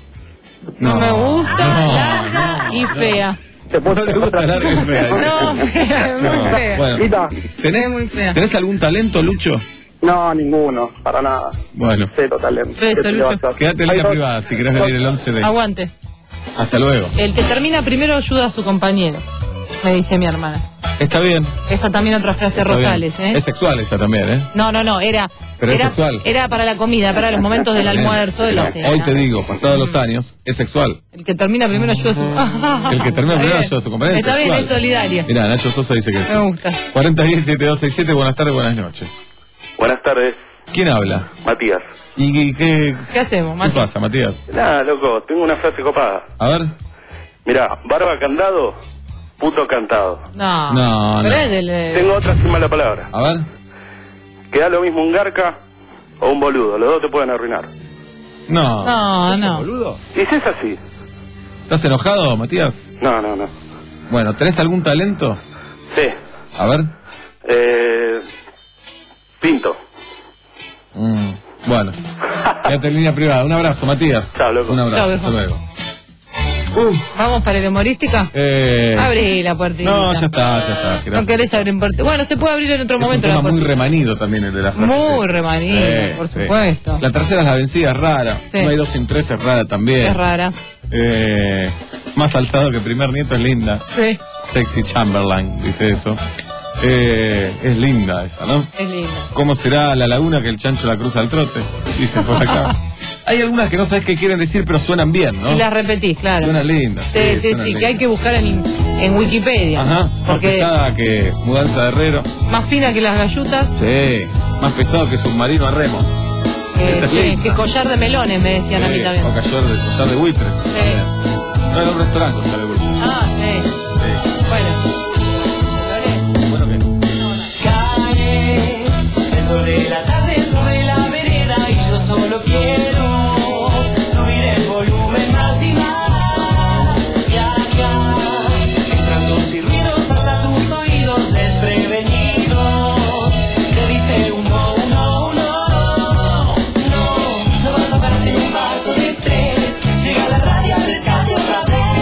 No, me gusta, larga y fea. ¿Te puedo No le gusta larga y fea. No, fea, muy No, fea. bueno. Lita, ¿Tenés, Es muy fea. ¿Tenés algún talento, Lucho? no, ninguno, para nada. Bueno, Cero talento. Beso, ¿Qué te Lucho. vas a hacer? quédate en Hay línea dos- privada si querés venir el once de... Aguante. Hasta luego. El que termina primero ayuda a su compañero, me dice mi hermana. Está bien. Esa también otra frase Está bien. Rosales, ¿eh? Es sexual esa también, ¿eh? No, no, no, era... Pero es era, sexual. Era para la comida, para los momentos del almuerzo, de la cena. Hoy te digo, pasados los años, es sexual. El que termina primero ayuda a su... El que termina Está primero bien. ayuda a su compañero es Está bien, sexual. es solidaria. Mirá, Nacho Sosa dice que sí. Me gusta. cuarenta diez siete dos seis siete, buenas tardes, buenas noches. Buenas tardes, ¿Quién habla? Matías. ¿Y qué, qué, ¿Qué hacemos, qué Mati? pasa, Matías? Nada, loco, tengo una frase copada. A ver. Mirá, barba candado, puto cantado. No, No, pero no. es del... eh, Tengo otra sin mala palabra. A ver. Queda lo mismo un garca o un boludo, los dos te pueden arruinar. No. No, no. Boludo? Y si es así. ¿Estás enojado, Matías? No, no, no. Bueno, ¿tenés algún talento? Sí. A ver. Eh, pinto. Mm, bueno. Quédate en línea privada. Un abrazo, Matías. Chao, loco. Un abrazo. Chao, Hasta viejo. luego. Uf. ¿Vamos para el humorística? Eh, Abrí la puertita. no, ya está, ya está. No Gracias. querés abrir puerta. Bueno, se puede abrir en otro Es un momento tema la muy puertita. remanido también el de las frases. Muy hechas. remanido, Sí, por sí. supuesto. La tercera es la vencida, es rara. Sí. No hay dos sin tres, es rara también. Es rara. Eh, más alzado que primer nieto es linda. Sí, Sexy Chamberlain, dice eso. Eh, es linda esa, ¿no? es linda. ¿Cómo será la laguna que el chancho la cruza al trote? Dice por acá. Hay algunas que no sabes qué quieren decir, pero suenan bien, ¿no? Y las repetís, claro. Suenan lindas. Sí, sí, sí, suenan que lindas. hay que buscar en, en Wikipedia. Ajá, más Porque pesada que mudanza de herrero. más fina que las gallutas, Sí, más pesado que submarino a remo. eh, Esa es sí, linda. que collar de melones, me decían a mí Sí, también. o collar de, collar de buitre. Sí. No, en un restaurante collar de buitre. Ah, sí. Sí. Bueno. Bueno, ¿qué? Cae el sol de la tarde sobre la vereda y yo solo quiero subir el volumen más y más. Viajar, entrando y ruidos hasta tus oídos desprevenidos. Te dice un no, un no, un no. No, no vas a pararte en un vaso de estrés. Llega la radio al rescate otra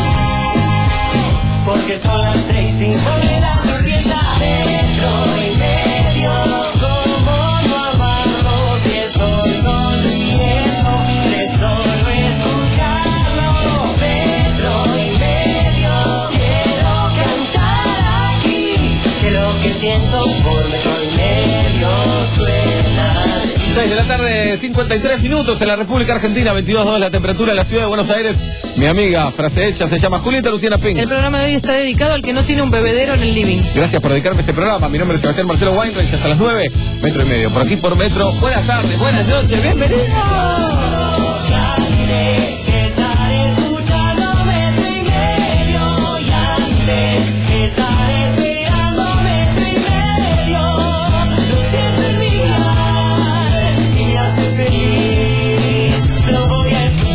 vez. Porque son las seis, cinco de la empieza metro y medio. ¿Cómo no amarlo si estoy sonriendo de solo escucharlo? Metro y medio. Quiero cantar aquí que lo que siento por metro y medio suena así. seis de la tarde, cincuenta y tres minutos en la República Argentina, veintidós grados la temperatura en la ciudad de Buenos Aires. Mi amiga, frase hecha, se llama Julieta Luciana Pink. El programa de hoy está dedicado al que no tiene un bebedero en el living. Gracias por dedicarme a este programa. Mi nombre es Sebastián Marcelo Weinreich. Hasta las nueve, metro y medio. Por aquí por metro. Buenas tardes, buenas noches, bienvenidos. Estar escuchando metro y medio y antes estar esperando metro y medio. Lo siento en mi mar y me hace feliz. Lo voy a escuchar.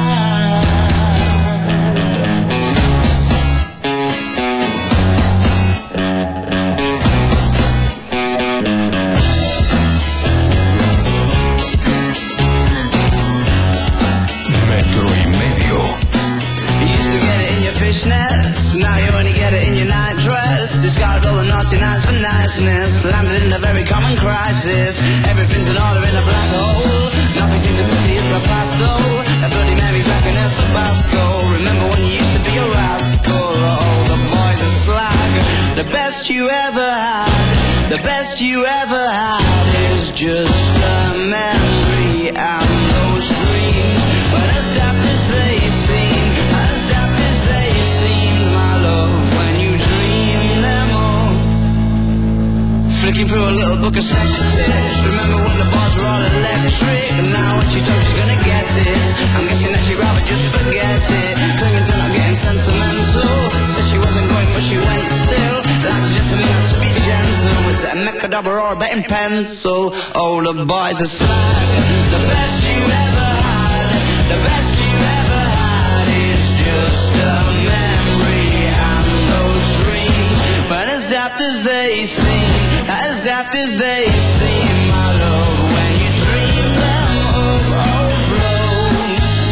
Metro y medio. You used to get it in your fishnets, now you only get it in your night dress. Discarded all the naughty nights for niceness, landed in a very common crisis. Everything's in order in a black hole, nothing seems to pity is my past though. That Bloody Mary's like an El Tabasco. Remember when you used to be a rascal? Oh, the boys are slag, The best you ever had, the best you ever had is just a memory and those dreams. But as daft as they seem, as daft as they seem, my love, when you dream them all. Flicking through a little book of sex tips. Remember when the bars were all electric? And now when she told she's gonna get it, I'm guessing that she'd rather just forget it. Clinging to not getting sentimental. Said she wasn't going but she went still. That's a gentleman not to be gentle. Is it a Mechadabra or a betting pencil? Oh, the boys are slag. The best you ever had, the best you ever had is just a memory and those dreams. But as daft as they seem, as daft as they seem, my love, when you dream them overflow.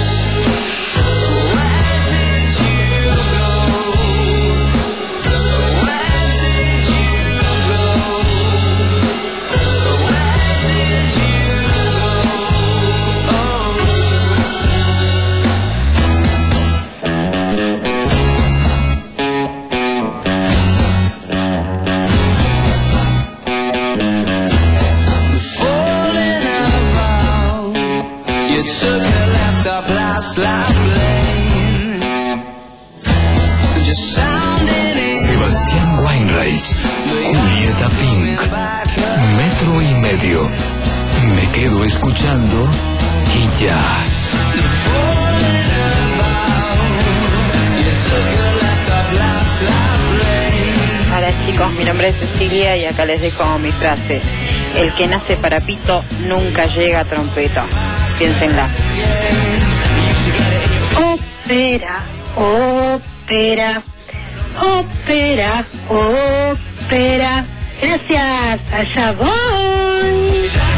Where did you go? Where did you go? Where did you go? You took a left off last life lane. Just sounding in. Sebastián Weinreich, Julieta Pink, Metro y Medio. Me quedo escuchando y ya. Hola chicos, mi nombre es Cecilia y acá les dejo mi frase. El que nace para pito nunca llega a trompeta. Piénsenla. Ópera, ópera, ópera, ópera. Gracias, allá voy.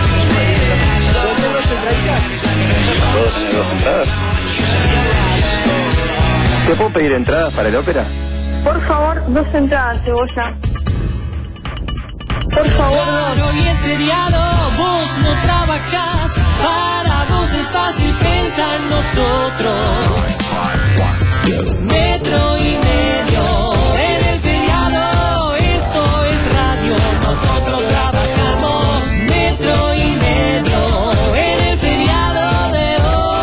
¿Todos tienen dos entradas? ¿Te puedo pedir entradas para el ópera? Por favor, dos entradas, Cebolla. Por favor, no. Hoy es feriado, vos no trabajás. Para vos es fácil pensar en nosotros. Metro y Medio, en el feriado, esto es radio. Nosotros trabajamos. Metro y Medio, en el feriado de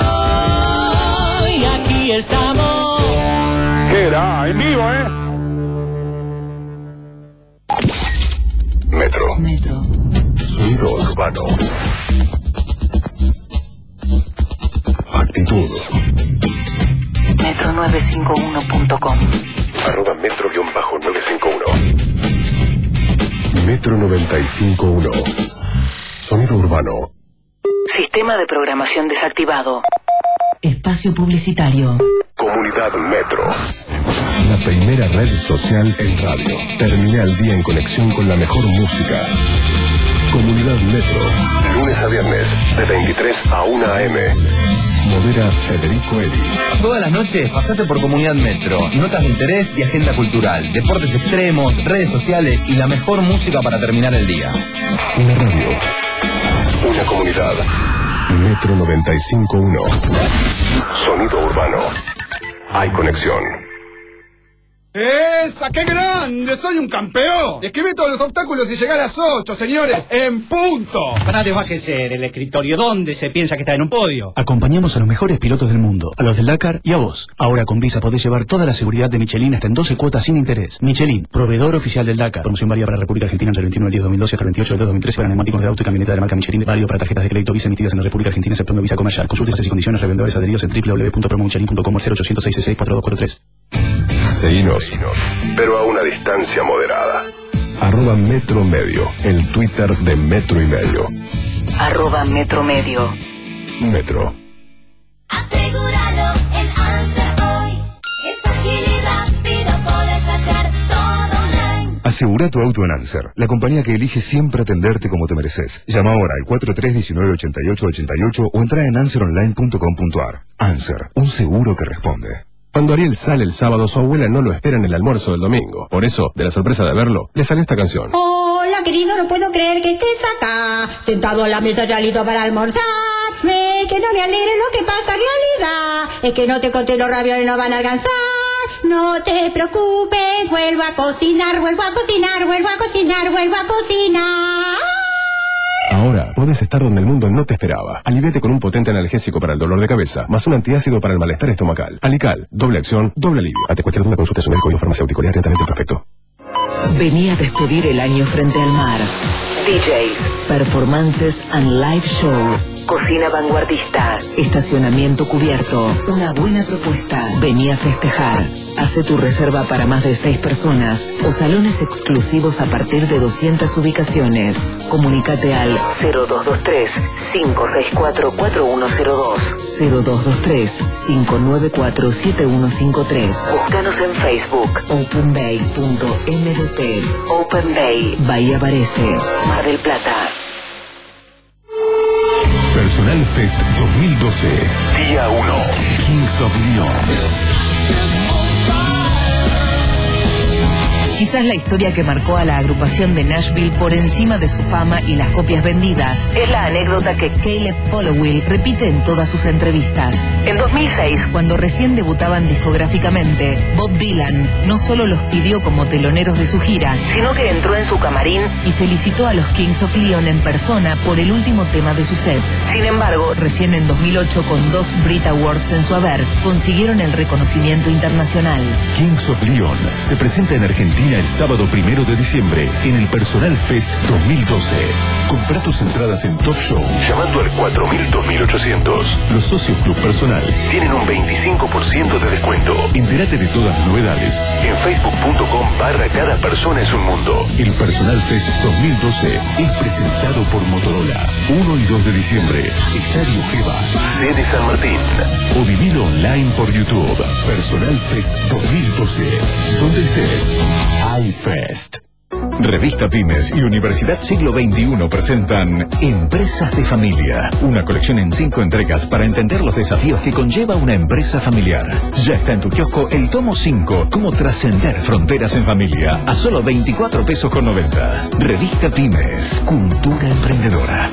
hoy. Aquí estamos. ¿Qué era? En vivo, ¿eh? Metro. Metro. Sonido urbano. Actitud. metro nueve cinco uno punto com. Arroba metro nueve cinco uno. Metro noventa y cinco uno. Sonido urbano. Sistema de programación desactivado. Espacio publicitario. Comunidad Metro. La primera red social en radio. Termina el día en conexión con la mejor música. Comunidad Metro. Lunes a viernes, de veintitrés a una a eme. Modera Federico Eri. Todas las noches pasate por Comunidad Metro. Notas de interés y agenda cultural. Deportes extremos, redes sociales y la mejor música para terminar el día. Una radio. Una comunidad. Metro noventa y cinco uno. Sonido urbano. Hay conexión. ¡Esa! ¡Qué grande! ¡Soy un campeón! Esquivé todos los obstáculos y llegué a las ocho, señores, en punto. Parate, bájese del escritorio. ¿Dónde se piensa que está en un podio? Acompañamos a los mejores pilotos del mundo, a los del Dakar y a vos. Ahora con Visa podés llevar toda la seguridad de Michelin hasta en doce cuotas sin interés. Michelin, proveedor oficial del Dakar. Promoción válida para la República Argentina entre el veintiuno del diez de dos mil doce hasta el veintiocho del dos de dos mil trece para neumáticos de auto y camioneta de la marca Michelin. Válido para tarjetas de crédito Visa emitidas en la República Argentina exceptuando Visa Comercial. Consulte bases y condiciones. Revendedores adheridos en doble u doble u doble u punto promo michelin punto com o cero ochocientos seis seis seis cuatro dos cuatro tres. Seguinos, pero a una distancia moderada. Arroba Metro Medio, el Twitter de Metro y Medio. Arroba Metro Medio. Metro. Asegúralo en Answer hoy. Es ágil y rápido, podés hacer todo online. Asegura tu auto en Answer, la compañía que elige siempre atenderte como te mereces. Llama ahora al cuatro tres uno nueve ocho ocho ocho ocho o entra en answer online punto com punto ar. Answer, un seguro que responde. Cuando Ariel sale el sábado, su abuela no lo espera en el almuerzo del domingo. Por eso, de la sorpresa de verlo, le sale esta canción. Hola, querido, no puedo creer que estés acá, sentado a la mesa ya listo para almorzar. Me, que no me alegre lo que pasa en realidad, es que no te conté los ravioles no van a alcanzar. No te preocupes, vez vuelvo a cocinar, vuelvo a cocinar, vuelvo a cocinar, vuelvo a cocinar. Ahora puedes estar donde el mundo no te esperaba. Aliviate con un potente analgésico para el dolor de cabeza, más un antiácido para el malestar estomacal. Alical, doble acción, doble alivio. Ante cualquier duda, consulte a su médico y o farmacéutico. Lea atentamente el prospecto. Vení a despedir el año frente al mar. D Js, performances and live show. Cocina vanguardista, estacionamiento cubierto, una buena propuesta. Vení a festejar. Hace tu reserva para más de seis personas o salones exclusivos a partir de doscientas ubicaciones. Comunícate al cero dos dos tres, cinco seis cuatro, cuatro uno cero dos, cero dos dos tres, cinco nueve cuatro, siete uno cinco tres. Búscanos en Facebook, openbay punto m d p. Open Bay, Bahía Varese, Mar del Plata. Personal Fest dos mil doce. Día uno. Kings of Leon. Quizás la historia que marcó a la agrupación de Nashville por encima de su fama y las copias vendidas es la anécdota que Caleb Followill repite en todas sus entrevistas. En dos mil seis, cuando recién debutaban discográficamente, Bob Dylan no solo los pidió como teloneros de su gira, sino que entró en su camarín y felicitó a los Kings of Leon en persona por el último tema de su set. Sin embargo, recién en dos mil ocho, con dos Brit Awards en su haber, consiguieron el reconocimiento internacional. Kings of Leon se presenta en Argentina el sábado primero de diciembre en el Personal Fest dos mil doce. Compra tus entradas en Top Show llamando al cuatro mil, dos mil ochocientos. Los socios Club Personal tienen un veinticinco por ciento de descuento. Entérate de todas las novedades en facebook punto com barra cada persona es un mundo. El Personal Fest dos mil doce es presentado por Motorola. uno y dos de diciembre, Estadio Geva, sede San Martín. O vivilo online por YouTube. Personal Fest dos mil doce. Donde estés. iFest. Revista Pymes y Universidad Siglo veintiuno presentan Empresas de Familia, una colección en cinco entregas para entender los desafíos que conlleva una empresa familiar. Ya está en tu kiosco el tomo cinco, Cómo trascender fronteras en familia, a solo veinticuatro pesos con noventa. Revista Pymes, cultura emprendedora.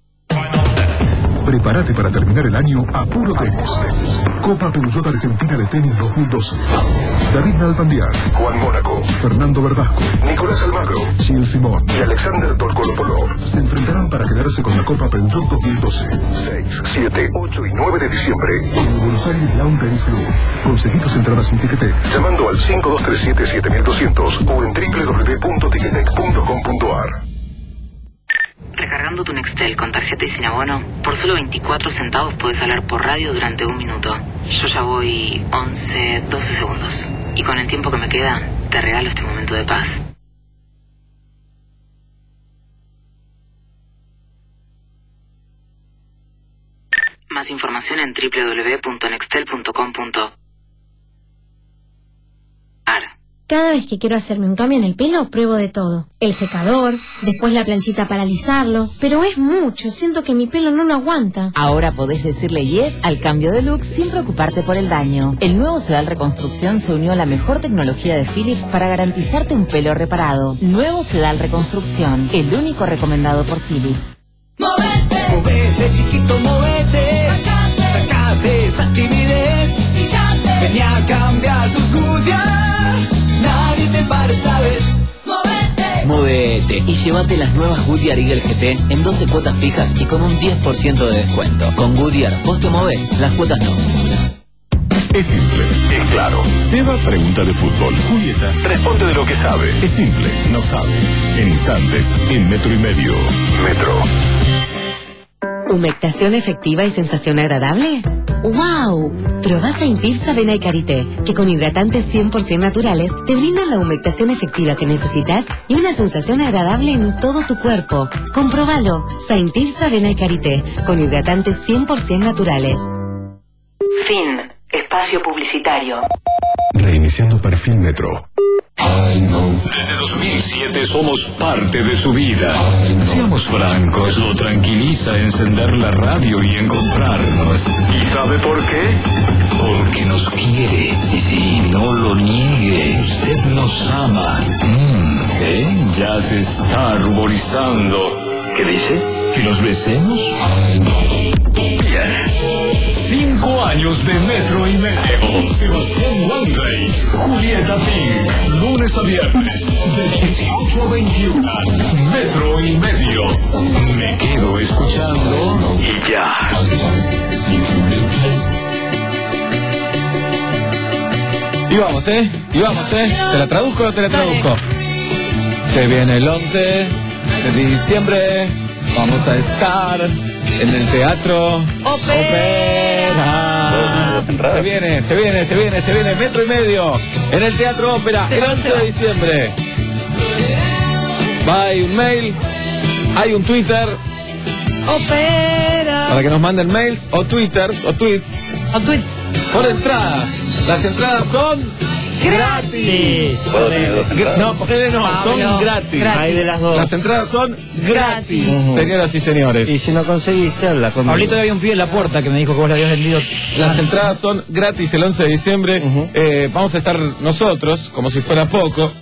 Prepárate para terminar el año a puro tenis. Copa Peugeot Argentina de Tenis dos mil doce. David Nalbandian, Juan Mónaco, Fernando Verdasco, Nicolás Almagro, Gilles Simón y Alexander Dolgopolov se enfrentarán para quedarse con la Copa Peugeot dos mil doce. seis, siete, ocho y nueve de diciembre en el Buenos Aires Lawn Tennis Club. Conseguí tus entradas en Ticketek llamando al cinco dos tres siete, siete dos cero cero o en w w w punto ticketek punto com punto a r. Recargando tu Nextel con tarjeta y sin abono, por solo veinticuatro centavos puedes hablar por radio durante un minuto. Yo ya voy once, doce segundos. Y con el tiempo que me queda, te regalo este momento de paz. Más información en w w w punto nextel punto com punto a r. Cada vez que quiero hacerme un cambio en el pelo, pruebo de todo. El secador, después la planchita para alisarlo, pero es mucho, siento que mi pelo no lo aguanta. Ahora podés decirle yes al cambio de look sin preocuparte por el daño. El nuevo Sedal Reconstrucción se unió a la mejor tecnología de Philips para garantizarte un pelo reparado. Nuevo Sedal Reconstrucción, el único recomendado por Philips. Movete, movete, chiquito, movete. Sacate, sacate esa timidez. Fíjate, ven a cambiar tus Goodyear. Nadie te para esta vez. Movete, movete y llévate las nuevas Goodyear Eagle G T en doce cuotas fijas y con un diez por ciento de descuento. Con Goodyear, vos te movés, las cuotas no. Es simple, es claro. Seba pregunta de fútbol. Julieta responde de lo que sabe. Es simple, no sabe. En instantes, en metro y medio. Metro. ¿Humectación efectiva y sensación agradable? ¡Wow! Probá Saintifsa Avena y Karité, que con hidratantes cien por ciento naturales te brindan la humectación efectiva que necesitas y una sensación agradable en todo tu cuerpo. Comprobalo. Saintifsa Avena y Karité, con hidratantes cien por ciento naturales. Fin. Espacio publicitario. Reiniciando perfil Metro. Desde dos mil siete somos parte de su vida. Seamos francos, lo tranquiliza encender la radio y encontrarnos. ¿Y sabe por qué? Porque nos quiere. Sí, sí, no lo niegue. Usted nos ama. Mm, ¿eh? Ya se está ruborizando. ¿Qué dice? ¿Que los besemos? Bien. Cinco años de metro y medio. Sebastián Weinreich, Julieta Pink. Lunes a viernes, de dieciocho a veintiuno. Metro y medio. Me quedo escuchando y ya. Y vamos, ¿eh? Y vamos, ¿eh? ¿Te la traduzco o no te la traduzco? Se viene el once de diciembre. Vamos a estar en el Teatro Ópera. Se viene, se viene, se viene, se viene. Metro y medio en el Teatro Ópera el once de diciembre. Va, hay un mail, hay un Twitter. Ópera. Para que nos manden mails o twitters o tweets. O tweets. Por entrada. Las entradas son gratis. Gra- No, porque no, son Pablo, gratis. gratis. Hay de las dos. Las entradas son gratis, Ujú. señoras y señores. Y si no conseguiste, habla conmigo. Pablito, había un pibe en la puerta que me dijo que vos le habías vendido. Las entradas son gratis el once de diciembre. Eh, vamos a estar nosotros, como si fuera poco.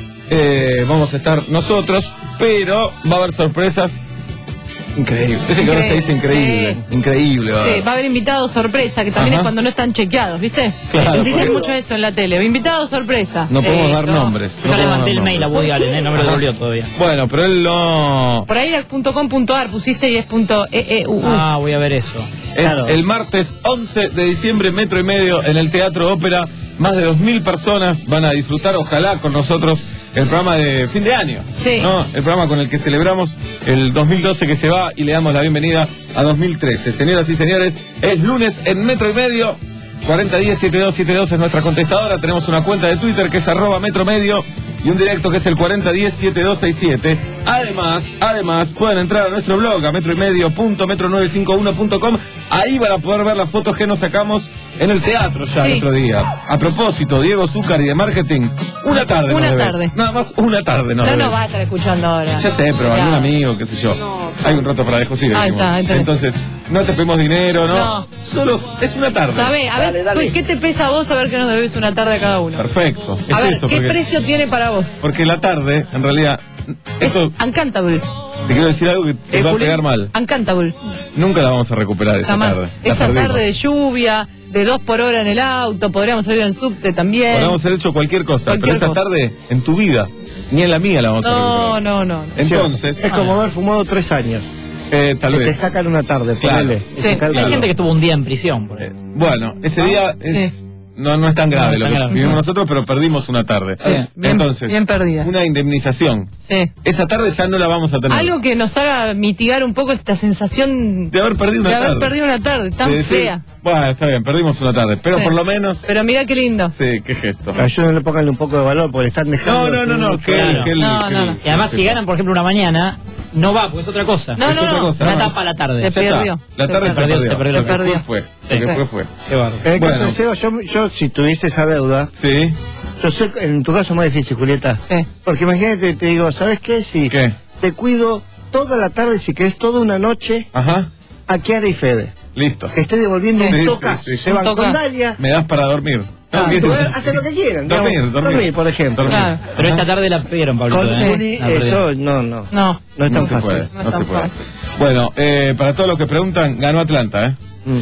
Eh, vamos a estar nosotros, pero va a haber sorpresas increíbles. Viste que ahora se dice increíble. Sí. Increíble. Va a Sí, haber. va a haber invitados sorpresa, que también Ajá. es cuando no están chequeados, ¿viste? Claro, Dicen porque- mucho eso en la tele. Invitados sorpresa. No podemos Eh, dar no. nombres. Yo no le podemos mandé dar el mail a nombres. Woody Allen, ¿eh? No me lo Ajá. devolvió todavía. Bueno, pero él no. Por ahí era punto com punto ar pusiste y es punto e e u u. Ah, voy a ver eso. Es Claro. el martes once de diciembre, metro y medio, en el Teatro Ópera. Más de dos mil personas van a disfrutar, ojalá, con nosotros el programa de fin de año. Sí. ¿No? El programa con el que celebramos el dos mil doce que se va y le damos la bienvenida a dos mil trece. Señoras y señores, es lunes en metro y medio. cuarenta diez setenta y dos setenta y dos es nuestra contestadora. Tenemos una cuenta de Twitter que es arroba metro medio y un directo que es el cuarenta diez setenta y dos sesenta y siete. Además, además, pueden entrar a nuestro blog a metro y medio punto metro nueve cinco uno punto com. Ahí van a poder ver las fotos que nos sacamos en el teatro ya Sí. el otro día. A propósito, Diego Zúcar y de marketing, una tarde Una nos debes. tarde. Nada más una tarde nos No debes. nos va a estar escuchando ahora. Ya sé, pero Ya. algún amigo, qué sé yo. Hay un rato para dejo, sí, Ahí dijimos. está, ahí está. Entonces, no te pedimos dinero, ¿no? No. Solo es una tarde. ¿Sabés? A ver, pues, ¿qué te pesa a vos saber que nos debes una tarde a cada uno? Perfecto. Es A ver, eso, ¿qué porque, precio tiene para vos? porque la tarde, en realidad, esto Uncountable. te quiero decir algo que te Eh, va a Juli, pegar mal. Uncountable. Nunca la vamos a recuperar esa Jamás. tarde. La Esa perdimos. tarde de lluvia, de dos por hora en el auto, podríamos salir en subte también. Podríamos haber hecho cualquier cosa, Cualquier pero esa cosa. tarde, en tu vida, ni en la mía la vamos a recuperar. No, no, no. no. Entonces, Es como haber fumado tres años. eh, tal Que vez. te sacan una tarde, Claro. ponele. Sí. Te sacan- Claro. Hay gente que estuvo un día en prisión. Por Eh, bueno, ese día es, no, no es tan grave No, lo es que tan grave. vivimos nosotros, pero perdimos una tarde. Sí, bien- Entonces, bien perdida. una indemnización. Sí. Esa tarde ya no la vamos a tener. Algo que nos haga mitigar un poco esta sensación De haber perdido una de haber tarde. perdido una tarde tan De decir, fea. Bueno, está bien, perdimos una tarde, pero Sí. por lo menos. Pero mira qué lindo. Sí, qué gesto. Ayúdenle, pónganle un poco de valor porque le están dejando. No, no, no, no, que él, Claro. que él- No, que no, él- no. Y además, si ganan, por ejemplo, una mañana, no va, porque es otra cosa. No, es no, otra no. cosa. Una además. etapa a la tarde. Ya Se está. perdió. La Se tarde se perdió, perdió. se perdió Lo la que tarde. fue, fue. Sí. Lo que fue, fue. Qué bárbaro. En el caso Bueno. de Seba, yo, yo si tuviese esa deuda, Sí. yo sé que en tu caso es más difícil, Julieta. Sí. Porque imagínate, te digo, ¿sabes qué? Si ¿Qué? te cuido toda la tarde, si querés, toda una noche, Ajá. a Kiara y Fede. Listo. Estoy devolviendo Sí, un sí, tocas. sí, sí. Se van Un con tocas. Dalia. Me das para dormir. Ah, ¿Qué te- hacen lo que quieran. Dormir, digamos. dormir. Dormir, por ejemplo. Dormir. Claro. Pero esta tarde la pidieron, Pablito. Con ¿eh? Juli, La perdí. eso no, no. No. No es No tan se fácil. puede, No no es se tan puede. fácil. Bueno, eh, para todos los que preguntan, ganó Atlanta, ¿eh?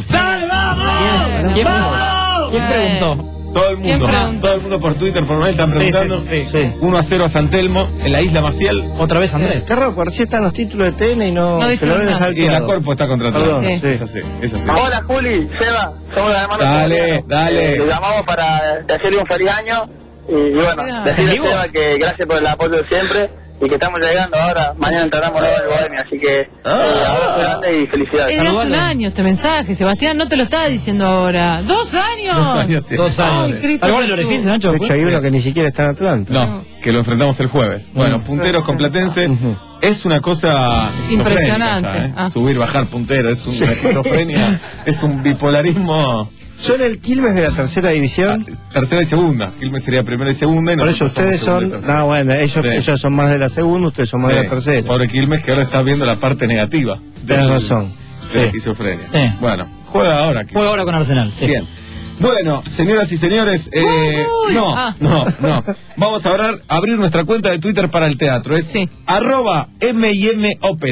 ¿Quién, quién- quién preguntó? Todo el ¿Quién mundo, preguntó? todo el mundo por Twitter, por mail están Sí, preguntando. sí, sí, sí. uno a cero a San Telmo, en la isla Maciel. Otra vez Andrés. Qué raro, porque recién están los títulos de T N y no, No se lo disfrutan. ven Y la salteado. Corpo está contratada. Perdón, Sí. sí. Es así, es así. Hola Juli, Seba, somos la hermana Dale, colombiana. dale. Eh, le llamamos para desearle un feliz año y, y bueno, Mira. decirle ¿En vivo? a Seba que gracias por el apoyo de siempre y que estamos llegando ahora, mañana entramos luego en Bohemia, así que eh, abrazo grande y felicidades. Es de hace un Saludalo. año este mensaje, Sebastián, no te lo estaba diciendo ahora. ¡Dos años! Dos años tiene. Dos Ay, años. Cristo Al igual el Jesús. orificio, Nacho. De hecho, hay uno que ni siquiera está en Atlanta. No, que lo enfrentamos el jueves. Bueno, punteros con Platense es una cosa Impresionante. esquizofrénica ya, ¿eh? Ah. Subir, bajar puntero, es una esquizofrenia, es un bipolarismo. Son el Quilmes de la tercera división. Tercera y segunda. Quilmes sería primera y segunda. Y Por eso nosotros somos ustedes segunda y son. tercera. No, bueno, ellos, Sí. ellos son más de la segunda, ustedes son más de Sí. la tercera. Pobre Quilmes que ahora está viendo la parte negativa. Tenés del- razón. De la Sí. esquizofrenia. Sí. Bueno, juega ahora. Quilmes. Juega ahora con Arsenal. Sí. Bien. Bueno, señoras y señores, eh, Uy, no, ah. no, no. Vamos a abrir, abrir nuestra cuenta de Twitter para el teatro. Es Sí. arroba M y M Ópera.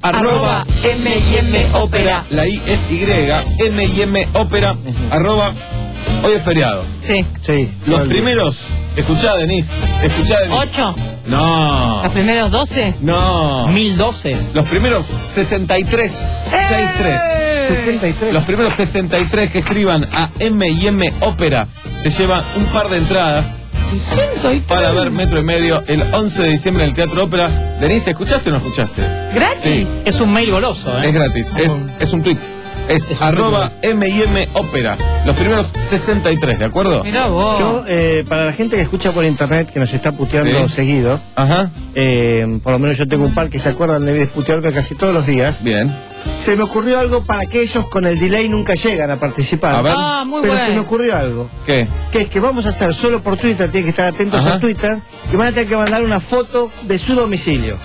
arroba M y M Ópera. La I es Y, M y M Ópera, arroba. Hoy es feriado. Sí. Sí. Los primeros, escuchá, Denise, escuchá, Denise. ¿Ocho? No. ¿Los primeros doce? No. mil doce. Los primeros sesenta y tres. sesenta y tres. sesenta y tres. Los primeros sesenta y tres que escriban a M y M Ópera se llevan un par de entradas sesenta y tres. para ver Metro y Medio el once de diciembre en el Teatro Ópera. Denise, ¿escuchaste o no escuchaste? ¿Gratis? Sí. Es un mail goloso, ¿eh? Es gratis, es, es un tweet. Es, Es un arroba M y M Ópera. Los primeros sesenta y tres, ¿de acuerdo? Mirá vos. Yo, eh, para la gente que escucha por internet, que nos está puteando Sí. seguido, Ajá. eh, por lo menos yo tengo un par que se acuerdan de desputearme casi todos los días. Bien. Se me ocurrió algo para que ellos con el delay nunca llegan a participar. A ver. Ah, muy Pero bueno. se me ocurrió algo. ¿Qué? Que es que vamos a hacer solo por Twitter, tienen que estar atentos Ajá. a Twitter, y van a tener que mandar una foto de su domicilio.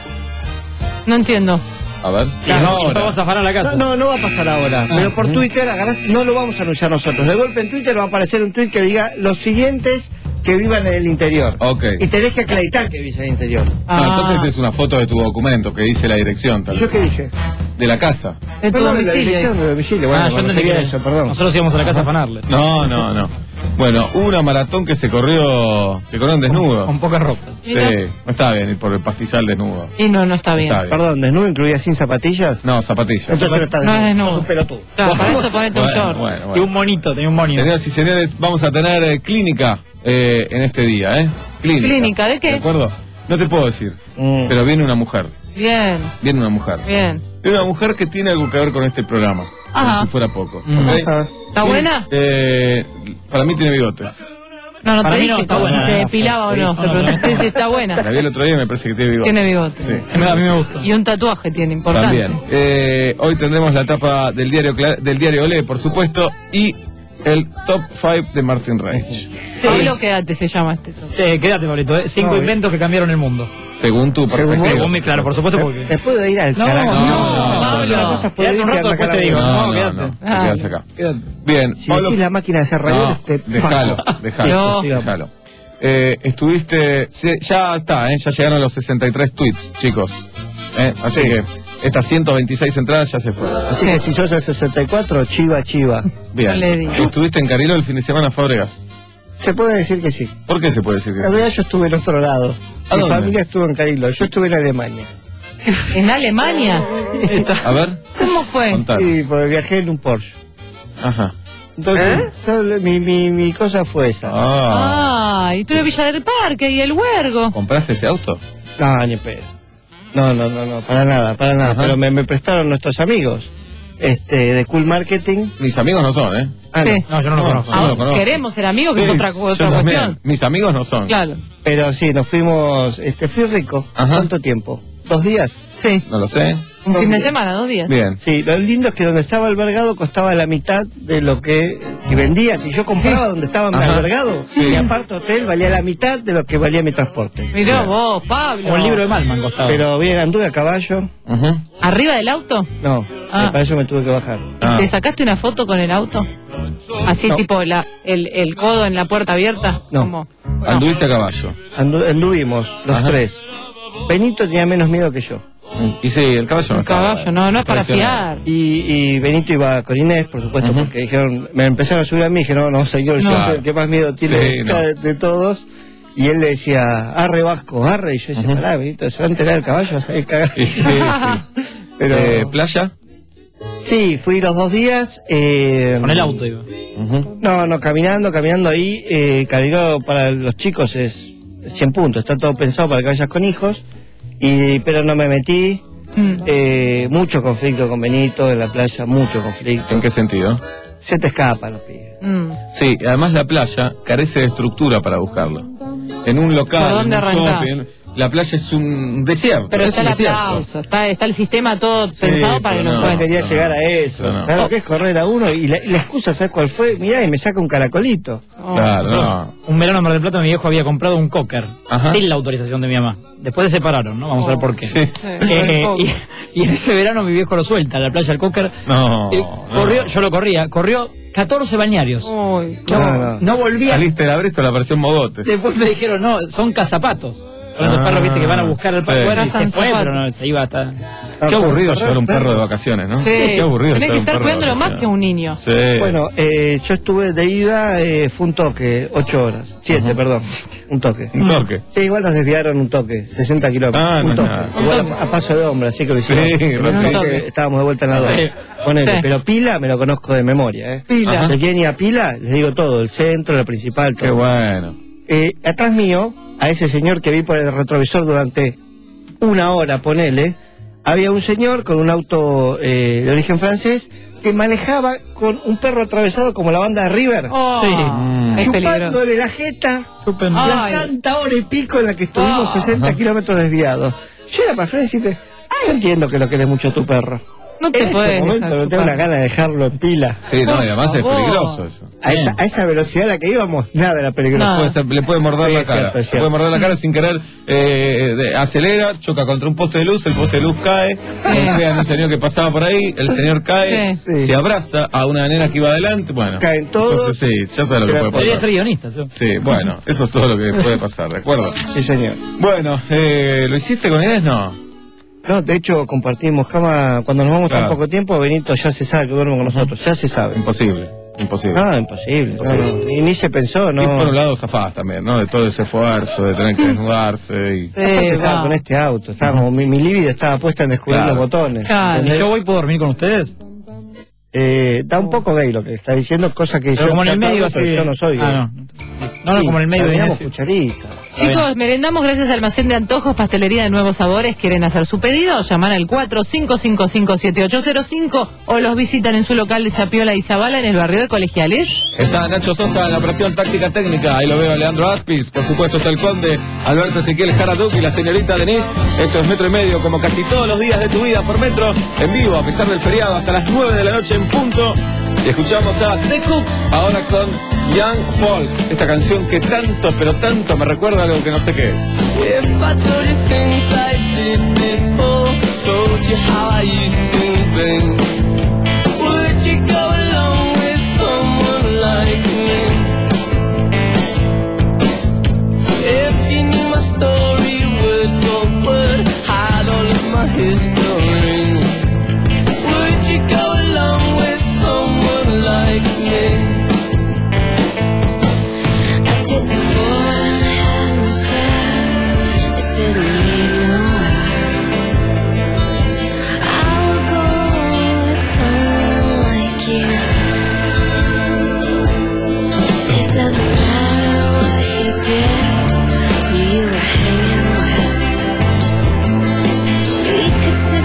No entiendo. A ver. Y no, y vamos a afanar la casa. No, no, no va a pasar ahora. Ah, pero por ujú. Twitter agarrás, no lo vamos a anunciar nosotros. De golpe en Twitter va a aparecer un tweet que diga los siguientes que vivan en el interior. Ok. Y tenés que acreditar que vivís en el interior. No, entonces es una foto de tu documento que dice la dirección. Tal ¿Yo vez. qué dije? De la casa. De tu Perdón, de la domicilio. dirección de domicilio. Bueno, Ah, me yo entendí refería que a eso, perdón. nosotros íbamos a la casa a afanarle. No, no, no. Bueno, hubo una maratón que se corrió, que corrió en desnudo. Con pocas ropas. Sí, Mira. no estaba bien ir por el pastizal desnudo. Y no, no está bien. Está bien. Perdón, desnudo incluía sin zapatillas. No, zapatillas. Entonces no está No desnudo. es desnudo. Sos un pelotudo. Claro, para eso ponete un Bueno, short. bueno, Y bueno. un monito, tenía un monito. Señoras y señores, vamos a tener eh, clínica eh, en este día, ¿eh? Clínica. ¿Clínica de qué? ¿De acuerdo? No te puedo decir, Mm. pero viene una mujer. Bien, Viene una mujer. bien. Viene una mujer que tiene algo que ver con este programa. Ajá. Como si fuera poco. Mm. ¿ok? Ajá. ¿Está buena? Eh, para mí tiene bigotes. No, no Para te mí no, dije está como buena. si se depilaba o no. No, Te no, pregunté no. si está La buena. vi el otro día y me parece que tiene bigotes. Tiene bigote. Sí. A mí, a mí me gusta. Y un tatuaje tiene, importante. También. Eh, hoy tendremos la tapa del diario Cla- del diario Olé, por supuesto, y el top cinco de Martin Reich. Pablo, quédate, se llama este. Sí, quédate, Pablito. ¿eh? Cinco No, inventos que cambiaron el mundo. Según tu Según perspectiva. Según mi, claro, por supuesto, porque. Después de ir al No, carajo. no, no, Pablo. no. Las cosas pueden Quédate ir un rato, quedar después te cara digo. dura. No, No, no, quédate. no, te Ah. quedas acá. Quédate. Bien, Si Pablo, decís la máquina de hacer rayones, no, te déjalo, déjalo, No. déjalo. Eh, estuviste, se- ya está, eh, ya llegaron los sesenta y tres tweets, chicos. Eh, así Sí. que estas ciento veintiséis entradas ya se fueron. Así que si sos el sesenta y cuatro, chiva, chiva. Bien. No le digo. Estuviste en Cariló el fin de semana, Fábregas. Se puede decir que sí. ¿Por qué se puede decir que En sí? realidad yo estuve en otro lado. ¿A Mi dónde? familia estuvo en Carilo, yo estuve en Alemania. ¿En Alemania? A ver, ¿Cómo fue? contanos. Y porque viajé en un Porsche. Ajá. Entonces, todo lo- mi, mi, mi cosa fue esa. Ah, Ay, pero Villa del Parque y el Huergo. ¿compraste ese auto? No, ni pedo. No, no, no, no, para nada, para nada. Ajá. Pero me, me prestaron nuestros amigos este, de Cool Marketing. Mis amigos no son, ¿eh? Ah, Sí. no. No, yo no lo No, conozco. yo no Ah, lo conozco. queremos ser amigos, que Sí, es otra, yo otra también. cuestión. Mis amigos no son. Claro. Pero sí, nos fuimos, este, fui rico. Ajá. ¿Cuánto tiempo? ¿Dos días? Sí. No lo sé. Un Dos fin de días. semana, dos días. Bien. Sí, lo lindo es que donde estaba albergado costaba la mitad de lo que, si vendía, si yo compraba Sí. donde estaba Ajá. albergado, Sí. mi aparte hotel valía la mitad de lo que valía mi transporte. Mirá Bien. vos, Pablo. O el libro de Malman costaba. Pero bien, anduve a caballo. Ujú. ¿Arriba del auto? No, Ah. para eso me tuve que bajar. Ah. ¿Te sacaste una foto con el auto? Así No. tipo la, el, el codo en la puerta abierta. No. ¿Cómo? No. Anduviste a caballo. Andu- anduvimos los Ajá. tres. Benito tenía menos miedo que yo. Y sí, el caballo no El estaba, caballo, no, no es para traicionado. fiar. Y, y Benito iba con Inés, por supuesto, porque dijeron, me empezaron a subir a mí, dije, no, no, señor, yo No. soy el que más miedo tiene Sí, no. de, de todos. Y él le decía, arre Vasco, arre. Y yo decía, pará, Benito, se va a enterar el caballo, va a salir cagado. Sí, sí, sí. Pero, Eh, ¿Playa? sí, fui los dos días. Eh, Con el auto, iba. Ujú. No, no, caminando, caminando ahí. Eh, Cabildo para los chicos es cien puntos, está todo pensado para que vayas con hijos. Y, pero no me metí. Mm. Eh, mucho conflicto con Benito en la playa, mucho conflicto. ¿En qué sentido? Se te escapan los pibes. Mm. Sí, además la playa carece de estructura para buscarlo. En un local, ¿Por dónde en un arrancás? shopping, la playa es un desierto. Pero es está un el desierto. aplauso, está, está el sistema todo pensado para que pero lo no. No encuentre. quería llegar a eso. Pero no. Claro que es correr a uno y la, y la excusa, ¿sabes cuál fue? Mirá, y me saca un caracolito. Oh. Claro, Nosotros, no. Un verano en Mar del Plata mi viejo había comprado un cocker Ajá. sin la autorización de mi mamá. Después se separaron, ¿no? Vamos a ver por qué. Sí. Eh, y, y en ese verano mi viejo lo suelta a la playa del cocker. No, Eh, no. corrió, yo lo corría, corrió catorce bañarios. Uy, No, no. No volvía. Saliste de la Bristol, la versión mogote. Después me dijeron, no, son cazapatos. Con esos Ah, perros, viste, que van a buscar al sí. perro y se San fue, Zapato. pero no, se iba hasta... Qué aburrido llevar un perro de vacaciones, ¿no? Sí. Qué aburrido Tenés llevar que un estar perro de cuidándolo más que vacaciones. un niño. Sí. Bueno, eh, yo estuve de ida, eh, fue un toque, ocho horas, siete, Ajá. perdón, un toque. Un toque. Sí, igual nos desviaron un toque, sesenta kilómetros. Ah, no un es toque. nada. Igual a, a paso de hombre, así que lo hicimos. Sí, Porque rapidísimo. estábamos de vuelta en la dos. Sí. Ponele, Sí. pero Pila me lo conozco de memoria, ¿eh? Pila. Si quieren ir a Pila, les digo todo, el centro, la principal, todo. Qué bueno. Eh, atrás mío, a ese señor que vi por el retrovisor durante una hora, ponele, había un señor con un auto eh, de origen francés que manejaba con un perro atravesado como la banda de River. Oh, Sí. Mm. es peligroso. Chupándole la jeta Chupen. la Ay. santa hora y pico en la que estuvimos Ah. sesenta kilómetros desviados. Yo era para frente y decirle, yo entiendo que lo querés mucho a tu perro. No te En este puedes momento dejar no tengo chupar. una gana de dejarlo en pila. Sí, no, Por y además favor. es peligroso eso. A esa, a esa velocidad a la que íbamos, nada era peligroso. No. Puede ser- le puede morder Sí, la es cara. cierto, es Le cierto. puede morder la cara sin querer, eh, de- acelera, choca contra un poste de luz, el poste de luz cae, golpea a un señor que pasaba por ahí, el señor cae, Sí. se abraza a una nena que iba adelante, bueno. Caen todos. Entonces sí, ya sabes lo que puede Podría pasar. ser guionista, ¿sí? Sí, bueno, eso es todo lo que puede pasar, ¿de acuerdo? Sí, señor. Bueno, eh, ¿lo hiciste con Inés? No. No, de hecho compartimos cama cuando nos vamos Claro. tan poco tiempo. Benito ya se sabe que duerme con nosotros, ya se sabe. Imposible, imposible. No, imposible. Imposible. no, no, y ni se pensó, ¿no? Y por un lado zafás también, ¿no? De todo ese esfuerzo, de tener que desnudarse y... Sí, Aparte estaba va. con este auto, estábamos, mi, mi libido estaba puesta en descubrir Claro. los botones. Claro. ¿Y ¿Entendés? yo voy, puedo dormir con ustedes? Eh, da un poco gay lo que está diciendo, cosa que Pero yo como en el trato, medio pero así. yo no soy gay. Ah, no. No, no, Sí, como en el medio de terminamos Inés. cucharita. Chicos, merendamos gracias a Almacén de Antojos, Pastelería de Nuevos Sabores. ¿Quieren hacer su pedido? Llaman al cuatro cinco cinco cinco siete ocho cero cinco o los visitan en su local de Zapiola y Zabala en el barrio de Colegiales. Está Nacho Sosa en la operación táctica técnica, ahí lo veo a Leandro Aspis, por supuesto está el conde, Alberto Ezequiel Jaraduc y la señorita Denise. Esto es Metro y Medio, como casi todos los días de tu vida por Metro, en vivo a pesar del feriado hasta las nueve de la noche en punto. Y escuchamos a The Cooks, ahora con Young Folks, esta canción que tanto, pero tanto me recuerda a algo que no sé qué es. If I told you things I did before, told you how I used to be, would you go along with someone like me? If you knew my story word for word, had all of my history, would you go along with someone like me? I did before and had my share. It didn't lead nowhere. I would go along with someone like you. It doesn't matter what you did, who you were hanging with. We could sit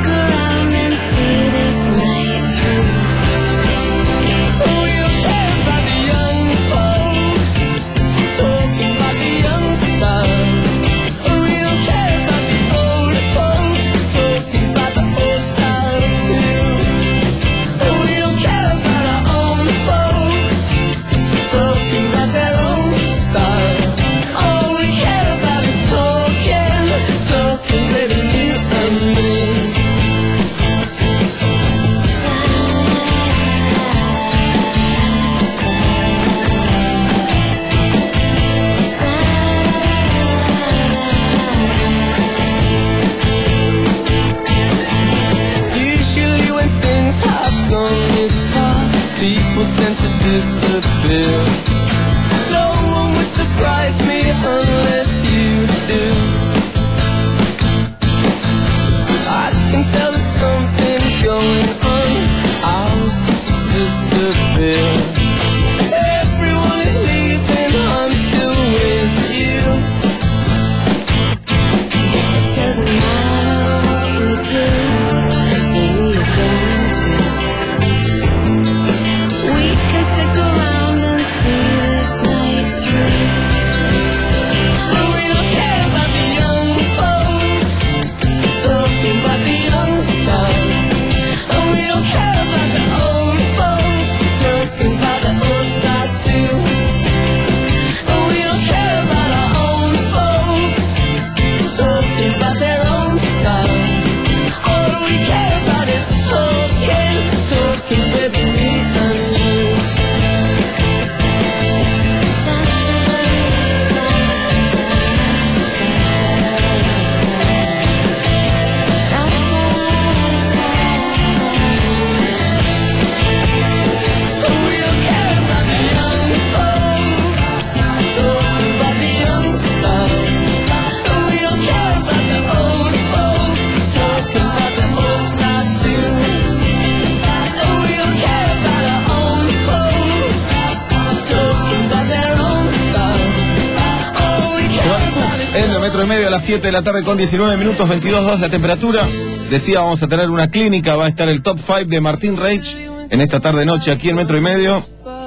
en el metro y medio a las siete de la tarde con diecinueve minutos, veintidós grados la temperatura. Decía, vamos a tener una clínica, va a estar el top cinco de Martín Reich en esta tarde-noche aquí en metro y medio.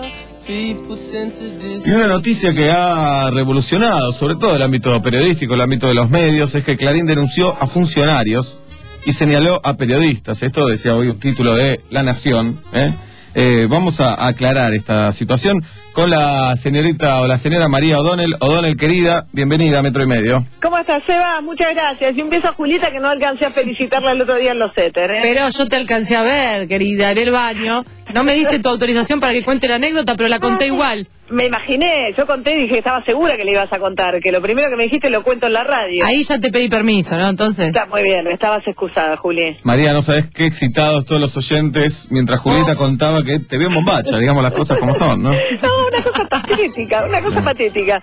Y una noticia que ha revolucionado, sobre todo el ámbito periodístico, el ámbito de los medios, es que Clarín denunció a funcionarios y señaló a periodistas. Esto decía hoy un título de La Nación, ¿eh? Eh, vamos a aclarar esta situación con la señorita o la señora María O'Donnell. O'Donnell, querida, bienvenida a Metro y Medio. ¿Cómo estás, Seba? Muchas gracias. Y un beso a Julieta, que no alcancé a felicitarla el otro día en los éter, ¿eh? Pero yo te alcancé a ver, querida, en el baño. No me diste tu autorización para que cuente la anécdota, pero la conté igual. Me imaginé, yo conté y dije que estaba segura que le ibas a contar, que lo primero que me dijiste lo cuento en la radio. Ahí ya te pedí permiso, ¿no? Entonces... Está muy bien, estabas excusada, Juli. María, no sabés qué excitados todos los oyentes mientras Julieta oh. contaba que te vio en bombacha, digamos las cosas como son, ¿no? No, una cosa patética, una cosa patética.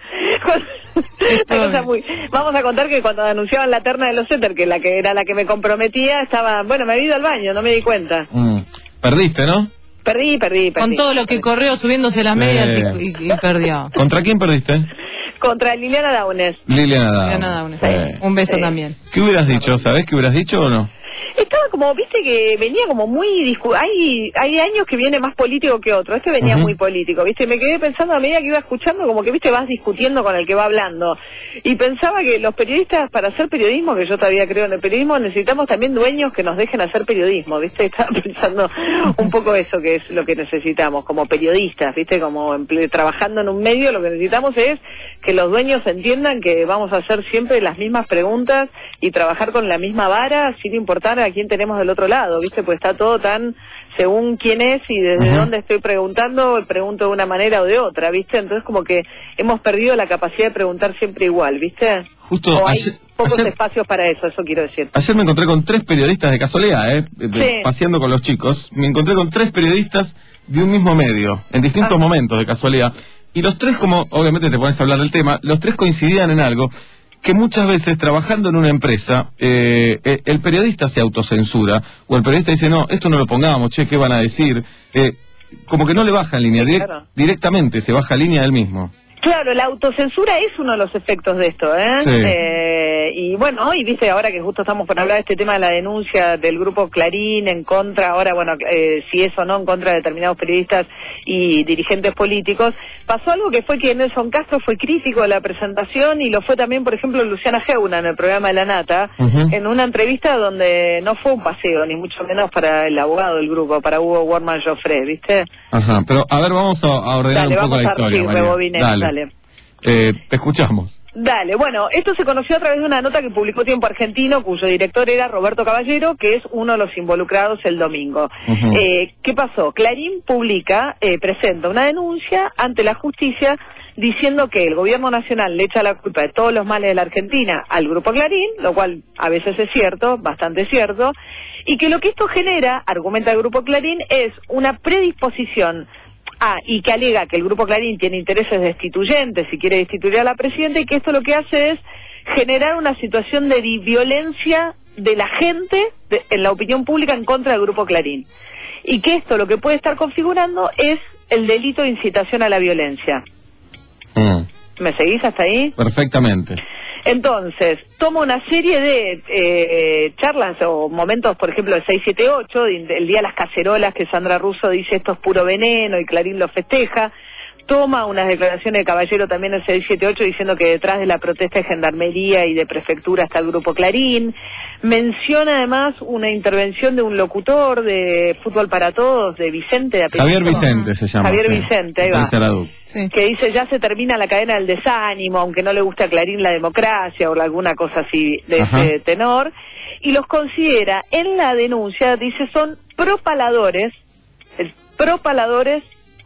Una cosa muy... Vamos a contar que cuando anunciaban la terna de los éter, que la que era la que me comprometía, estaba... Bueno, me había ido al baño, no me di cuenta. Mm. Perdiste, ¿no? Perdí, perdí, perdí. Con todo lo que corrió subiéndose las medias eh. y, y, y perdió. ¿Contra quién perdiste? Contra Liliana Daunes. Liliana Daunes. Liliana Daunes. Sí. Un beso sí. también. ¿Qué hubieras dicho? ¿Sabés qué hubieras dicho o no? Estaba como, viste que venía como muy... Discu hay hay años que viene más político que otro. Este venía uh-huh. muy político, viste. Me quedé pensando a medida que iba escuchando, como que, viste, vas discutiendo con el que va hablando. Y pensaba que los periodistas, para hacer periodismo, que yo todavía creo en el periodismo, necesitamos también dueños que nos dejen hacer periodismo, viste. Estaba pensando un poco eso, que es lo que necesitamos como periodistas, viste, como emple- trabajando en un medio. Lo que necesitamos es que los dueños entiendan que vamos a hacer siempre las mismas preguntas y trabajar con la misma vara, sin importar a quién tenemos del otro lado, ¿viste? Pues está todo tan según quién es y desde uh-huh. dónde estoy preguntando, pregunto de una manera o de otra, ¿viste? Entonces como que hemos perdido la capacidad de preguntar siempre igual, ¿viste? Justo o hay ayer, pocos ayer, espacios para eso, eso quiero decir. Ayer me encontré con tres periodistas de casualidad, ¿eh? Sí. Paseando con los chicos. Me encontré con tres periodistas de un mismo medio, en distintos ah. momentos de casualidad. Y los tres, como obviamente te pones a hablar del tema, los tres coincidían en algo, que muchas veces trabajando en una empresa, eh, eh, el periodista se autocensura, o el periodista dice, no, esto no lo pongamos, che, ¿qué van a decir? Eh, como que no le baja en línea, sí, direct, claro. directamente se baja línea él mismo. Claro, la autocensura es uno de los efectos de esto, ¿eh? Sí. eh y bueno, y viste, ahora que justo estamos por hablar de este tema de la denuncia del grupo Clarín en contra, ahora, bueno, eh, si es o no en contra de determinados periodistas y dirigentes políticos, pasó algo que fue que Nelson Castro fue crítico de la presentación y lo fue también, por ejemplo, Luciana Geuna en el programa de La Nata, uh-huh. en una entrevista donde no fue un paseo, ni mucho menos para el abogado del grupo, para Hugo Warman Joffre, ¿viste? Ajá, pero a ver, vamos a, a ordenar dale, un poco la historia, sí, María. Dale. dale. Eh, te escuchamos. Dale, bueno, esto se conoció a través de una nota que publicó Tiempo Argentino, cuyo director era Roberto Caballero, que es uno de los involucrados el domingo. Uh-huh. Eh, ¿Qué pasó? Clarín publica, eh, presenta una denuncia ante la justicia diciendo que el gobierno nacional le echa la culpa de todos los males de la Argentina al Grupo Clarín, lo cual a veces es cierto, bastante cierto, y que lo que esto genera, argumenta el Grupo Clarín, es una predisposición. Ah, y que alega que el Grupo Clarín tiene intereses destituyentes y quiere destituir a la presidenta, y que esto lo que hace es generar una situación de violencia de la gente de, en la opinión pública en contra del Grupo Clarín. Y que esto lo que puede estar configurando es el delito de incitación a la violencia. Mm. ¿Me seguís hasta ahí? Perfectamente. Entonces, toma una serie de eh, charlas o momentos, por ejemplo, el seis siete ocho, el día de las cacerolas, que Sandra Russo dice esto es puro veneno y Clarín lo festeja. Toma unas declaraciones de Caballero también el seis siete ocho diciendo que detrás de la protesta de Gendarmería y de Prefectura está el Grupo Clarín. Menciona además una intervención de un locutor de Fútbol para Todos, de Vicente de apellido. Javier Vicente se llama. Javier sí. Vicente, ahí va. Sí. Que dice ya se termina la cadena del desánimo, aunque no le guste a Clarín la democracia o alguna cosa así de Ajá. ese tenor. Y los considera en la denuncia, dice, son propaladores, propaladores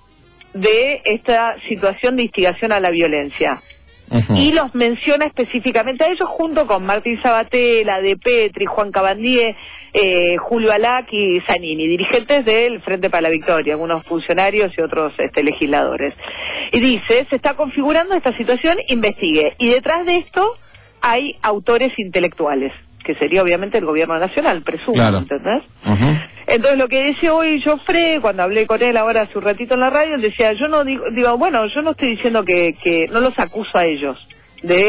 de esta situación de instigación a la violencia. Uh-huh. Y los menciona específicamente a ellos junto con Martín Sabatella, De Petri, Juan Cabandier, eh, Julio Alac y Zanini, dirigentes del Frente para la Victoria, algunos funcionarios y otros este, legisladores. Y dice, se está configurando esta situación, investigue. Y detrás de esto hay autores intelectuales, que sería obviamente el gobierno nacional, presumo, claro. ¿Entendés? Uh-huh. Entonces lo que dice hoy Joffre, cuando hablé con él ahora hace un ratito en la radio, él decía, yo no digo, digo bueno, yo no estoy diciendo que, que no los acuso a ellos de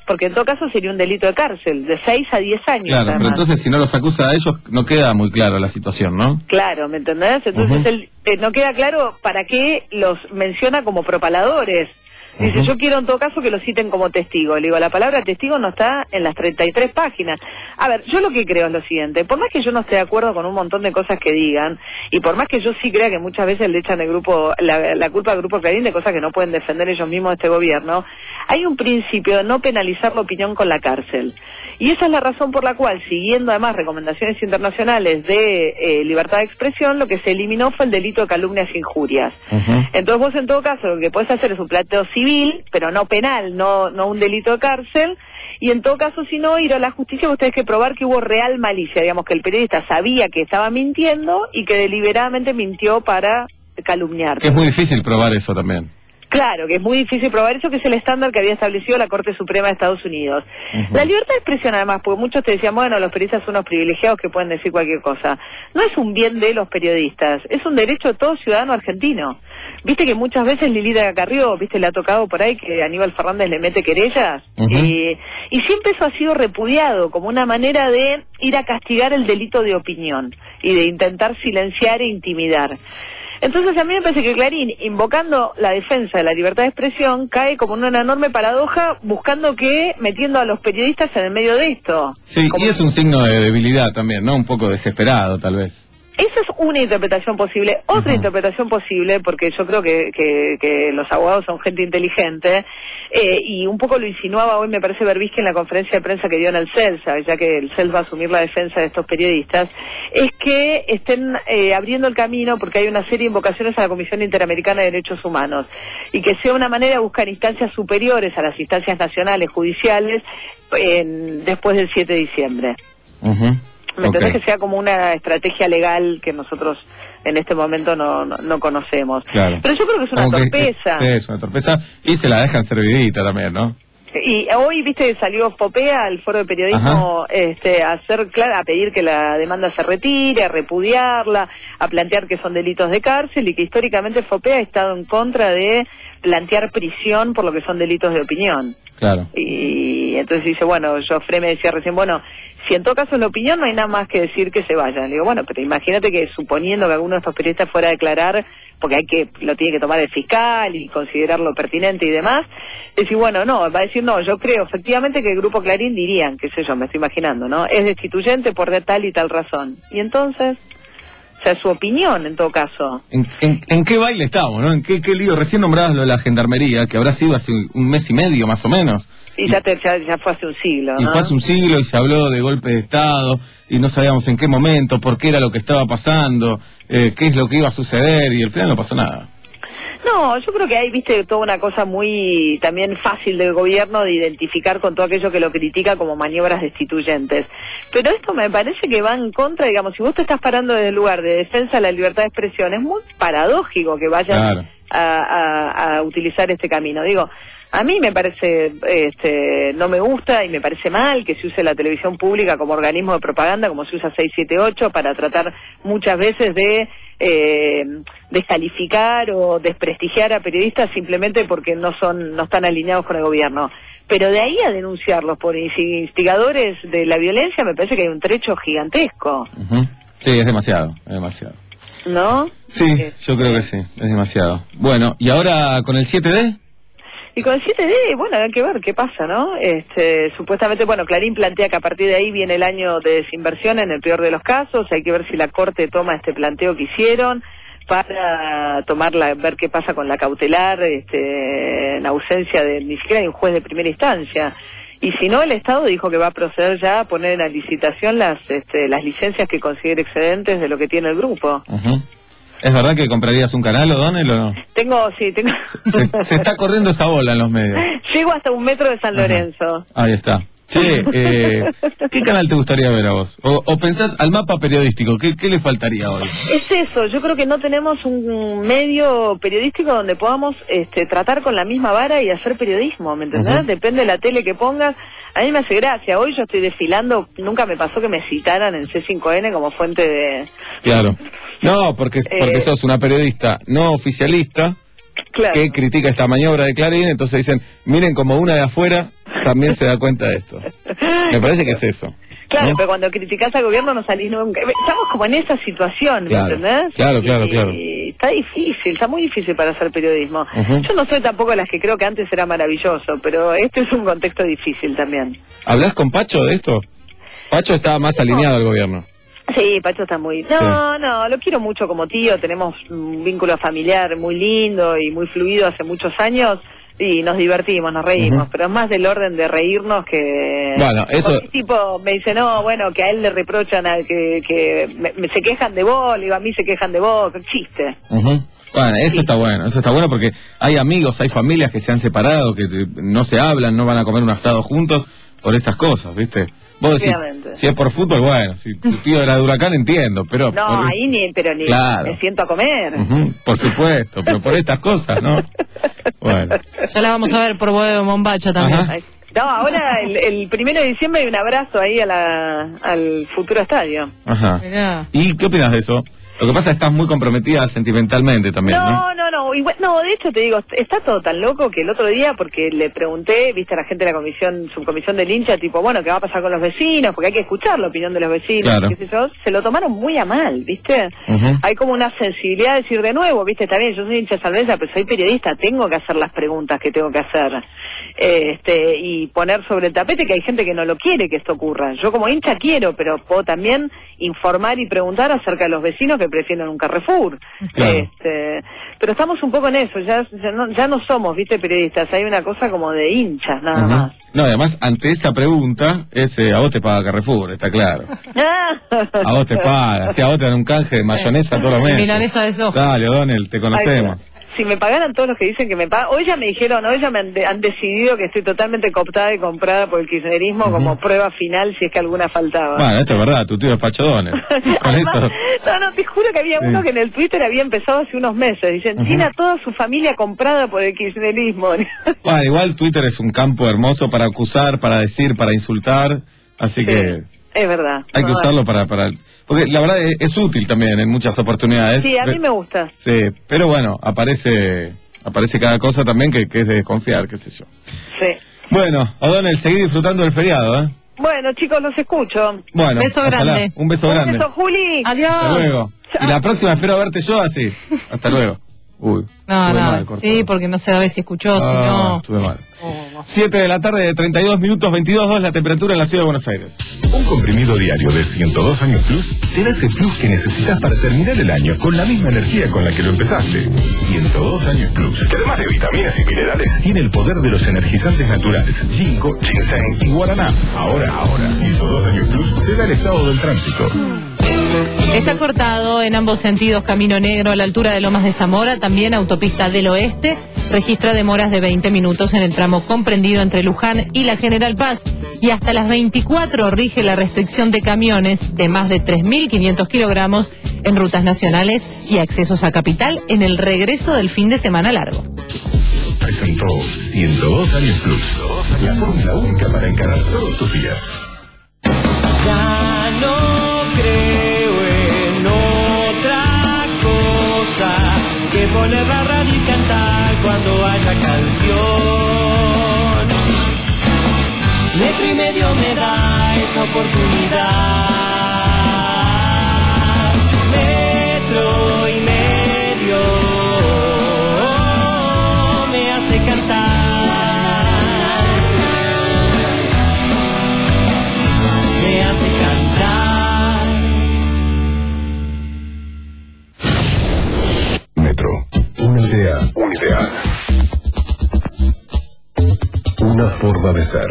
porque en todo caso sería un delito de cárcel, de seis a diez años. Claro, además. pero entonces si no los acusa a ellos, no queda muy claro la situación, ¿no? Claro, ¿me entendés? Entonces Uh-huh. él, eh, no queda claro para qué los menciona como propaladores. Dice, Uh-huh. yo quiero en todo caso que lo citen como testigo. Le digo, la palabra testigo no está en las treinta y tres páginas. A ver, yo lo que creo es lo siguiente, por más que yo no esté de acuerdo con un montón de cosas que digan, y por más que yo sí crea que muchas veces le echan el grupo, la, la culpa al Grupo Clarín de cosas que no pueden defender ellos mismos de este gobierno, hay un principio de no penalizar la opinión con la cárcel. Y esa es la razón por la cual, siguiendo además recomendaciones internacionales de eh, libertad de expresión, lo que se eliminó fue el delito de calumnias e injurias. Uh-huh. Entonces vos en todo caso lo que podés hacer es un planteo civil, pero no penal, no no un delito de cárcel, y en todo caso si no ir a la justicia vos tenés que probar que hubo real malicia, digamos que el periodista sabía que estaba mintiendo y que deliberadamente mintió para calumniar. Que es muy difícil probar eso también. Claro, que es muy difícil probar eso, que es el estándar que había establecido la Corte Suprema de Estados Unidos. Uh-huh. La libertad de expresión, además, porque muchos te decían, bueno, los periodistas son unos privilegiados que pueden decir cualquier cosa. No es un bien de los periodistas, es un derecho de todo ciudadano argentino. Viste que muchas veces Lilita Carrió, viste, le ha tocado por ahí que Aníbal Fernández le mete querellas, Uh-huh. y, y siempre eso ha sido repudiado como una manera de ir a castigar el delito de opinión y de intentar silenciar e intimidar. Entonces a mí me parece que Clarín, invocando la defensa de la libertad de expresión, cae como en una enorme paradoja, buscando que, metiendo a los periodistas en el medio de esto. Sí, Como- y es un signo de debilidad también, ¿no? Un poco desesperado, tal vez. Esa es una interpretación posible. Otra interpretación posible, porque yo creo que, que, que los abogados son gente inteligente, eh, y un poco lo insinuaba hoy, me parece, Berbisky en la conferencia de prensa que dio en el CELSA, ya que el CELS va a asumir la defensa de estos periodistas, es que estén eh, abriendo el camino, porque hay una serie de invocaciones a la Comisión Interamericana de Derechos Humanos, y que sea una manera de buscar instancias superiores a las instancias nacionales, judiciales, en, después del siete de diciembre. Uh-huh. ¿Me entendés? Ok. Que sea como una estrategia legal que nosotros en este momento no, no, no conocemos. Claro. Pero yo creo que es una Como que- torpeza. sí, es una torpeza. Y se la dejan servidita también, ¿no? Y hoy, viste, salió Popea al foro de periodismo este, a hacer clara, a pedir que la demanda se retire, a repudiarla, a plantear que son delitos de cárcel y que históricamente Popea ha estado en contra de plantear prisión por lo que son delitos de opinión. Claro. Y entonces dice, bueno, Joffre me decía recién, bueno, si en todo caso es la opinión no hay nada más que decir que se vayan. Le digo, bueno, pero imagínate que suponiendo que alguno de estos periodistas fuera a declarar, porque hay que lo tiene que tomar el fiscal y considerarlo pertinente y demás, decir, bueno, no, va a decir, no, yo creo efectivamente que el Grupo Clarín dirían, qué sé yo, me estoy imaginando, ¿no? Es destituyente por de tal y tal razón. Y entonces, o sea, su opinión en todo caso. ¿En, en, en qué baile estamos, no? ¿En qué, qué lío? Recién nombrabas lo de la gendarmería, que habrá sido hace un mes y medio, más o menos. Y ya, te, ya, ya fue hace un siglo, ¿no? Y fue hace un siglo y se habló de golpe de Estado y no sabíamos en qué momento, por qué era lo que estaba pasando, eh, qué es lo que iba a suceder y al final no pasó nada. No, yo creo que hay, viste, toda una cosa muy también fácil del gobierno de identificar con todo aquello que lo critica como maniobras destituyentes. Pero esto me parece que va en contra, digamos, si vos te estás parando desde el lugar de defensa de la libertad de expresión, es muy paradójico que vayan Claro. a, a, a utilizar este camino. Digo, a mí me parece, este, no me gusta y me parece mal que se use la televisión pública como organismo de propaganda, como se usa seis siete ocho, para tratar muchas veces de eh, descalificar o desprestigiar a periodistas simplemente porque no son, no están alineados con el gobierno. Pero de ahí a denunciarlos por instigadores de la violencia me parece que hay un trecho gigantesco, Uh-huh. Sí, es demasiado, es demasiado. ¿no? Sí, yo creo que sí, es demasiado. Bueno, ¿y ahora con el siete D? Y con el siete D, bueno, hay que ver qué pasa, ¿no? Este, supuestamente, bueno, Clarín plantea que a partir de ahí viene el año de desinversión en el peor de los casos, hay que ver si la Corte toma este planteo que hicieron para tomarla, ver qué pasa con la cautelar, este, en ausencia de ni siquiera de un juez de primera instancia. Y si no, el Estado dijo que va a proceder ya a poner en la licitación las, este, las licencias que considere excedentes de lo que tiene el grupo. Uh-huh. ¿Es verdad que comprarías un canal, O'Donnell, o no? Tengo, sí, tengo... Se, se está corriendo esa bola en los medios. Llego hasta un metro de San Lorenzo. Ahí está. Che, eh, ¿qué canal te gustaría ver a vos? O, o pensás al mapa periodístico, ¿qué, qué le faltaría hoy? Es eso, yo creo que no tenemos un medio periodístico donde podamos este, tratar con la misma vara y hacer periodismo, ¿me entendés? Uh-huh. Depende de la tele que pongas. A mí me hace gracia, hoy yo estoy desfilando, nunca me pasó que me citaran en C cinco N como fuente de... Claro. No, porque, porque Eh, sos una periodista no oficialista Claro. que critica esta maniobra de Clarín, entonces dicen, miren como una de afuera también se da cuenta de esto. Me parece que es eso. Claro, ¿no? pero cuando criticás al gobierno no salís nunca. Estamos como en esa situación, ¿me Claro, entendés? claro, claro, Y- claro. y está difícil, está muy difícil para hacer periodismo. Ujú. Yo no soy tampoco de las que creo que antes era maravilloso, pero este es un contexto difícil también. ¿Hablas con Pacho de esto? Pacho estaba más alineado al gobierno. Sí, Pacho está muy... No, no, lo quiero mucho como tío, tenemos un vínculo familiar muy lindo y muy fluido hace muchos años y nos divertimos, nos reímos, Ujú. pero es más del orden de reírnos que... Bueno, eso- Porque, tipo, me dice, no, bueno, que a él le reprochan, a que, que me, me- se quejan de vos, le digo, a mí se quejan de vos, qué chiste. Ujú. Bueno, eso está bueno, eso está bueno porque hay amigos, hay familias que se han separado, que te- no se hablan, no van a comer un asado juntos por estas cosas, ¿viste? Vos decís, Obviamente. si es por fútbol, bueno, si tu tío era de Huracán, entiendo, pero... No, por, ahí ni, pero ni Claro. me siento a comer. Ujú, por supuesto, pero por estas cosas, ¿no? Bueno, Ya la vamos a ver por Boedo Mombacho también. Ay, no, ahora el, el primero de diciembre hay un abrazo ahí a la, al futuro estadio. ajá. Mirá. ¿Y qué opinas de eso? Lo que pasa es que estás muy comprometida sentimentalmente también, ¿no? No, no, no, igual- no, de hecho te digo, está todo tan loco que el otro día, porque le pregunté, viste, a la gente de la comisión, subcomisión del hincha, tipo, bueno, ¿qué va a pasar con los vecinos? Porque hay que escuchar la opinión de los vecinos, Claro. qué sé yo, se lo tomaron muy a mal, viste. Ujú. Hay como una sensibilidad de decir de nuevo, viste, está bien, yo soy hincha de San Lorenzo, pero soy periodista, tengo que hacer las preguntas que tengo que hacer. Este, y poner sobre el tapete que hay gente que no lo quiere que esto ocurra. Yo como hincha quiero, pero puedo también informar y preguntar acerca de los vecinos que prefieren un Carrefour. Claro. Este, pero estamos un poco en eso, ya, ya, no, ya no somos, viste, periodistas, hay una cosa como de hinchas, nada Ujú. más. No, además, ante esa pregunta, es, eh, a vos te paga Carrefour, está claro. A vos te paga, si a vos te dan un canje de mayonesa todos los meses. Milanesa de soja. Dale, O'Donnell, te conocemos. Ay, si me pagaran todos los que dicen que me pagan, hoy ya me dijeron, hoy ya me han, de- han decidido que estoy totalmente cooptada y comprada por el kirchnerismo como prueba final si es que alguna faltaba. Bueno, esto es verdad, tu tío es Pacho O'Donnell. Con eso... No, no, te juro que había Sí. uno que en el Twitter había empezado hace unos meses. Dicen, Ujú. tiene a toda su familia comprada por el kirchnerismo. Bueno, igual Twitter es un campo hermoso para acusar, para decir, para insultar, así que Es verdad. hay que No, usarlo para... para porque la verdad es, es útil también en muchas oportunidades. Sí, a mí Pe- me gusta. Sí, pero bueno, aparece aparece cada cosa también que, que es de desconfiar, qué sé yo. Sí. Bueno, O'Donnell, seguí disfrutando del feriado, ¿eh? Bueno, chicos, los escucho. Bueno, Beso ojalá. grande. Un beso Un grande. beso, Juli. Adiós. Hasta luego. Y la próxima espero verte yo así. Hasta luego. Uy. No, estuve no, mal, cortado. sí, porque no sabe si escuchó, si Ah, no. estuve mal. siete de la tarde, treinta y dos minutos, veintidós dos la temperatura en la ciudad de Buenos Aires. Un comprimido diario de ciento dos años plus te da ese plus que necesitas para terminar el año con la misma energía con la que lo empezaste. ciento dos años plus, que además de vitaminas y minerales, tiene el poder de los energizantes naturales, ginkgo, ginseng y guaraná. Ahora, ahora, ciento dos años plus te da el estado del tránsito. Está cortado en ambos sentidos Camino Negro a la altura de Lomas de Zamora, también Autopista del Oeste. Registra demoras de veinte minutos en el tramo comprendido entre Luján y la General Paz. Y hasta las veinticuatro rige la restricción de camiones de más de tres mil quinientos kilogramos en rutas nacionales y accesos a Capital en el regreso del fin de semana largo. Presentó ciento dos años plus, la fórmula única para encarar todos tus días. Ya no creo en otra cosa que poner la radio y cantar cuando haya canción. Metro y medio me da esa oportunidad. Metro y medio me hace cantar. Me hace cantar. Metro, una idea, un ideal. Una forma de ser.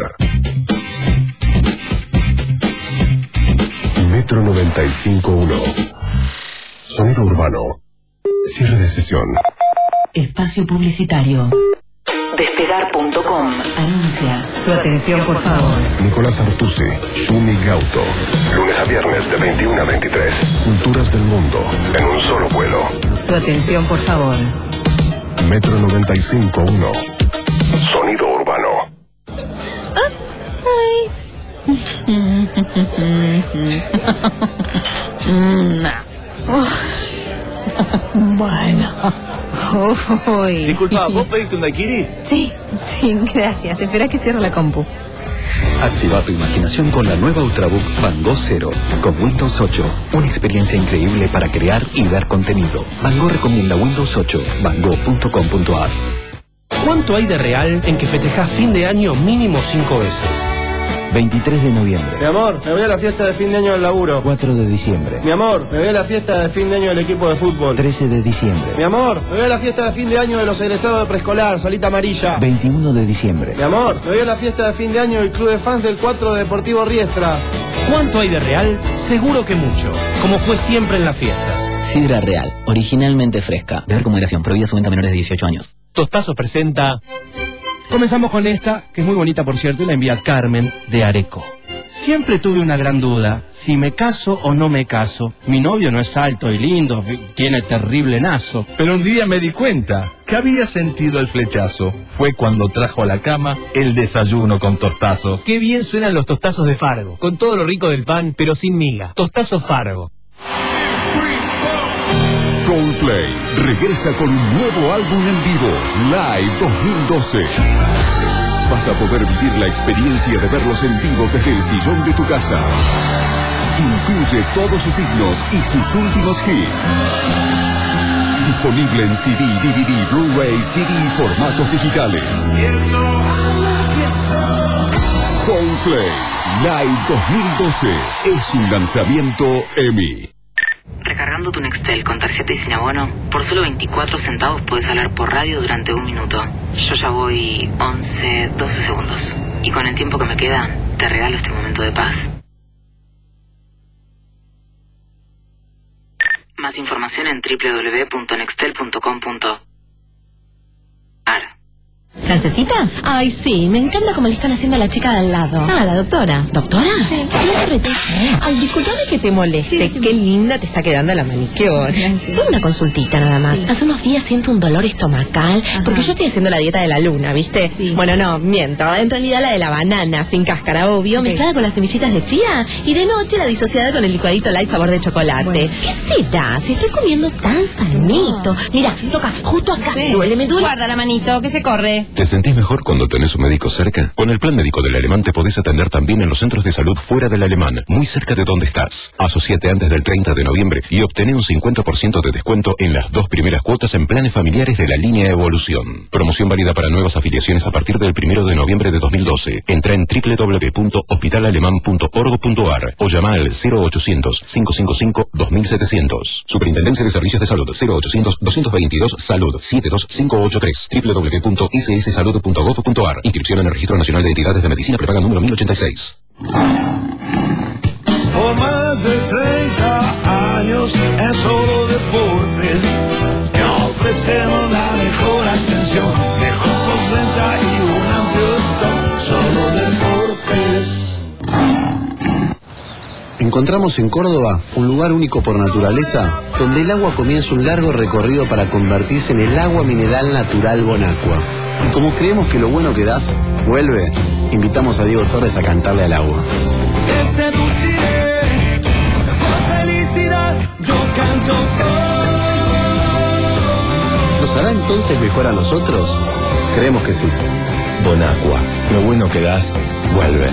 Metro noventa y cinco punto uno. Sonido urbano. Cierre de sesión. Espacio publicitario. Despegar punto com. Anuncia. Su atención, por favor. Nicolás Artusi, Shumi Gauto. Lunes a viernes de veintiuno a veintitrés. Culturas del mundo en un solo vuelo. Su atención, por favor. Metro noventa y cinco punto uno. Sonido urbano. Bueno, Uy. Disculpa, ¿vos pediste un daiquiri? Sí, sí, gracias. Espera que cierre la compu. Activa tu imaginación con la nueva Ultrabook Van Gogh Zero con Windows ocho. Una experiencia increíble para crear y ver contenido. Van Gogh recomienda Windows ocho. van gogh punto com punto a r. ¿Cuánto hay de real en que festejás fin de año mínimo cinco veces? veintitrés de noviembre. Mi amor, me voy a la fiesta de fin de año del laburo. cuatro de diciembre. Mi amor, me voy a la fiesta de fin de año del equipo de fútbol. trece de diciembre. Mi amor, me voy a la fiesta de fin de año de los egresados de preescolar, salita amarilla. veintiuno de diciembre. Mi amor, me voy a la fiesta de fin de año del club de fans del cuatro de Deportivo Riestra. ¿Cuánto hay de real? Seguro que mucho, como fue siempre en las fiestas. Sidra Real, originalmente fresca. Beber con moderación, prohibida su venta a menores de dieciocho años. Tostazos presenta... Comenzamos con esta, que es muy bonita por cierto, y la envía Carmen de Areco. Siempre tuve una gran duda, si me caso o no me caso. Mi novio no es alto y lindo, tiene terrible nazo. Pero un día me di cuenta que había sentido el flechazo. Fue cuando trajo a la cama el desayuno con tostazos. Qué bien suenan los tostazos de Fargo, con todo lo rico del pan, pero sin miga. Tostazos Fargo. Coldplay regresa con un nuevo álbum en vivo, Live dos mil doce. Vas a poder vivir la experiencia de verlos en vivo desde el sillón de tu casa. Incluye todos sus himnos y sus últimos hits. Disponible en C D, D V D, Blu-ray, C D y formatos digitales. Coldplay Live dos mil doce es un lanzamiento EMI. Recargando tu Nextel con tarjeta y sin abono, por solo veinticuatro centavos puedes hablar por radio durante un minuto. Yo ya voy once, doce segundos. Y con el tiempo que me queda, te regalo este momento de paz. Más información en doble u doble u doble u punto nextel punto com punto a r. ¿Francesita? Ay, sí, me encanta cómo le están haciendo a la chica de al lado. Ah, la doctora. ¿Doctora? Sí. Ay, disculpame que te moleste. Sí, sí, qué linda te está quedando la manicure. Sí. Tengo una consultita nada más. Sí. Hace unos días siento un dolor estomacal. Ajá. Porque yo estoy haciendo la dieta de la luna, ¿viste? Sí. Bueno, no, miento. En realidad la de la banana, sin cáscara, obvio, okay, mezclada con las semillitas de chía. Y de noche la disociada con el licuadito light sabor de chocolate. Bueno. ¿Qué será? Si estoy comiendo tan sanito. Mira, toca justo acá. Sí. Duele, me duele. Guarda la manito, que se corre. ¿Te sentís mejor cuando tenés un médico cerca? Con el plan médico del Alemán te podés atender también en los centros de salud fuera del Alemán, muy cerca de donde estás. Asociate antes del treinta de noviembre y obtené un cincuenta por ciento de descuento en las dos primeras cuotas en planes familiares de la línea Evolución. Promoción válida para nuevas afiliaciones a partir del primero de noviembre de dos mil doce. Entra en doble u doble u doble u punto hospital alemán punto org punto a r o llama al cero ochocientos, cinco cinco cinco, dos mil setecientos. Superintendencia de Servicios de Salud cero ochocientos, doscientos veintidós, Salud siete dos cinco ocho tres. doble u doble u doble u punto s s salud punto gov punto a r. Inscripción en el Registro Nacional de Entidades de Medicina Prepaga número mil ochenta y seis. Por más de treinta años en solo deportes, te ofrecemos la mejor atención, mejor postventa y un amplio stock, solo deportes. Encontramos en Córdoba un lugar único por naturaleza, donde el agua comienza un largo recorrido para convertirse en el agua mineral natural Bonacqua. Y como creemos que lo bueno que das, vuelve, invitamos a Diego Torres a cantarle al agua. Te seduciré, con felicidad yo canto. ¿Nos hará entonces mejor a nosotros? Creemos que sí. Bonacqua, lo bueno que das, vuelve.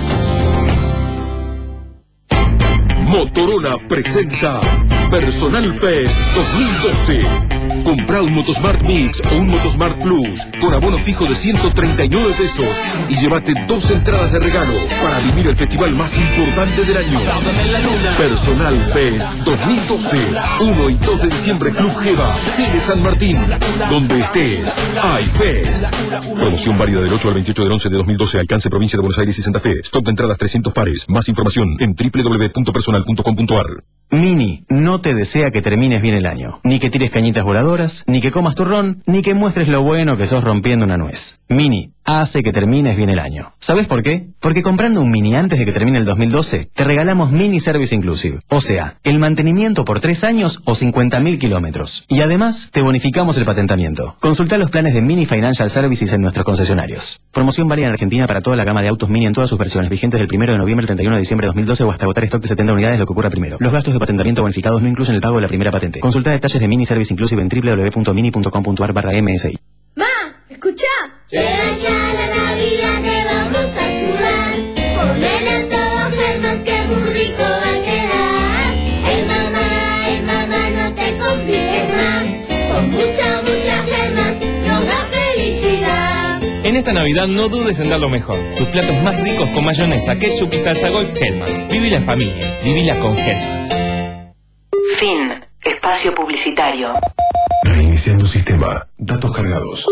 Motorola presenta Personal Fest dos mil doce. Compra un Motosmart Mix o un Motosmart Plus con abono fijo de ciento treinta y nueve pesos y llévate dos entradas de regalo para vivir el festival más importante del año. Personal Fest dos mil doce, uno y dos de diciembre, Club Geva, sede San Martín. Donde estés, hay Fest. Promoción válida del ocho al veintiocho del once de dos mil doce, alcance provincia de Buenos Aires y Santa Fe. Stock de entradas trescientos pares. Más información en doble u doble u doble u punto personal punto com punto a r. Mini no te desea que termines bien el año, ni que tires cañitas voladoras, ni que comas turrón, ni que muestres lo bueno que sos rompiendo una nuez. Mini hace que termines bien el año. ¿Sabes por qué? Porque comprando un Mini antes de que termine el dos mil doce, te regalamos Mini Service Inclusive. O sea, el mantenimiento por tres años o cincuenta mil kilómetros. Y además, te bonificamos el patentamiento. Consulta los planes de Mini Financial Services en nuestros concesionarios. Promoción válida en Argentina para toda la gama de autos Mini en todas sus versiones, vigentes del primero de noviembre al treinta y uno de diciembre de dos mil doce o hasta agotar stock de setenta unidades, lo que ocurra primero. Los gastos de patentamiento bonificados no incluyen el pago de la primera patente. Consulta detalles de Mini Service Inclusive en w w w punto mini punto com punto a r barra M S I. ¡Ma! ¿Escuchá? Llega ya la Navidad, te vamos a ayudar. Ponele a todo Germans que muy rico va a quedar. Hey mamá, hey mamá, no te compliques más. Con mucha, mucha Germans nos da felicidad. En esta Navidad no dudes en dar lo mejor. Tus platos más ricos con mayonesa, ketchup y salsa golf Hellmann's. Viví la familia, vivila con Hellmann's. Fin. Espacio publicitario. Reiniciando sistema. Datos cargados.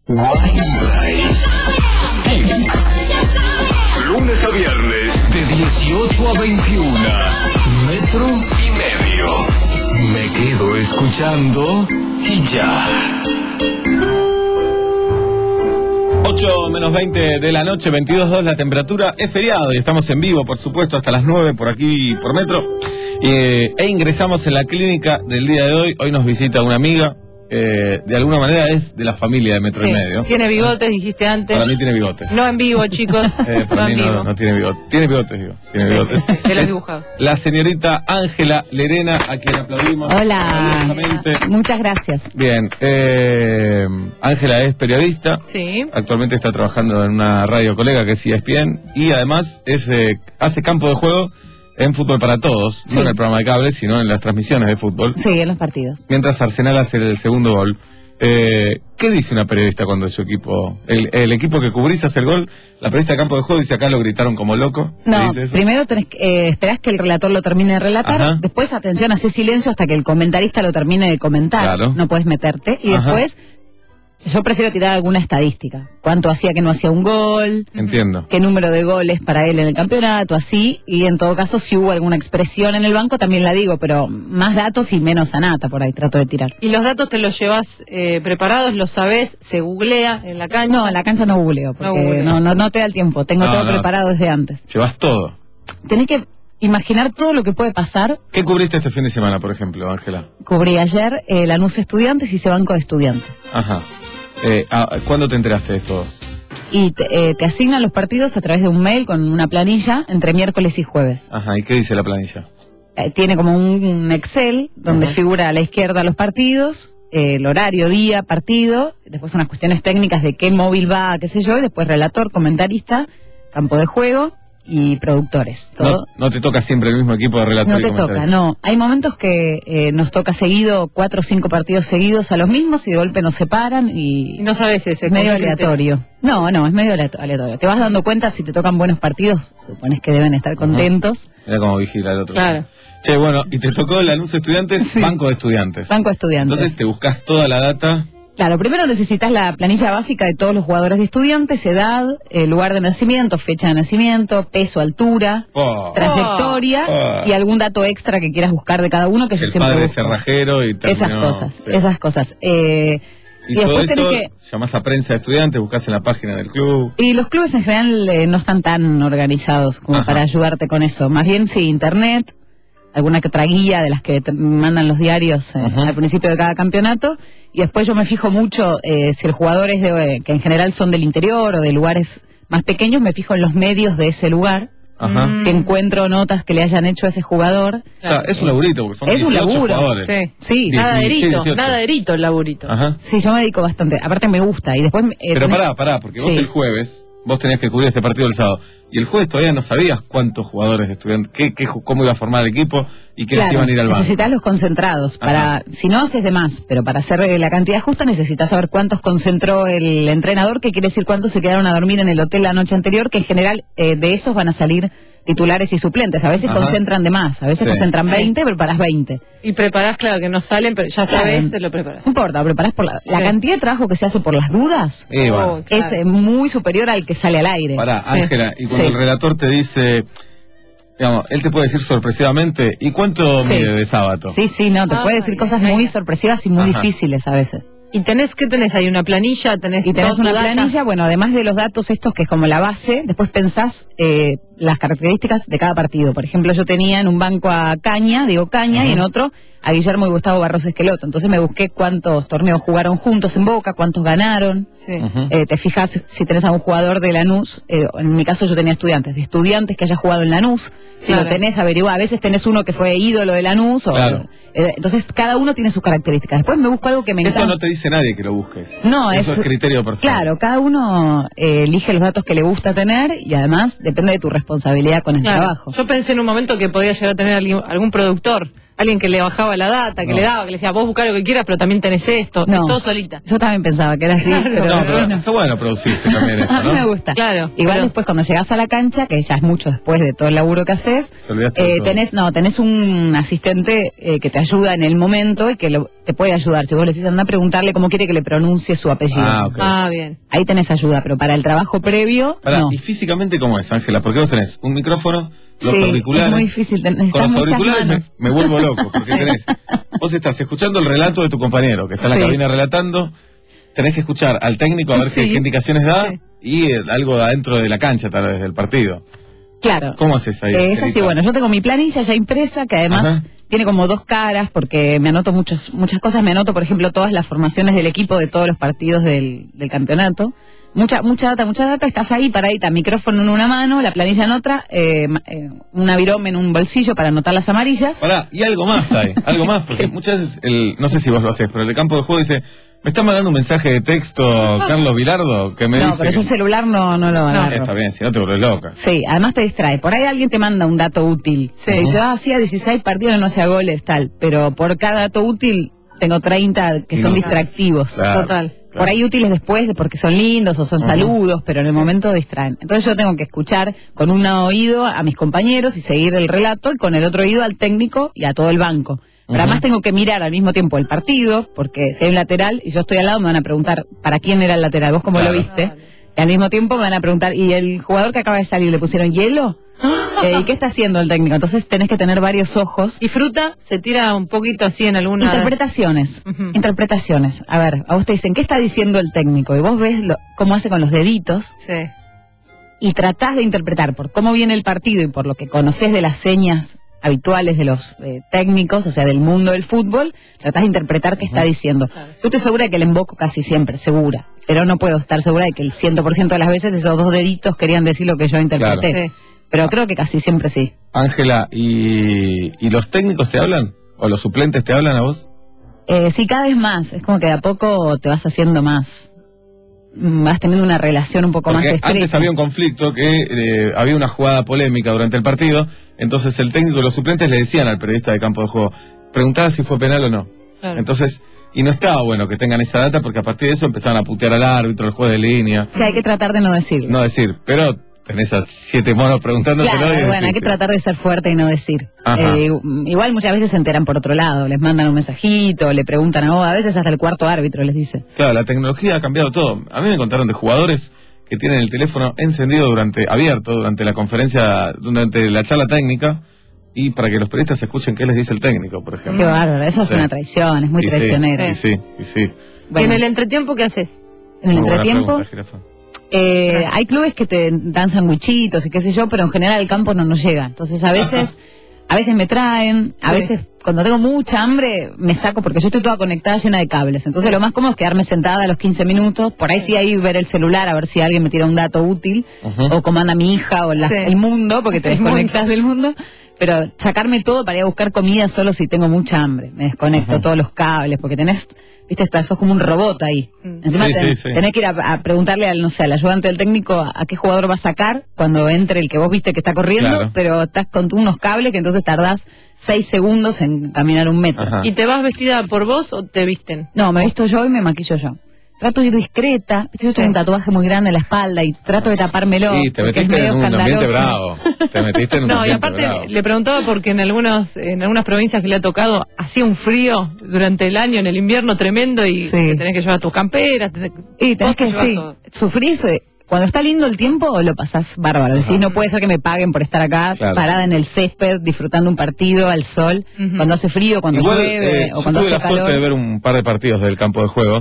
Lunes a viernes de dieciocho a veintiuno. Metro y medio. Me quedo escuchando y ya. ocho menos veinte de la noche, veintidós dos la temperatura, es feriado y estamos en vivo, por supuesto, hasta las nueve por aquí, por Metro. Eh, e ingresamos en la clínica del día de hoy. Hoy nos visita una amiga, eh, de alguna manera es de la familia de Metro Sí, y Medio. tiene bigotes, dijiste antes. Para mí tiene bigotes. No en vivo, chicos. Eh, para no mí en no, vivo. no tiene bigotes. Tiene bigotes, digo. Tiene Sí, bigotes. sí, sí, de los Es dibujados. la señorita Ángela Lerena, a quien aplaudimos. Hola, calurosamente. muchas gracias. Bien, eh, Ángela es periodista. Sí. Actualmente está trabajando en una radio colega que es E S P N y además es, eh, hace campo de juego en Fútbol para Todos, Sí. no en el programa de cable, sino en las transmisiones de fútbol. Sí, en los partidos. Mientras Arsenal hace el segundo gol. Eh, ¿Qué dice una periodista cuando su equipo, el, el equipo que cubrís hace el gol, la periodista de campo de juego dice acá lo gritaron como loco? ¿Se No, dice eso? primero tenés que, eh, esperás que el relator lo termine de relatar, Ajá. después, atención, hace silencio hasta que el comentarista lo termine de comentar. Claro. No puedes meterte. Y Ajá. después, yo prefiero tirar alguna estadística. ¿Cuánto hacía que no hacía un gol? Entiendo. ¿Qué número de goles para él en el campeonato? Así. Y en todo caso, si hubo alguna expresión en el banco, también la digo, pero más datos y menos anata por ahí trato de tirar. ¿Y los datos te los llevas eh, preparados? ¿Los sabés? ¿Se googlea en la cancha? No, en la cancha no googleo, porque No googleo. no, no, no te da el tiempo. Tengo No, todo no. preparado desde antes. Llevas todo. Tenés que imaginar todo lo que puede pasar. ¿Qué cubriste este fin de semana, por ejemplo, Ángela? Cubrí ayer eh, Lanús Estudiantes y ese banco de estudiantes. Ajá. Eh, ah, ¿Cuándo te enteraste de esto? Y te, eh, te asignan los partidos a través de un mail con una planilla entre miércoles y jueves. Ajá, ¿y qué dice la planilla? Eh, tiene como un, un Excel donde Ajá. figura a la izquierda los partidos, eh, el horario, día, partido, después unas cuestiones técnicas de qué móvil va, qué sé yo, y después relator, comentarista, campo de juego y productores. Todo. No, no te toca siempre el mismo equipo de relator No y te comentarista. toca, no. Hay momentos que eh, nos toca seguido cuatro o cinco partidos seguidos a los mismos y de golpe nos separan y, Y no sabes ese. es medio ¿con qué criterio? aleatorio. No, no, es medio aleato- aleatorio. Te vas dando cuenta si te tocan buenos partidos, supones que deben estar contentos. Era como vigila el otro. Claro. Che, bueno, y te tocó el anuncio estudiantes, banco de estudiantes. Banco de estudiantes. Entonces te buscas toda la data. Claro, primero necesitas la planilla básica de todos los jugadores de estudiantes, edad, eh, lugar de nacimiento, fecha de nacimiento, peso, altura, Oh. trayectoria Oh. y algún dato extra que quieras buscar de cada uno que yo El siempre padre busco. cerrajero y terminó, Esas cosas, sí. esas cosas. Eh, Y, y todo después eso, tenés que... llamás a prensa de estudiantes, buscas en la página del club. Y los clubes en general eh, no están tan organizados como Ajá. para ayudarte con eso. Más bien, sí, internet, alguna que otra guía de las que te mandan los diarios eh, al principio de cada campeonato. Y después yo me fijo mucho eh, si el jugador es de, eh, que en general son del interior o de lugares más pequeños, me fijo en los medios de ese lugar. Ajá. Si encuentro notas que le hayan hecho a ese jugador. Claro, es un laburito, porque son Es un dieciocho laburo, jugadores. sí. Sí. Nada de diecisiete, erito, dieciocho. nada de erito el laburito. Ajá. Sí, yo me dedico bastante. Aparte me gusta. Y después... eh, Pero tenés- pará, pará, porque vos Sí. el jueves, vos tenías que cubrir este partido el sábado. Y el jueves todavía no sabías cuántos jugadores de estudiantes, qué, qué, cómo iba a formar el equipo y quiénes Claro, iban a ir al banco. necesitas los concentrados. Para, si no haces de más, pero para hacer eh, la cantidad justa necesitas saber cuántos concentró el entrenador, que quiere decir cuántos se quedaron a dormir en el hotel la noche anterior, que en general eh, de esos van a salir titulares y suplentes. A veces Ajá. concentran de más, a veces Sí. concentran Sí. veinte, preparás veinte. Y preparás, claro, que no salen, pero ya Claro. sabes, se lo preparás. No importa, preparás por la, la Sí. cantidad de trabajo que se hace por las dudas. Eh, bueno. Oh, claro. Es eh, muy superior al que sale al aire. Pará, Sí. Ángela, y cuando Sí. el relator te dice, digamos, él te puede decir sorpresivamente, ¿y cuánto Sí. mide de sábado? Sí, sí, no, te Ah, puede decir cosas muy sorpresivas y muy Ajá. difíciles a veces. ¿Y tenés qué tenés ahí? ¿Una planilla? ¿Tenés Y tenés toda una tu data? planilla, bueno, además de los datos estos que es como la base, después pensás eh, las características de cada partido. Por ejemplo, yo tenía en un banco a Caña, digo Caña, uh-huh. y en otro a Guillermo y Gustavo Barros Esqueloto. Entonces me busqué cuántos torneos jugaron juntos en Boca, cuántos ganaron. Sí. Uh-huh. Eh, te fijas si tenés a un jugador de Lanús, eh, en mi caso yo tenía estudiantes, de estudiantes que haya jugado en Lanús. Si Claro. lo tenés, averiguá. A veces tenés uno que fue ídolo de Lanús. O, Claro. eh, entonces cada uno tiene sus características. Después me busco algo que me Eso encanta. no te dice nadie que lo busques. No, Eso es- es criterio personal. Claro, cada uno eh, elige los datos que le gusta tener y además depende de tu responsabilidad con el Claro. trabajo. Yo pensé en un momento que podía llegar a tener alguien- algún productor, alguien que le bajaba la data, que No. le daba, que le decía, vos buscar lo que quieras, pero también tenés esto, No. y todo solita. Yo también pensaba que era así, Claro. pero, No, pero bueno. está bueno producirse también eso, A mí ¿no? me gusta. Claro. Igual pero- después cuando llegas a la cancha, que ya es mucho después de todo el laburo que haces, Te olvidaste de eh, todo. tenés, no, tenés un asistente eh, que te ayuda en el momento y que lo- te puede ayudar. Si vos le decís, anda a preguntarle cómo quiere que le pronuncie su apellido. Ah, ok. Ah, bien. Ahí tenés ayuda, pero para el trabajo previo, Pará, no. ¿y físicamente cómo es, Ángela? Porque vos tenés un micrófono, los Sí, auriculares. es muy difícil, te- Con necesitas los muchas auriculares me, manos. me vuelvo loco, porque tenés. Vos estás escuchando el relato de tu compañero, que está en la Sí. cabina relatando. Tenés que escuchar al técnico a ver Sí. qué, qué indicaciones da Sí. y eh, algo adentro de la cancha, tal vez, del partido. Claro. ¿Cómo haces ahí? Eh, es así, Angelita? bueno, yo tengo mi planilla ya impresa, que además Ajá. tiene como dos caras, porque me anoto muchos, muchas cosas, me anoto, por ejemplo, todas las formaciones del equipo de todos los partidos del, del campeonato. Mucha, mucha data, mucha data, estás ahí paradita, micrófono en una mano, la planilla en otra, eh, ma- eh, una virome en un bolsillo para anotar las amarillas. Pará, y algo más hay, algo más, porque muchas veces, el, no sé si vos lo haces, pero el de campo de juego dice, me está mandando un mensaje de texto Carlos Vilardo que me no, dice pero yo el que- celular no, no lo No, agarro. está bien, si no te vuelves loca. Sí, además te distrae. Por ahí alguien te manda un dato útil. Te dice, ah, sí, a dieciséis partidos no hacía goles, tal. Pero por cada dato útil tengo treinta que son No. distractivos. Claro, Total. claro. Por ahí útiles después de- porque son lindos o son Ujú. saludos, pero en el momento distraen. Entonces yo tengo que escuchar con un oído a mis compañeros y seguir el relato y con el otro oído al técnico y a todo el banco. Pero Ujú. además tengo que mirar al mismo tiempo el partido, porque si hay un lateral y yo estoy al lado me van a preguntar para quién era el lateral, vos cómo Claro. lo viste. Y al mismo tiempo me van a preguntar, ¿y el jugador que acaba de salir le pusieron hielo? Eh, ¿Y qué está haciendo el técnico? Entonces tenés que tener varios ojos. ¿Y fruta? ¿Se tira un poquito así en alguna...? Interpretaciones, Ujú. interpretaciones. A ver, a vos te dicen, ¿qué está diciendo el técnico? Y vos ves lo- cómo hace con los deditos Sí. y tratás de interpretar por cómo viene el partido y por lo que conocés de las señas habituales de los eh, técnicos, o sea, del mundo del fútbol, tratás de interpretar qué está diciendo. Yo estoy segura de que le invoco casi siempre, segura, pero no puedo estar segura de que el cien por ciento de las veces esos dos deditos querían decir lo que yo interpreté. Claro. Sí. Pero creo que casi siempre sí. Ángela, ¿y, ¿y los técnicos te hablan? ¿O los suplentes te hablan a vos? Eh, sí, cada vez más. Es como que de a poco te vas haciendo más. mm, Vas teniendo una relación un poco Porque más estrecha. antes había un conflicto que eh, había una jugada polémica durante el partido, entonces el técnico y los suplentes le decían al periodista de campo de juego, preguntaba si fue penal o no. Claro. Entonces, y no estaba bueno que tengan esa data porque a partir de eso empezaban a putear al árbitro, al juez de línea, Sí, hay que tratar de no decirlo. no decir, pero tenés a siete monos preguntándotelo Claro, y es bueno, hay que difícil. tratar de ser fuerte y no decir. Ajá. Eh, igual muchas veces se enteran por otro lado, les mandan un mensajito, le preguntan a vos, a veces hasta el cuarto árbitro les dice. Claro, la tecnología ha cambiado todo. A mí me contaron de jugadores que tienen el teléfono encendido durante, abierto durante la conferencia, durante la charla técnica, y para que los periodistas escuchen qué les dice el técnico, por ejemplo. Qué bárbaro, eso Sí. es una traición, es muy Y sí, traicionero. Y sí, y sí. ¿Y en Bueno, el entretiempo qué haces? en el Muy buena entretiempo, pregunta, jirafa. eh, hay clubes que te dan sanguichitos y qué sé yo, pero en general el campo no nos llega. Entonces a veces, a veces me traen, a Sí. veces cuando tengo mucha hambre me saco porque yo estoy toda conectada llena de cables. Entonces lo más cómodo es quedarme sentada a los quince minutos, por ahí sí ahí ver el celular a ver si alguien me tira un dato útil Ujú. o cómo anda mi hija o la- Sí. el mundo, porque te El mundo. desconectas del mundo. Pero sacarme todo para ir a buscar comida solo si tengo mucha hambre. Me desconecto todos los cables, porque tenés, viste, estás, sos como un robot ahí. Encima Sí, ten- sí, sí. tenés que ir a, a preguntarle al, no sé, al ayudante del técnico a, a qué jugador va a sacar cuando entre el que vos viste que está corriendo, Claro. pero estás con tú unos cables que entonces tardás seis segundos en caminar un metro. Ajá. ¿Y te vas vestida por vos o te visten? No, me visto yo y me maquillo yo. Trato de ir discreta. Viste, yo tengo Sí. un tatuaje muy grande en la espalda y trato de tapármelo. Sí, te porque es metiste en medio un ambiente escandaloso. bravo. Te metiste en un No, y ambiente aparte bravo. le preguntaba porque en algunos en algunas provincias que le ha tocado hacía un frío durante el año, en el invierno tremendo y Sí. te tenés que llevar tus camperas. Tenés, Y tenés vos te que, llevas sí, todo. sufrís. eh, Cuando está lindo el tiempo, lo pasás bárbaro. Decís, no puede ser que me paguen por estar acá, Claro. parada en el césped, disfrutando un partido al sol, Ujú. cuando hace frío, cuando Igual, llueve, eh, o yo cuando tuve hace la suerte de calor. ver un par de partidos del campo de juego.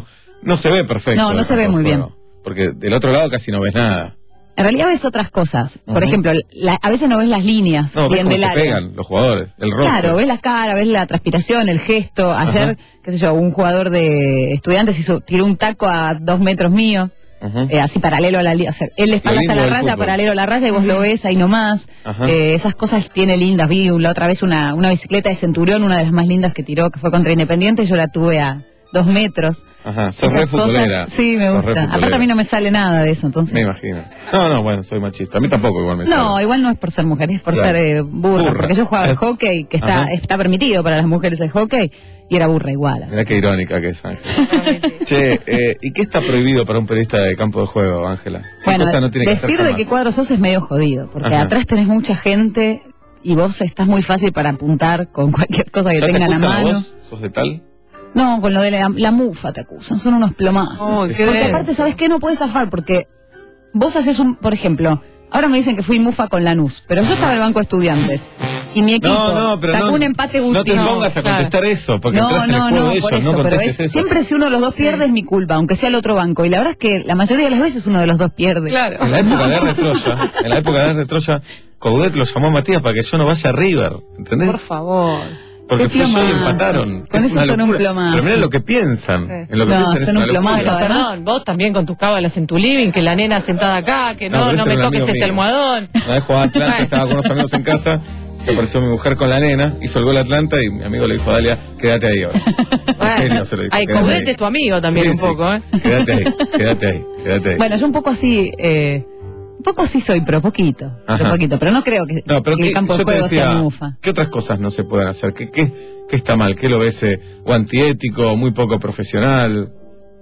no se ve perfecto. No, no el se ve campo muy de bien. juego, porque del otro lado casi no ves nada. En realidad ves otras cosas. Por Ujú. ejemplo, la- a veces no ves las líneas No, ves bien cómo del se área. pegan los jugadores, el roce. Claro, ves la cara, ves la transpiración, el gesto. Ayer, Ajá. qué sé yo, un jugador de Estudiantes hizo, tiró un taco a dos metros mío, Ujú. eh, así paralelo a la línea. O sea, él le espaldas lindo a la del raya, fútbol. paralelo a la raya y vos lo ves ahí nomás. Ajá. Eh, esas cosas tiene lindas. Vi la otra vez una, una bicicleta de Centurión, una de las más lindas que tiró, que fue contra Independiente, y yo la tuve a dos metros. Ajá, sos Esas re futbolera. cosas, sí, me Sos re gusta. futbolera. Aparte a mí no me sale nada de eso, entonces. Me imagino. No, no, bueno, soy machista. A mí tampoco igual me No, sale. igual no es por ser mujer, es por Claro. ser eh, burra, Burra. porque yo jugaba al hockey, que está Ajá. está permitido para las mujeres el hockey, y era burra igual. así. Mirá qué irónica que es, Ángela. Che, eh, ¿y qué está prohibido para un periodista de campo de juego, Ángela? ¿Qué Bueno, cosa no tiene que hacer decir de jamás? qué cuadro sos es medio jodido, porque Ajá. atrás tenés mucha gente y vos estás muy fácil para apuntar con cualquier cosa que ¿Ya te tengan a acusan a mano. vos? ¿Sos de tal? No, con lo de la, la mufa te acusan, son unos plomazos. Oh, qué porque denso. aparte, ¿sabes qué? No puedes zafar, porque vos haces un, por ejemplo, ahora me dicen que fui mufa con Lanús, pero yo estaba en el banco de estudiantes y mi equipo No, no, pero sacó no, un empate no te último. pongas a Claro. contestar eso, porque no, entras en el no, juego no, de ellos, por eso, no pero contestes es- eso. siempre si uno de los dos pierde es mi culpa, aunque sea el otro banco. Y la verdad es que la mayoría de las veces uno de los dos pierde. Claro. En la época de R. Troya, en la época de R. Troya, Coudet lo llamó a Matías para que yo no vaya a River, ¿entendés? Por favor. Porque Qué fui yo y plomazo. empataron. Con Es eso una son un locura. plomazo. Pero mirá lo que piensan. Sí. En lo que No, piensan es son un una plomazo. locura. Además- Perdón, vos también con tus cábalas en tu living, que la nena sentada acá, que No, no, pero no, ese me era un toques amigo este mío. almohadón. Una vez jugaba Atlanta, estaba con unos amigos en casa, que apareció mi mujer con la nena, hizo el gol Atlanta y mi amigo le dijo a Dalia, quédate ahí ahora. En serio se lo dijo. Ay, quédate Coudet ahí. es tu amigo también Sí, un sí. poco, ¿eh? Quédate ahí, quédate ahí, quédate ahí. Bueno, yo un poco así, eh, un poco así soy, pero poquito, pero Ajá. poquito. Pero no creo que, No, pero que ¿qué- el campo de yo te juego decía, sea mufa. ¿qué otras cosas no se pueden hacer? ¿Qué, qué, qué está mal? ¿Qué lo ves eh, o antiético, muy poco profesional?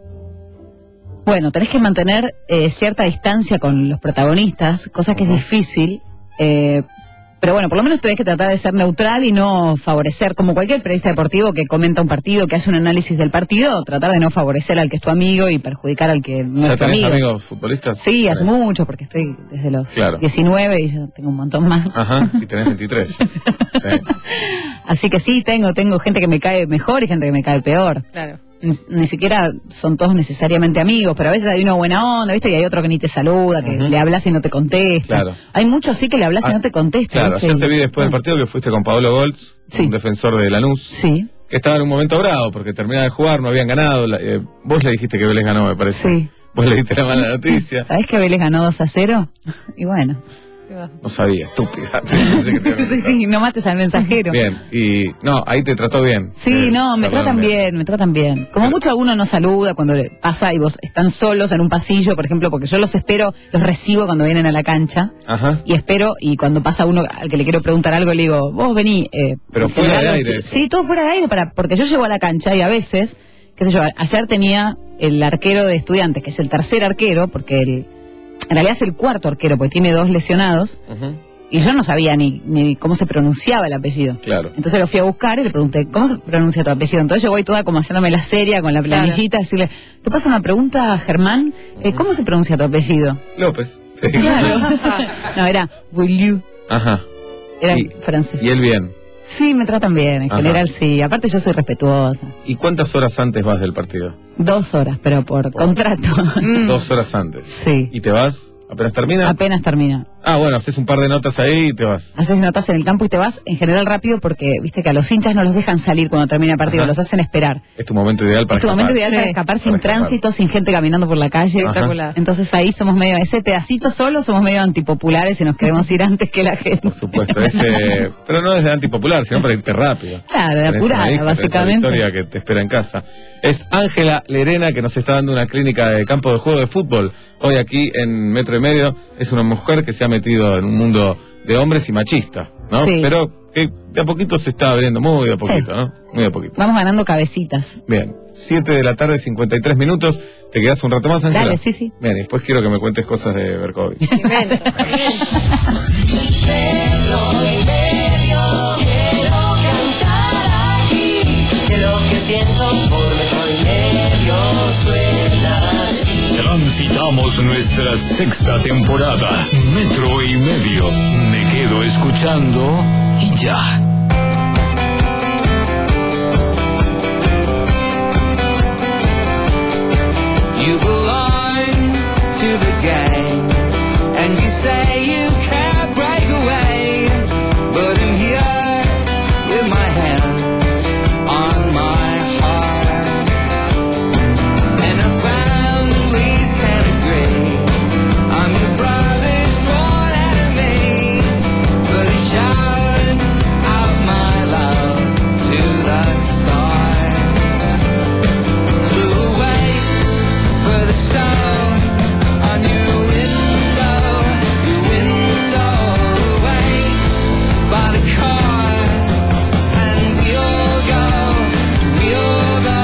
Bueno, tenés que mantener eh, cierta distancia con los protagonistas, cosa que es difícil. eh, pero bueno, por lo menos tenés que tratar de ser neutral y no favorecer, como cualquier periodista deportivo que comenta un partido, que hace un análisis del partido, tratar de no favorecer al que es tu amigo y perjudicar al que no ¿Ya es tu tenés amigo. amigos futbolistas? Sí, hace mucho, porque estoy desde los Claro. diecinueve y ya tengo un montón más. Ajá, y tenés veintitrés. Sí. Así que sí, tengo, tengo gente que me cae mejor y gente que me cae peor. Claro. Ni, ni siquiera son todos necesariamente amigos, pero a veces hay uno buena onda, ¿viste? Y hay otro que ni te saluda, que Ujú. le hablas y no te contesta. Claro. Hay muchos sí que le hablas y Ah, no te contesta. Claro, ¿viste? ayer te vi Y- después del partido que fuiste con Pablo Goltz, un defensor de Lanús. Sí. Que estaba en un momento bravo porque terminaba de jugar, no habían ganado. la- eh, vos le dijiste que Vélez ganó, me parece. Sí. Vos le diste la mala noticia. ¿Sabés que Vélez ganó dos a cero? Y bueno. No sabía, estúpida. Sí, sí, no mates al mensajero. Bien, y no, ahí te trató bien. Sí, Eh, no, me Fernando. tratan bien, me tratan bien. Como mucho alguno no saluda cuando le pasa y vos están solos en un pasillo, por ejemplo, porque yo los espero, los recibo cuando vienen a la cancha. Ajá. Y espero, y cuando pasa uno al que le quiero preguntar algo, le digo, vos vení. Eh, Pero ¿tendrá fuera de algo aire chi-?" eso. Sí, todo fuera de aire, para, porque yo llego a la cancha y a veces, qué sé yo, a- ayer tenía el arquero de Estudiantes, que es el tercer arquero, porque el, en realidad es el cuarto arquero, porque tiene dos lesionados, Ujú, y yo no sabía ni, ni cómo se pronunciaba el apellido. Claro. Entonces lo fui a buscar y le pregunté, ¿cómo se pronuncia tu apellido? Entonces yo voy toda como haciéndome la seria con la planillita, decirle, ¿te paso una pregunta, Germán? Eh, ¿Cómo se pronuncia tu apellido? López. Claro. No, era Voilieu, Ajá. era Y- francés. Y él bien. Sí, me tratan bien, en Ajá. general sí. Aparte yo soy respetuosa. ¿Y cuántas horas antes vas del partido? Dos horas, pero por contrato. Dos horas antes. Sí. ¿Y te vas apenas termina? Apenas termina. Ah, bueno, haces un par de notas ahí y te vas. Haces notas en el campo y te vas en general rápido porque viste que a los hinchas no los dejan salir cuando termina el partido, Ajá. los hacen esperar. Es tu momento ideal para Es tu escapar. momento ideal para escapar sin Para escapar. tránsito, sin gente caminando por la calle. Espectacular. Entonces ahí somos medio, ese pedacito solo somos medio antipopulares y nos queremos ir antes que la gente. Por supuesto, ese, pero no desde antipopular, sino para irte rápido. Claro, de Tenés apurada, una hija, tenés básicamente. una victoria que te espera en casa. Es Ángela Lerena que nos está dando una clínica de campo de juego de fútbol. Hoy aquí en Metro y Medio es una mujer que se ha metido en un mundo de hombres y machista, ¿no? Sí. Pero que de a poquito se está abriendo, muy de a poquito, Sí. ¿no? Muy de a poquito. Vamos ganando cabecitas. Bien, siete de la tarde, cincuenta y tres minutos. ¿Te quedas un rato más, Ángela? Dale, sí, sí. Bien, y después quiero que me cuentes cosas de Berkovich. De lo que siento por metro y medio suena así. Transitamos nuestra sexta temporada. Metro y medio. Me quedo escuchando y ya. You belong to the gang, and you say you can't break away, but I'm here with my hands on my heart, and our families can agree I'm your brother's sworn enemy, but it shouts out my love to the stars. So wait for the stone on your window, your window. Wait by the car, and we'll go, we'll go.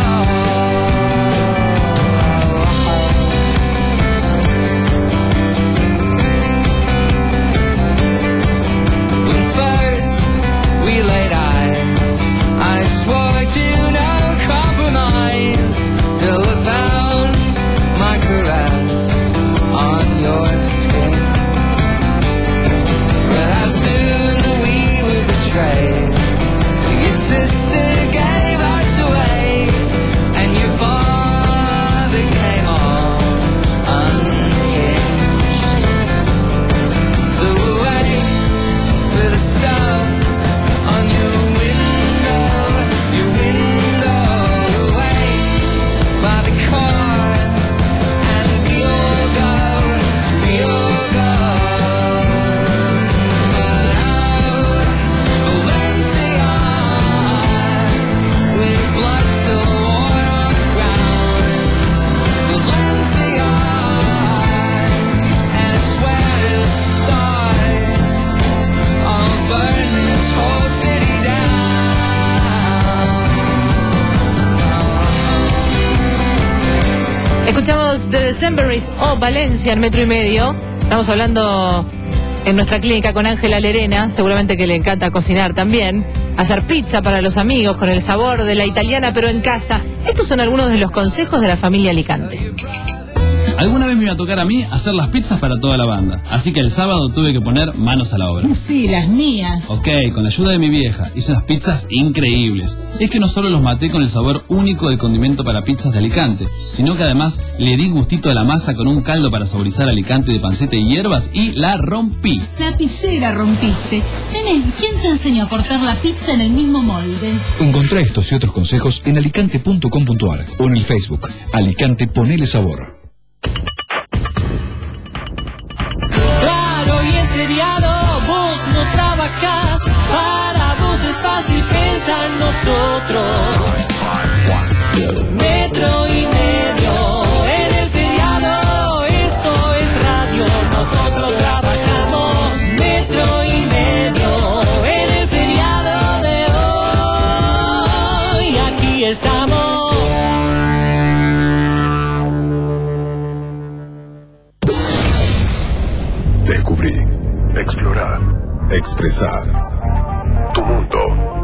When first we laid eyes, I swore to no compromise till I found my caress on your skin. But how soon we were betrayed, your sister gave us away, and your father came on unhinged. So wait for the star on your window, your window. Wait by the car, and we'll go, we'll go. Valencia, with blood still warm on the ground. Valencia, and I swear to stars, I'll burn this whole city down. Escuchamos The Decemberists o Valencia en Metro y Medio. Estamos hablando en nuestra clínica con Ángela Lerena, seguramente que le encanta cocinar también, hacer pizza para los amigos con el sabor de la italiana pero en casa. Estos son algunos de los consejos de la familia Alicante. Alguna vez me iba a tocar a mí hacer las pizzas para toda la banda, así que el sábado tuve que poner manos a la obra. Sí, las mías. Ok, con la ayuda de mi vieja, hice unas pizzas increíbles. Es que no solo los maté con el sabor único del condimento para pizzas de Alicante, sino que además le di gustito a la masa con un caldo para saborizar Alicante de panceta y hierbas y la rompí. La pizzera rompiste. Nene, ¿quién te enseñó a cortar la pizza en el mismo molde? Encontrá estos y otros consejos en alicante punto com punto ar o en el Facebook Alicante Ponele Sabor. Claro, y es feriado, vos no trabajás, para vos es fácil pensar en nosotros. Metro y medio, en el feriado, esto es radio, nosotros trabajamos. Metro y medio, en el feriado de hoy, aquí estamos. Descubrí, explorar, expresar tu mundo.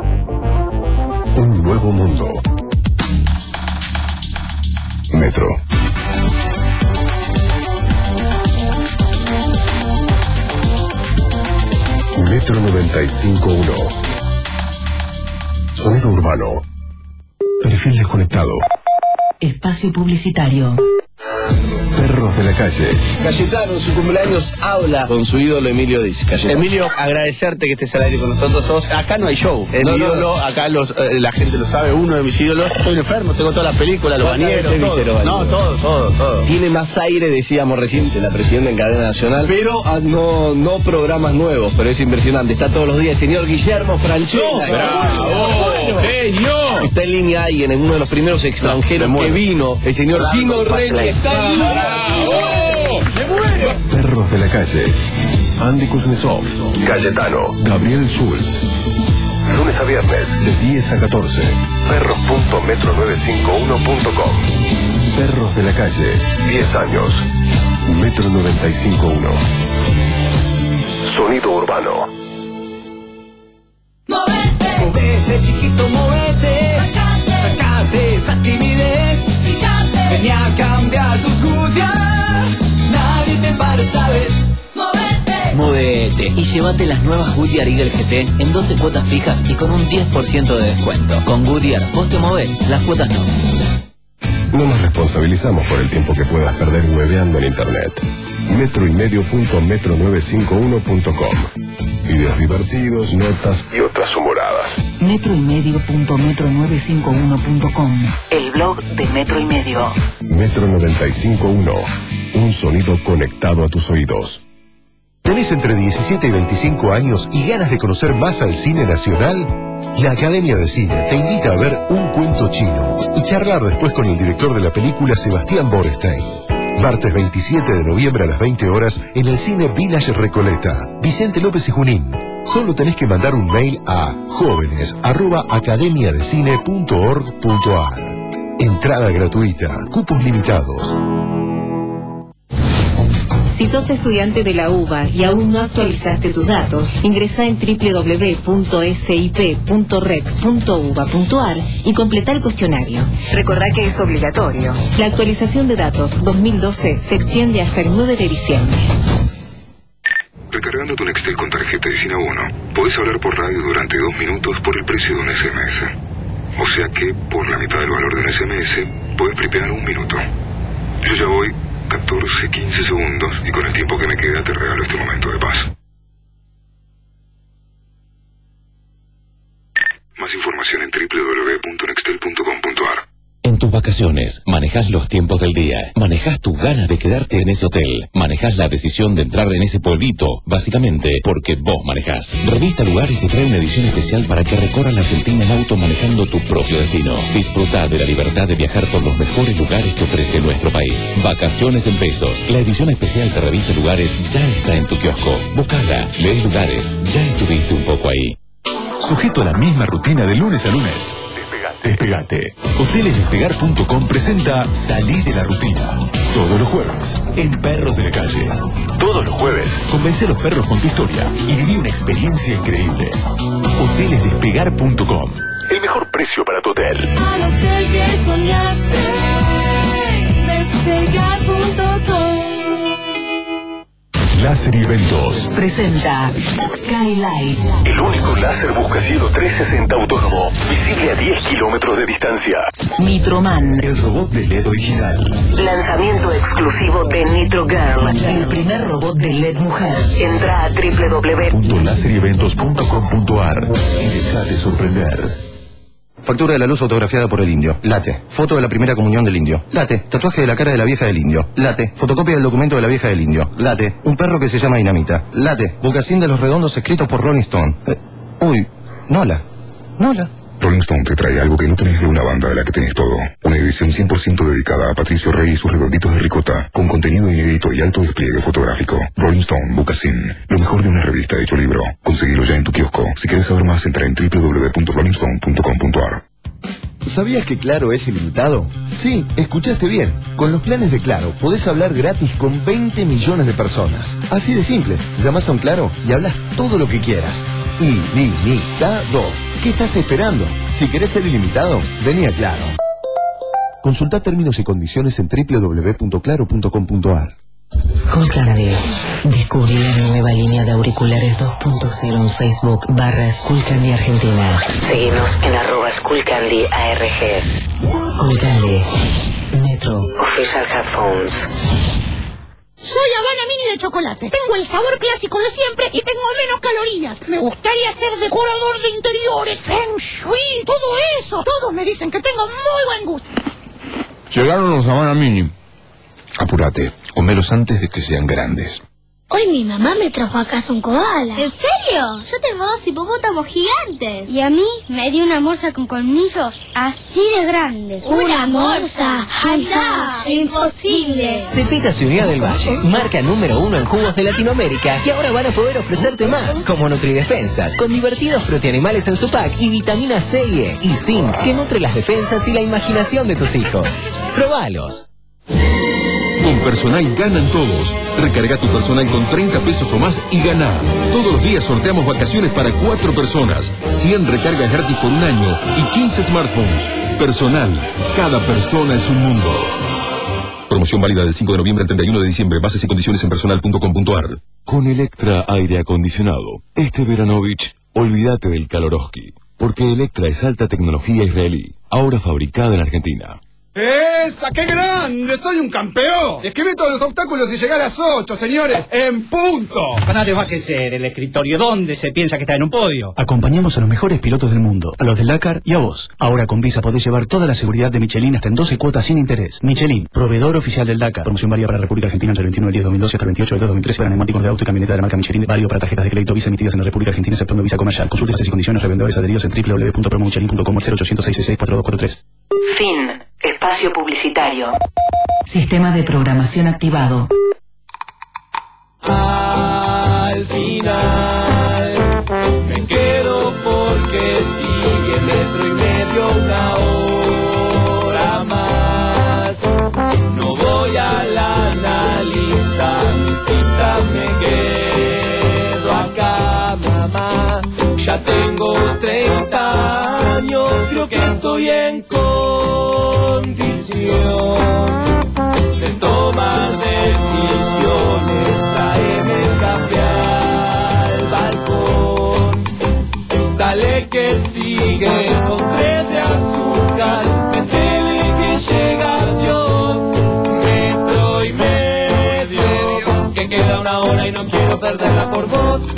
Un nuevo mundo. Metro. Metro noventa y cinco punto uno. Sonido urbano. Perfil desconectado. Espacio publicitario. Perros de la calle. Cayetano en su cumpleaños habla con su ídolo Emilio Diz. Cayetano. Emilio, agradecerte que estés al aire con nosotros. Sos, acá no hay show. El no, ídolo, no, no. Acá los, eh, la gente lo sabe, uno de mis ídolos. Estoy enfermo, tengo todas las películas, los bañeros, todo. No, todo, todo, todo. Tiene más aire, decíamos recién, de la presidenta en cadena nacional, pero ah, no, no programas nuevos, pero es impresionante. Está todos los días el señor Guillermo Franchella. No, ¡bravo! ¡Genio! Está en línea ahí, en uno de los primeros extranjeros no, que vino, el señor Gino Reni. Está en línea. Perros de la calle. Andy Kuznetsov, Cayetano, Gabriel Schulz. Lunes a viernes de diez a catorce. perros punto metro novecientos cincuenta y uno punto com. Perros de la calle. diez años. Metro noventa y cinco punto uno. Sonido urbano. Movete, movete, chiquito, movete. Sacate, sacate esa timidez. Fíjate, vení a cambiar tus Goodyear. Nadie te para esta vez. Movete, Movete y llévate las nuevas Goodyear Eagle G T en doce cuotas fijas y con un diez por ciento de descuento. Con Goodyear, vos te movés, las cuotas no. No nos responsabilizamos por el tiempo que puedas perder hueveando en internet. Metro y medio punto metro novecientos cincuenta y uno punto com. Videos divertidos, notas y otras humoradas. Metro y medio punto metro novecientos cincuenta y uno punto com. El blog de Metro y Medio. Metro noventa y cinco punto uno. Un sonido conectado a tus oídos. ¿Tenés entre diecisiete y veinticinco años y ganas de conocer más al cine nacional? La Academia de Cine te invita a ver Un Cuento Chino y charlar después con el director de la película, Sebastián Borestein. Martes veintisiete de noviembre a las veinte horas en el Cine Village Recoleta, Vicente López y Junín. Solo tenés que mandar un mail a jóvenes arroba academiadecine punto org punto ar. Entrada gratuita, cupos limitados. Si sos estudiante de la UBA y aún no actualizaste tus datos, ingresa en doble u doble u doble u punto s i p punto rec punto uba punto ar y completa el cuestionario. Recordá que es obligatorio. La actualización de datos dos mil doce se extiende hasta el nueve de diciembre. Recargando tu Nextel con tarjeta de Sinabono, podés hablar por radio durante dos minutos por el precio de un S M S. O sea que, por la mitad del valor de un S M S, podés prepear un minuto. Yo ya voy catorce, quince segundos y con el tiempo que me queda te regalo este momento de paz. Más información en doble u doble u doble u punto nextel punto com punto ar. En tus vacaciones, manejás los tiempos del día, manejás tus ganas de quedarte en ese hotel, manejás la decisión de entrar en ese pueblito, básicamente porque vos manejás. Revista Lugares te trae una edición especial para que recorras la Argentina en auto manejando tu propio destino. Disfruta de la libertad de viajar por los mejores lugares que ofrece nuestro país. Vacaciones en pesos. La edición especial de Revista Lugares ya está en tu kiosco. Búscala, lees Lugares, ya estuviste un poco ahí. Sujeto a la misma rutina de lunes a lunes. Despegate. Hoteles Despegar punto com presenta Salí de la rutina. Todos los jueves, en Perros de la Calle. Todos los jueves, convence a los perros con tu historia y viví una experiencia increíble. Hoteles Despegar punto com. El mejor precio para tu hotel. Al hotel que soñaste, Despegar punto com. Láser y Eventos Presenta Skylight. El único láser buscacielo trescientos sesenta autónomo, visible a diez kilómetros de distancia. Nitroman. El robot de L E D original. Lanzamiento exclusivo de Nitro Girl, el primer robot de L E D mujer. Entra a doble u doble u doble u punto láser y eventos punto com punto ar y déjate sorprender. Factura de la luz autografiada por el indio. Late. Foto de la primera comunión del indio. Late. Tatuaje de la cara de la vieja del indio. Late. Fotocopia del documento de la vieja del indio. Late. Un perro que se llama Dinamita. Late. Bucasín de los redondos escritos por Rolling Stone. Eh, uy, Nola. Nola. Rolling Stone te trae algo que no tenés de una banda de la que tenés todo. Una edición cien por ciento dedicada a Patricio Rey y sus redonditos de ricota, con contenido inédito y alto despliegue fotográfico. Rolling Stone Bucasín, lo mejor de una revista hecho libro. Conseguilo ya en tu kiosco. Si querés saber más, entra en doble u doble u doble u punto rolling stone punto com punto ar. ¿Sabías que Claro es ilimitado? Sí, escuchaste bien. Con los planes de Claro podés hablar gratis con veinte millones de personas. Así de simple. Llamás a un Claro y hablas todo lo que quieras. Ilimitado. ¿Qué estás esperando? Si querés ser ilimitado, vení a Claro. Consulta términos y condiciones en doble u doble u doble u punto claro punto com punto ar. Skullcandy. Descubrí la nueva línea de auriculares dos punto cero en Facebook barra Skullcandy Argentina. Seguinos en arroba Skullcandy A R G. Skullcandy. Metro. Official Headphones. Soy Habana Mini de chocolate. Tengo el sabor clásico de siempre y tengo menos calorías. Me gustaría ser decorador de interiores, feng shui, todo eso. Todos me dicen que tengo muy buen gusto. Llegaron los Habana Mini. Apúrate, comelos antes de que sean grandes. Hoy mi mamá me trajo a casa un koala. ¿En serio? Yo tengo dos hipopótamos gigantes. Y a mí me dio una morsa con colmillos así de grandes. ¿Una morsa? ¡Anda! ¡Imposible! Cepita se unió del Valle, marca número uno en jugos de Latinoamérica, y ahora van a poder ofrecerte más, como Nutridefensas, con divertidos frutianimales en su pack y vitamina C y E, y zinc, que nutre las defensas y la imaginación de tus hijos. ¡Probalos! Con Personal ganan todos. Recarga tu Personal con treinta pesos o más y gana. Todos los días sorteamos vacaciones para cuatro personas, cien recargas gratis por un año y quince smartphones. Personal, cada persona es un mundo. Promoción válida del cinco de noviembre al treinta y uno de diciembre. Bases y condiciones en personal punto com punto ar. Con Electra Aire Acondicionado, este Veranovich, olvídate del Kaloroski, porque Electra es alta tecnología israelí, ahora fabricada en Argentina. ¡Esa! ¡Qué grande! ¡Soy un campeón! Esquivé todos los obstáculos y llegué a las ocho, señores. ¡En punto! Canales, bájese del escritorio. ¿Dónde se piensa que está en un podio? Acompañamos a los mejores pilotos del mundo, a los del Dakar y a vos. Ahora con Visa podés llevar toda la seguridad de Michelin hasta en doce cuotas sin interés. Michelin, proveedor oficial del Dakar. Promoción válida para la República Argentina entre el veintiuno del diez de dos mil doce hasta el veintiocho del dos de dos mil trece para neumáticos de auto y camioneta de la marca Michelin. Válido para tarjetas de crédito Visa emitidas en la República Argentina exceptuando Visa Comercial. Consulte bases y condiciones. Revendedores adheridos en w w w punto promo michelin punto com o cero ochocientos seis seis seis cuatro dos cuatro tres. Fin. Espacio publicitario. Sistema de programación activado. Al final me quedo porque sigue metro y medio una hora más. No voy a la analista, mis citas me quedo acá, mamá. Ya tengo treinta años, creo que estoy en condición de tomar decisiones. Tráeme café al balcón, dale que sigue con tres de azúcar, métele que llega Dios. Metro y medio, que queda una hora y no quiero perderla por vos.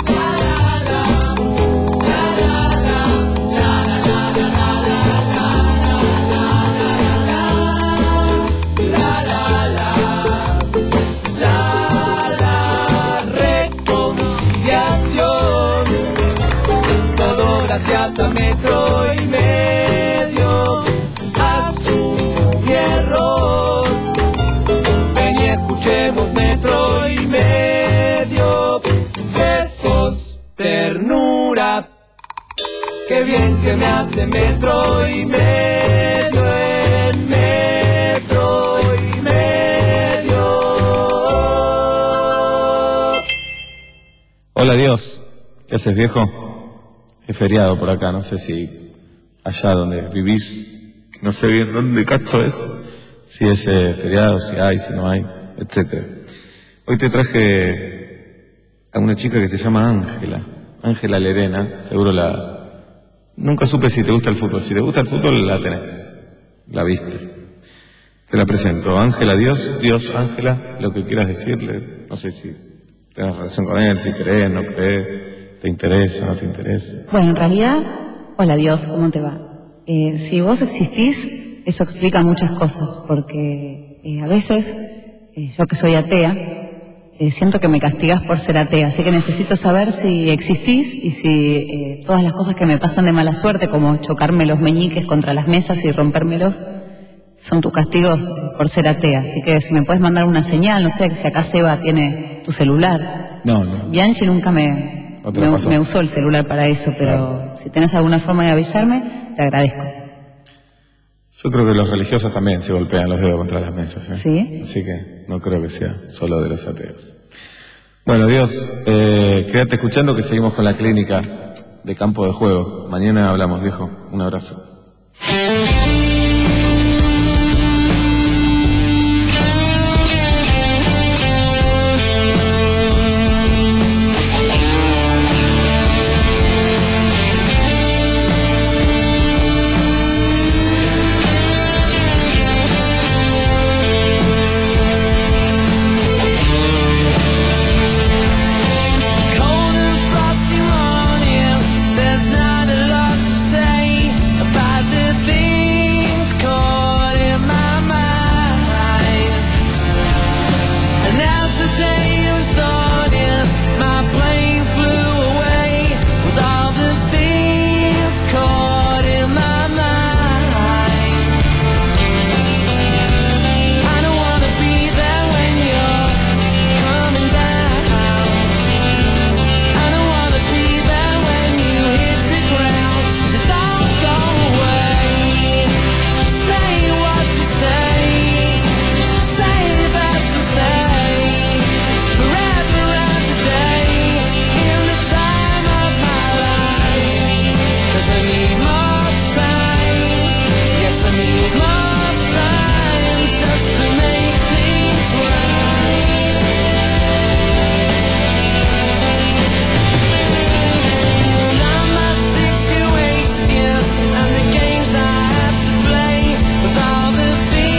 Gracias a metro y medio, asumí error. Ven y escuchemos metro y medio. Besos, ternura. Qué bien que me hace metro y medio en metro y medio. Hola Dios, ¿qué haces, viejo? Es feriado por acá, no sé si allá donde vivís, no sé bien dónde cacho es, si es eh, feriado, si hay, si no hay, etcétera. Hoy te traje a una chica que se llama Ángela, Ángela Lerena, seguro la... Nunca supe si te gusta el fútbol, si te gusta el fútbol la tenés, la viste. Te la presento, Ángela, Dios, Dios, Ángela, lo que quieras decirle, no sé si tenés relación con él, si crees, no crees. ¿Te interesa, no te interesa? Bueno, en realidad, hola Dios, ¿cómo te va? Eh, si vos existís, eso explica muchas cosas, porque eh, a veces, eh, yo que soy atea, eh, siento que me castigás por ser atea, así que necesito saber si existís y si eh, todas las cosas que me pasan de mala suerte, como chocarme los meñiques contra las mesas y rompérmelos, son tus castigos por ser atea. Así que si me puedes mandar una señal, no sé, si acá Seba tiene tu celular. No, no. Bianchi nunca me... Me, me usó el celular para eso, pero claro. Si tenés alguna forma de avisarme, te agradezco. Yo creo que los religiosos también se golpean los dedos contra las mesas, ¿eh? ¿Sí? Así que no creo que sea solo de los ateos. Bueno, Dios, eh, quédate escuchando que seguimos con la clínica de campo de juego. Mañana hablamos, viejo. Un abrazo. And the games I had to play with all the things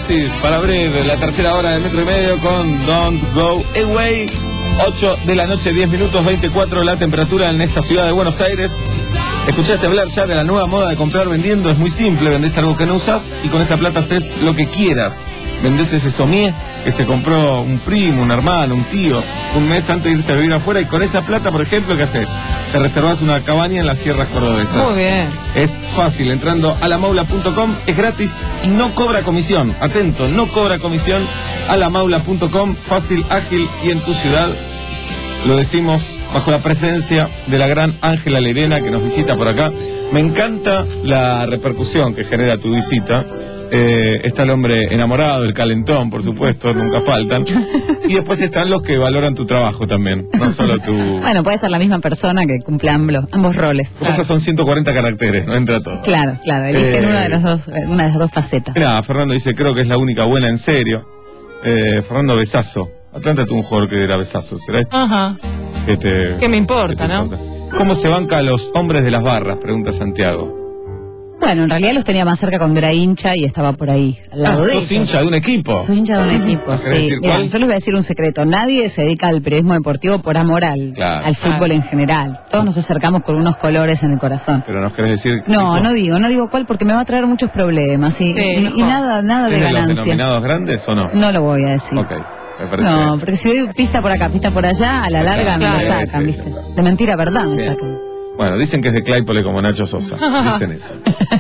Oasis para abrir la tercera hora del metro y medio con Don't Go Away. ocho de la noche, diez minutos, veinticuatro la temperatura en esta ciudad de Buenos Aires. ¿Escuchaste hablar ya de la nueva moda de comprar vendiendo? Es muy simple, vendés algo que no usás y con esa plata haces lo que quieras. Vendés ese somier que se compró un primo, un hermano, un tío, un mes antes de irse a vivir afuera, y con esa plata, por ejemplo, ¿qué haces? Te reservás una cabaña en las sierras cordobesas. Muy bien. Es fácil, entrando a la maula punto com, es gratis y no cobra comisión. Atento, no cobra comisión. a la maula punto com, fácil, ágil y en tu ciudad. Lo decimos bajo la presencia de la gran Ángela Lerena, que nos visita por acá. Me encanta la repercusión que genera tu visita. Eh, está el hombre enamorado, el calentón, por supuesto, nunca faltan. Y después están los que valoran tu trabajo también, no solo tu... Bueno, puede ser la misma persona que cumple ambos, ambos roles. Claro. Esas son ciento cuarenta caracteres, no entra todo. Claro, claro, eligen Eh, una de las dos, una de las dos facetas. Mira, Fernando dice, creo que es la única buena en serio. Eh, Fernando Besazo. Atlanta tuvo un jugador que era Besazo, ¿será esto? Ajá. Que te... ¿Qué me importa, ¿Qué te no? importa? ¿Cómo se banca a los hombres de las barras? Pregunta Santiago. Bueno, en realidad los tenía más cerca cuando era hincha y estaba por ahí, al lado Ah, de sos ellos. hincha de un equipo. Soy hincha de un equipo, ¿Querés sí. decir Mira, cuál? yo les voy a decir un secreto. Nadie se dedica al periodismo deportivo por amor al, Claro. al fútbol en general. Todos nos acercamos con unos colores en el corazón. Pero nos querés decir... No, tipo, no digo, no digo cuál porque me va a traer muchos problemas y, Sí, y- y mejor. nada, nada de ¿es de los ganancia. denominados grandes o no? No lo voy a decir. Ok, me parece... No, porque si doy pista por acá, pista por allá, a la larga me Claro. la sacan, Sí, sí, ¿viste? De mentira a verdad me Bien. sacan. Bueno, dicen que es de Claypole como Nacho Sosa. Dicen eso.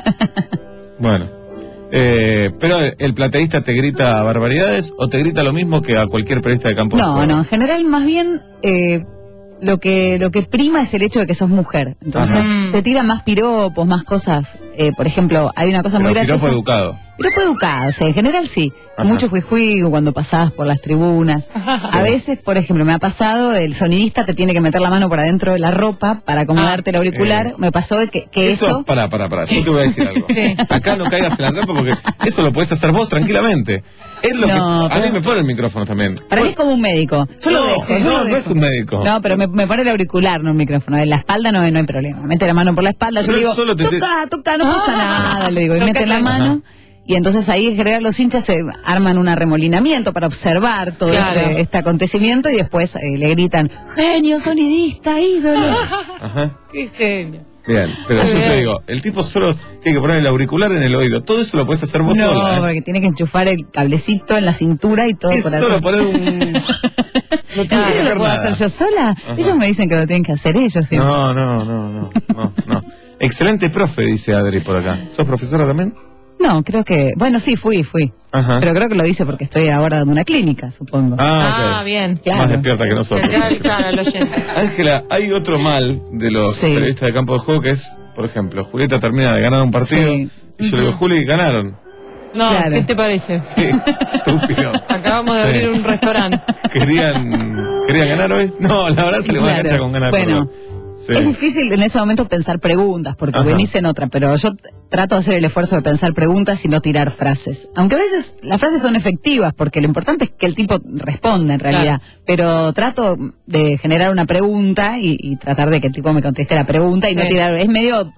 Bueno. Eh, pero el plateísta te grita barbaridades o te grita lo mismo que a cualquier periodista de campo de No, juego? no, en general más bien eh, lo que lo que prima es el hecho de que sos mujer. Entonces Ajá. te tiran más piropos, más cosas. Eh, por ejemplo, hay una cosa Pero muy piropo graciosa. educado. Piropo educado, o sea, en general sí. Ajá. Mucho juijuy cuando pasabas por las tribunas. A veces, por ejemplo, me ha pasado, el sonidista te tiene que meter la mano por adentro de la ropa para acomodarte el auricular. eh. Me pasó de que, que Eso, eso... pará, pará, pará, yo te voy a decir algo. Acá no caigas en la trampa porque eso lo podés hacer vos tranquilamente. Es lo No, que... A pero- mí me pone el micrófono también. Para mí es como un médico. Yo lo No, dejo. yo no, lo no dejo. es un médico. No, pero me, me pone el auricular, no el micrófono. En la espalda no, no hay problema. Mete la mano por la espalda, yo Pero le digo, solo te- toca, toca, no pasa nada. Le digo, y Toca mete la tranqui. mano. Y entonces ahí en general los hinchas se arman un arremolinamiento para observar todo Claro. este, este acontecimiento y después eh, le gritan, genio, sonidista, ídolo. Ajá. Qué genio. Bien, pero Muy yo bien. te digo, el tipo solo tiene que poner el auricular en el oído. Todo eso lo puedes hacer vos No, sola. ¿eh? porque tiene que enchufar el cablecito en la cintura y todo Es por solo atrás. poner un... No ¿En tiene que serio hacer lo puedo nada. hacer yo sola? Ajá. Ellos me dicen que lo tienen que hacer ellos siempre. No, no, no, no, no, no. Excelente profe, dice Adri por acá. ¿Sos profesora también? No, creo que... Bueno, sí, fui, fui. Ajá. Pero creo que lo dice porque estoy ahora dando una clínica, supongo. Ah, Ah, ok. bien. Claro. Más despierta que nosotros. Claro, claro, lo oyente. Ángela, hay otro mal de los Sí. periodistas de campo de juego que es, por ejemplo, Julieta termina de ganar un partido Sí. y yo le digo, Juli, ganaron. No, Claro. ¿qué te parece? Sí, estúpido. Acabamos de Sí. abrir un restaurante. ¿Querían, ¿Querían ganar hoy? No, la verdad se le va a Claro. cancha con ganas de Bueno, perder. Sí. es difícil en ese momento pensar preguntas, porque Ajá. venís en otra, pero yo t- trato de hacer el esfuerzo de pensar preguntas y no tirar frases. Aunque a veces las frases son efectivas, porque lo importante es que el tipo responda en realidad. Pero trato de generar una pregunta y, y tratar de que el tipo me conteste la pregunta y no Sí. tirar... Es medio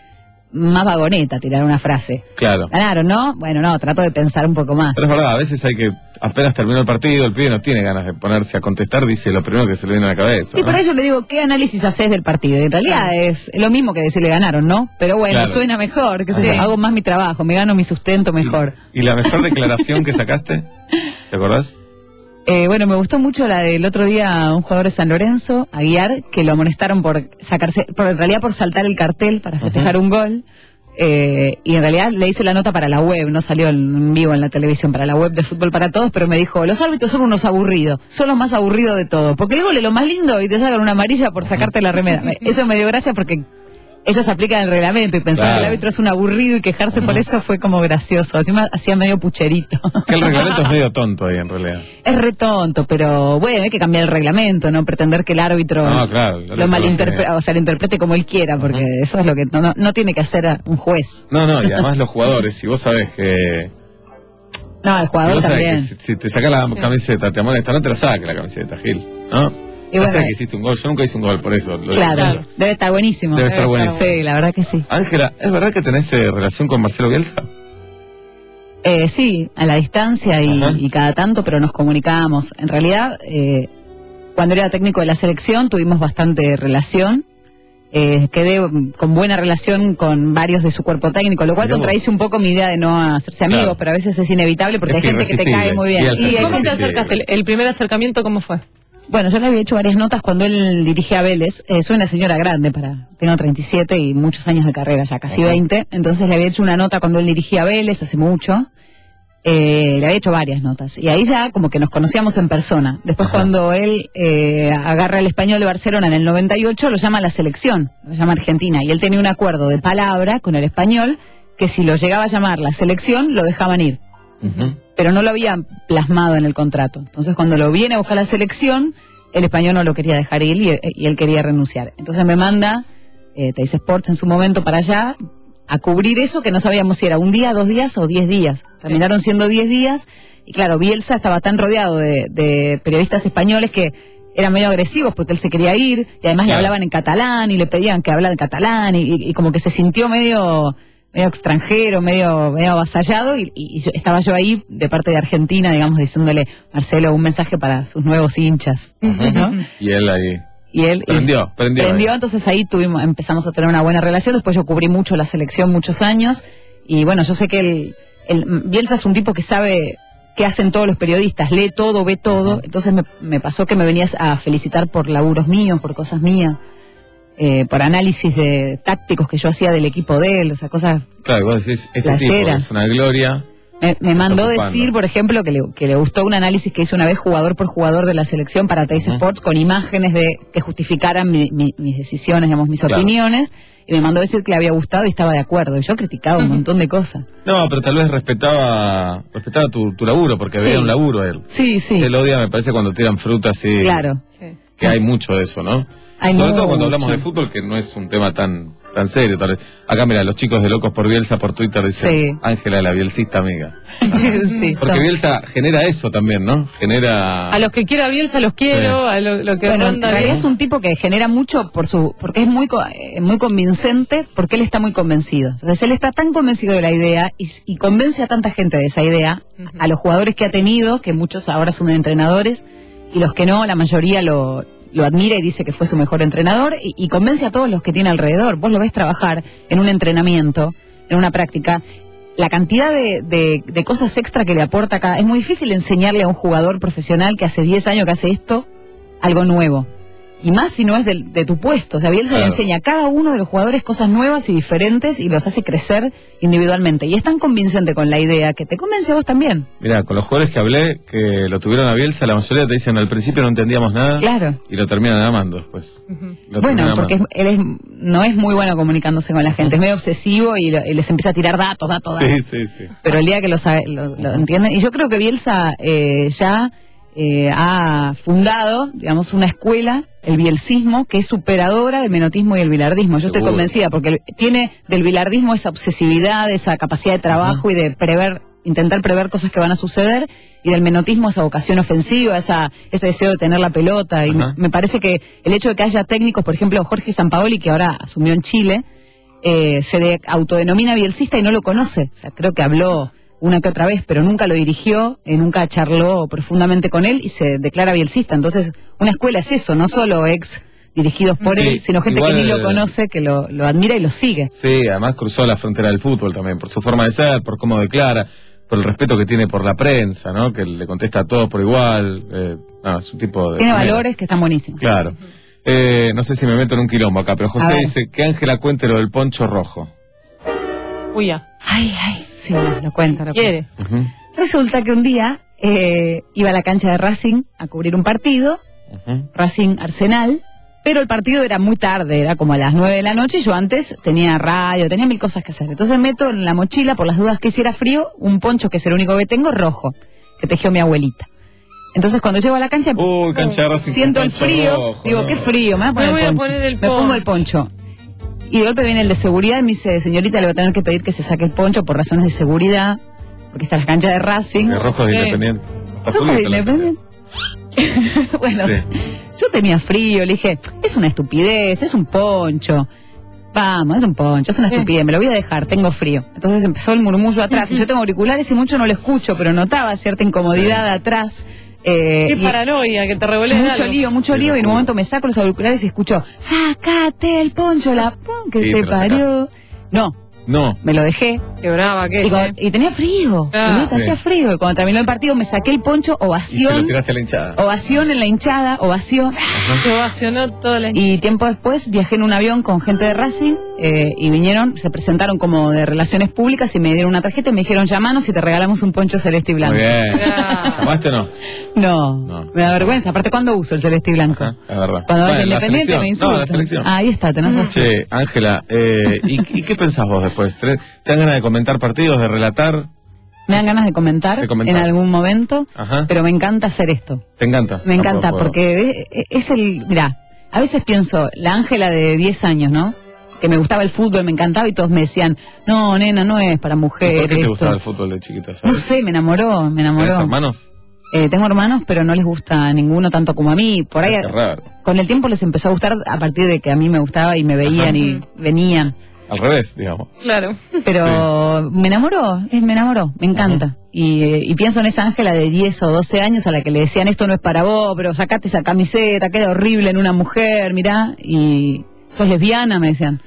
más vagoneta tirar una frase. Claro. Ganaron, ¿no? Bueno, no, trato de pensar un poco más. Pero es verdad, a veces hay que, apenas terminó el partido, el pibe no tiene ganas de ponerse a contestar, dice lo primero que se le viene a la cabeza. Y ¿no? por ello le digo, ¿qué análisis haces del partido? Y en realidad es lo mismo que decirle ganaron, ¿no? Pero bueno, Claro. suena mejor, que Ajá. hago más mi trabajo, me gano mi sustento mejor. ¿Y la mejor declaración que sacaste? ¿Te acordás? Eh, bueno, me gustó mucho la del otro día un jugador de San Lorenzo, Aguiar, que lo amonestaron por sacarse, por, en realidad por saltar el cartel para festejar un gol. Eh, y en realidad le hice la nota para la web, no salió en vivo en la televisión, para la web de Fútbol para Todos, pero me dijo, los árbitros son unos aburridos, son los más aburridos de todo, porque el gol es lo más lindo y te sacan una amarilla por sacarte la remera. Me- Eso me dio gracia porque ellos aplican el reglamento y pensar Claro. que el árbitro es un aburrido y quejarse por eso fue como gracioso, encima hacía medio pucherito. Que el reglamento es medio tonto ahí en realidad. Es re tonto, pero bueno, hay que cambiar el reglamento, no pretender que el árbitro No, claro, el árbitro lo malinterprete, tiene- o sea, lo interprete como él quiera, porque eso es lo que no, no, no tiene que hacer un juez. No, no, y además los jugadores, si vos sabés que... No, el Si jugador vos sabés también. que si, si te saca la camiseta, te amonesta, no te la saque la camiseta, Gil, ¿no? Y Ya bueno, sé que hiciste un gol, yo nunca hice un gol, por eso. lo Claro, digo. debe estar buenísimo. Debe estar buenísimo. Sí, la verdad que sí. Ángela, ¿es verdad que tenés eh, relación con Marcelo Bielsa? Eh, sí, a la distancia y, y cada tanto, pero nos comunicábamos. En realidad, eh, cuando era técnico de la selección tuvimos bastante relación. Eh, quedé con buena relación con varios de su cuerpo técnico, lo cual contradice un poco mi idea de no hacerse amigos, claro. Pero a veces es inevitable porque es hay gente que te cae muy bien. ¿Y cómo te acercaste? ¿El primer acercamiento cómo fue? Bueno, yo le había hecho varias notas cuando él dirigía a Vélez. Eh, soy una señora grande, para tengo treinta y siete y muchos años de carrera, ya casi uh-huh. veinte. Entonces le había hecho una nota cuando él dirigía a Vélez hace mucho. Eh, le había hecho varias notas. Y ahí ya como que nos conocíamos en persona. Después Ajá. cuando él eh, agarra el Español de Barcelona en el noventa y ocho, lo llama a la selección, lo llama Argentina. Y él tenía un acuerdo de palabra con el Español que si lo llegaba a llamar la selección, lo dejaban ir. Uh-huh. Pero no lo habían plasmado en el contrato. Entonces cuando lo viene a buscar la selección, el Español no lo quería dejar ir y, y él quería renunciar. Entonces me manda eh, Teis Sports en su momento para allá a cubrir eso que no sabíamos si era un día, dos días o diez días. Terminaron siendo diez días y claro, Bielsa estaba tan rodeado de, de periodistas españoles que eran medio agresivos porque él se quería ir y además claro. le hablaban en catalán y le pedían que hablara en catalán y, y, y como que se sintió medio medio extranjero, medio, medio avasallado y, y yo, estaba yo ahí de parte de Argentina, digamos, diciéndole, Marcelo, un mensaje para sus nuevos hinchas, ¿no? Y él ahí... Y él prendió, prendió, prendió ahí. Entonces ahí tuvimos, empezamos a tener una buena relación. Después yo cubrí mucho la selección muchos años y bueno, yo sé que el, el Bielsa es un tipo que sabe qué hacen todos los periodistas, lee todo, ve todo. Uh-huh. Entonces me, me pasó que me venías a felicitar por laburos míos, por cosas mías, eh, por análisis de tácticos que yo hacía del equipo de él, o sea, cosas. Claro, vos decís, este playeras. Tipo es una gloria. Me, me mandó decir, por ejemplo, que le, que le gustó un análisis que hizo una vez jugador por jugador de la selección para Teis uh-huh. Sports con imágenes de que justificaran mi, mi, mis decisiones, digamos, mis claro. opiniones. Y me mandó decir que le había gustado y estaba de acuerdo. Y yo criticaba un montón de cosas. No, pero tal vez respetaba respetaba tu, tu laburo, porque sí. veía un laburo él. Sí, sí. Él odia, me parece, cuando tiran fruta así. Claro. Sí. Que hay mucho de eso, ¿no? Hay Sobre mucho. todo cuando hablamos de fútbol, que no es un tema tan tan serio, tal vez. Acá, mira, los chicos de Locos por Bielsa por Twitter dicen, Ángela, sí. la bielsista amiga. Sí, porque son. Bielsa genera eso también, ¿no? Genera... A los que quiera Bielsa los quiero, sí. a lo, lo que bueno, manda en realidad es un tipo que genera mucho por su porque es muy eh, muy convincente, porque él está muy convencido. Entonces él está tan convencido de la idea y, y convence a tanta gente de esa idea, uh-huh. a los jugadores que ha tenido, que muchos ahora son entrenadores, y los que no, la mayoría lo... lo admira y dice que fue su mejor entrenador y, y convence a todos los que tiene alrededor. Vos lo ves trabajar en un entrenamiento, en una práctica, la cantidad de, de, de cosas extra que le aporta acá. Es muy difícil enseñarle a un jugador profesional que hace diez años que hace esto, algo nuevo. Y más si no es de, de tu puesto. O sea, Bielsa claro. le enseña a cada uno de los jugadores cosas nuevas y diferentes y los hace crecer individualmente. Y es tan convincente con la idea que te convence a vos también. Mira, con los jugadores que hablé, que lo tuvieron a Bielsa, la mayoría te dicen al principio no entendíamos nada. Claro. Y lo terminan amando después. Uh-huh. Bueno, porque es, él es, no es muy bueno comunicándose con la gente. Uh-huh. Es medio obsesivo y, lo, y les empieza a tirar datos, datos, datos. Sí, sí, sí. Pero el día que lo, sabe, lo, lo entienden. Y yo creo que Bielsa eh, ya... Eh, ha fundado, digamos, una escuela, el bielsismo, que es superadora del menotismo y el bilardismo. Yo Seguro. Estoy convencida, porque tiene del bilardismo esa obsesividad, esa capacidad de trabajo uh-huh. y de prever, intentar prever cosas que van a suceder, y del menotismo esa vocación ofensiva, esa ese deseo de tener la pelota. Y uh-huh. me parece que el hecho de que haya técnicos, por ejemplo, Jorge Sampaoli, que ahora asumió en Chile, eh, se de, autodenomina bielsista y no lo conoce. O sea, creo que habló una que otra vez, pero nunca lo dirigió, eh, nunca charló profundamente con él y se declara bielsista. Entonces, una escuela es eso, no solo ex dirigidos por sí, él, sino gente igual, que ni lo conoce, que lo, lo admira y lo sigue. Sí, además cruzó la frontera del fútbol también, por su forma de ser, por cómo declara, por el respeto que tiene por la prensa, ¿no? Que le contesta a todos por igual. Eh, no, es un tipo de... Tiene valores que están buenísimos. Claro. Eh, no sé si me meto en un quilombo acá, pero José dice que Ángela cuente lo del poncho rojo. Uy, ya. Ay, ay. Sí, no, lo cuento, lo ¿Quiere? cuento. Uh-huh. Resulta que un día eh, iba a la cancha de Racing a cubrir un partido, uh-huh. Racing Arsenal, pero el partido era muy tarde, era como a las nueve de la noche y yo antes tenía radio, tenía mil cosas que hacer. Entonces meto en la mochila, por las dudas que hiciera frío, un poncho que es el único que tengo, rojo, que tejió mi abuelita. Entonces cuando llego a la cancha, Uy, cancha de Racing siento el frío, rojo, digo, no. qué frío, me voy a poner, me voy el, a poncho. poner el me poncho. pongo el poncho. Y de golpe viene el de seguridad y me dice, señorita, le va a tener que pedir que se saque el poncho por razones de seguridad, porque está en la cancha de Racing. El rojo de sí. Independiente. Rojo de Independiente. Bueno, sí. Yo tenía frío, le dije, es una estupidez, es un poncho. Vamos, es un poncho, es una estupidez, me lo voy a dejar, tengo frío. Entonces empezó el murmullo atrás, y yo tengo auriculares y mucho no lo escucho, pero notaba cierta incomodidad sí. atrás. Eh, Qué paranoia, que te revolea. Mucho algo. lío, mucho lío, y en un momento me saco los auriculares y escucho, sácate el poncho, la pon que Sí, te te lo parió. No. No. Me lo dejé. Qué brava que y, es. cuando- eh. y tenía frío. Ah, boludo, hacía sí. frío. Y cuando terminó el partido me saqué el poncho, Y se ovación. lo tiraste a la hinchada. Ovación en la hinchada, ovación. Que ovacionó toda la. Y tiempo después viajé en un avión con gente de Racing eh, y vinieron, se presentaron como de relaciones públicas y me dieron una tarjeta y me dijeron llamanos y te regalamos un poncho celeste y blanco. Muy bien. ¿Llamaste o no? No, No. me da vergüenza. Aparte, ¿cuándo uso el celeste y blanco? Ajá, es verdad. Cuando vas Bueno, a la Independiente selección. me insultan. No, la selección. Ah, ahí está, tenés razón. Sí, Ángela, eh, ¿y, ¿y qué pensás vos después? ¿Te, te dan ganas de comentar partidos, de relatar? Me dan ganas de comentar, De comentar. en algún momento, Ajá. pero me encanta hacer esto. ¿Te encanta? Me encanta Tampoco- porque es, es el... Mirá, a veces pienso, la Ángela de diez años, ¿no? Que me gustaba el fútbol, me encantaba y todos me decían, no, nena, no es para ¿Y mujeres. ¿Por qué te esto". gustaba el fútbol de chiquita? No ¿Sabes? sé, me enamoró, me enamoró. ¿Tienes hermanos? Eh, tengo hermanos, pero no les gusta ninguno tanto como a mí. Por ahí, Qué raro. con el tiempo les empezó a gustar a partir de que a mí me gustaba y me veían Ajá. y venían. Al revés, digamos. Claro. Pero me enamoró, es, me enamoró, me encanta. Y, eh, y pienso en esa Ángela de diez o doce años a la que le decían esto no es para vos, pero sacate esa camiseta, queda horrible en una mujer, mirá, y sos lesbiana, me decían.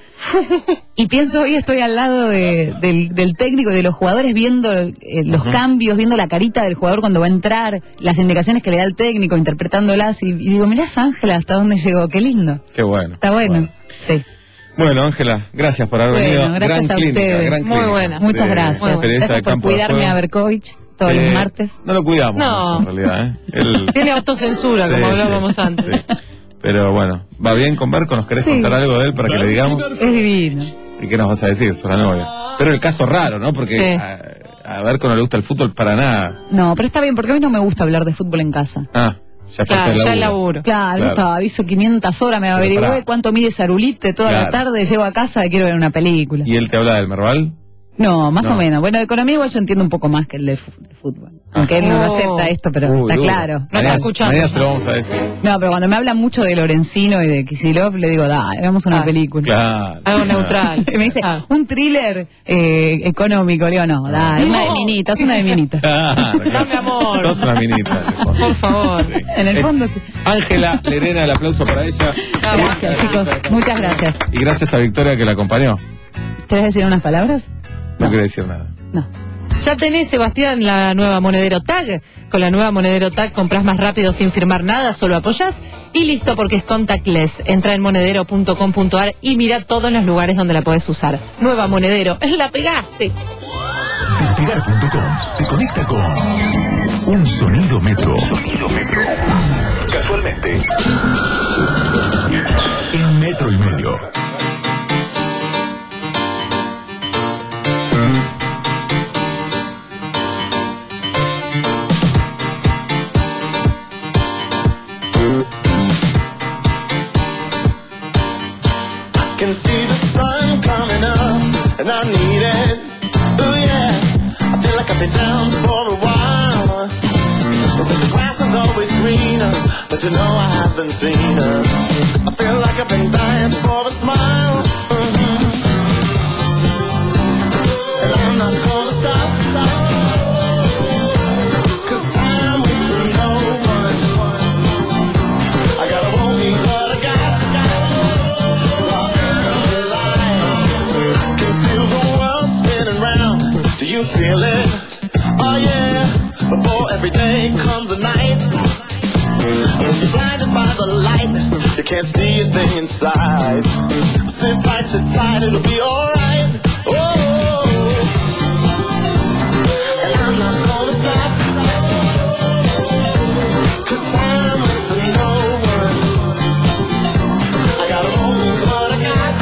Y pienso, hoy estoy al lado de- del, del técnico y de los jugadores viendo eh, los Ajá. cambios, viendo la carita del jugador cuando va a entrar, las indicaciones que le da el técnico, interpretándolas, y, y digo, mirá esa Ángela hasta dónde llegó, qué lindo. Qué bueno. Está bueno, sí. Bueno, Ángela, gracias por haber Bueno, venido. gracias gran a clínica, ustedes. gran Muy clínica buena. Muchas de- gracias. de periodista Gracias de por campo de cuidarme juego. a Berkovich todos Eh, los martes. No lo cuidamos No. mucho, en realidad. ¿eh? Él- Tiene autocensura, Sí, como sí, hablábamos antes. sí. Pero bueno, ¿va bien con Berco? ¿Nos querés Sí. contar algo de él para que le digamos? Es divino. ¿Y qué nos vas a decir? Sos la novia. Pero el caso raro, ¿no? Porque Sí. a, a Berco no le gusta el fútbol para nada. No, pero está bien, porque a mí no me gusta hablar de fútbol en casa. Ah, ya Claro, parte del ya el laburo. laburo. Claro, Claro. yo estaba, aviso quinientas horas, me Pero averigüé pará. cuánto mide Sarulite toda Claro. la tarde, llego a casa y quiero ver una película. ¿Y él te habla del Merval? No, más No. o menos. Bueno, de economía igual yo entiendo un poco más que el de, fu- de fútbol. Aunque él no lo Oh. acepta esto, pero Uy, está duro. claro. No Mañana- está escuchando. Mañana se lo vamos a decir. No, pero cuando me habla mucho de Lorenzino y de Kicillof, le digo, dale, hagamos una Ah, película. Claro. Algo neutral. Y me dice, Ah. un thriller eh, económico. Le digo, no, dale, una de No. minitas, una de minitas. Claro, claro. Dame amor. Sos una minita. Por favor. En el Es fondo, sí. Ángela Lerena, el aplauso para ella. Gracias, chicos. Muchas gracias. Y gracias a Victoria que la acompañó. ¿Querés decir unas palabras? No, quiere decir nada. No. Ya tenés, Sebastián, la nueva Monedero Tag. Con la nueva Monedero Tag compras más rápido sin firmar nada, solo apoyás y listo porque es contactless. Entra en monedero punto com punto ar y mira todos los lugares donde la podés usar. Nueva Monedero, la pegaste. Despegar punto com te conecta con un sonido metro. Sonido metro. Casualmente. En metro y medio. Can see the sun coming up, and I need it. Oh yeah, I feel like I've been down for a while. They said the grass is always greener, but you know I haven't seen her. I feel like I've been dying for a smile. Mhm. And I'm not gonna stop, stop. 'Cause time waits for no one. I gotta hold me what I got, got. Can feel the world spinning round. Do you feel it? Oh yeah. Before every day comes a night. If you're blinded by the light, you can't see a thing inside. Sit tight, sit tight, it'll be alright. Oh, and I'm not gonna stop. 'Cause time waits for no one. I gotta hold me what I got.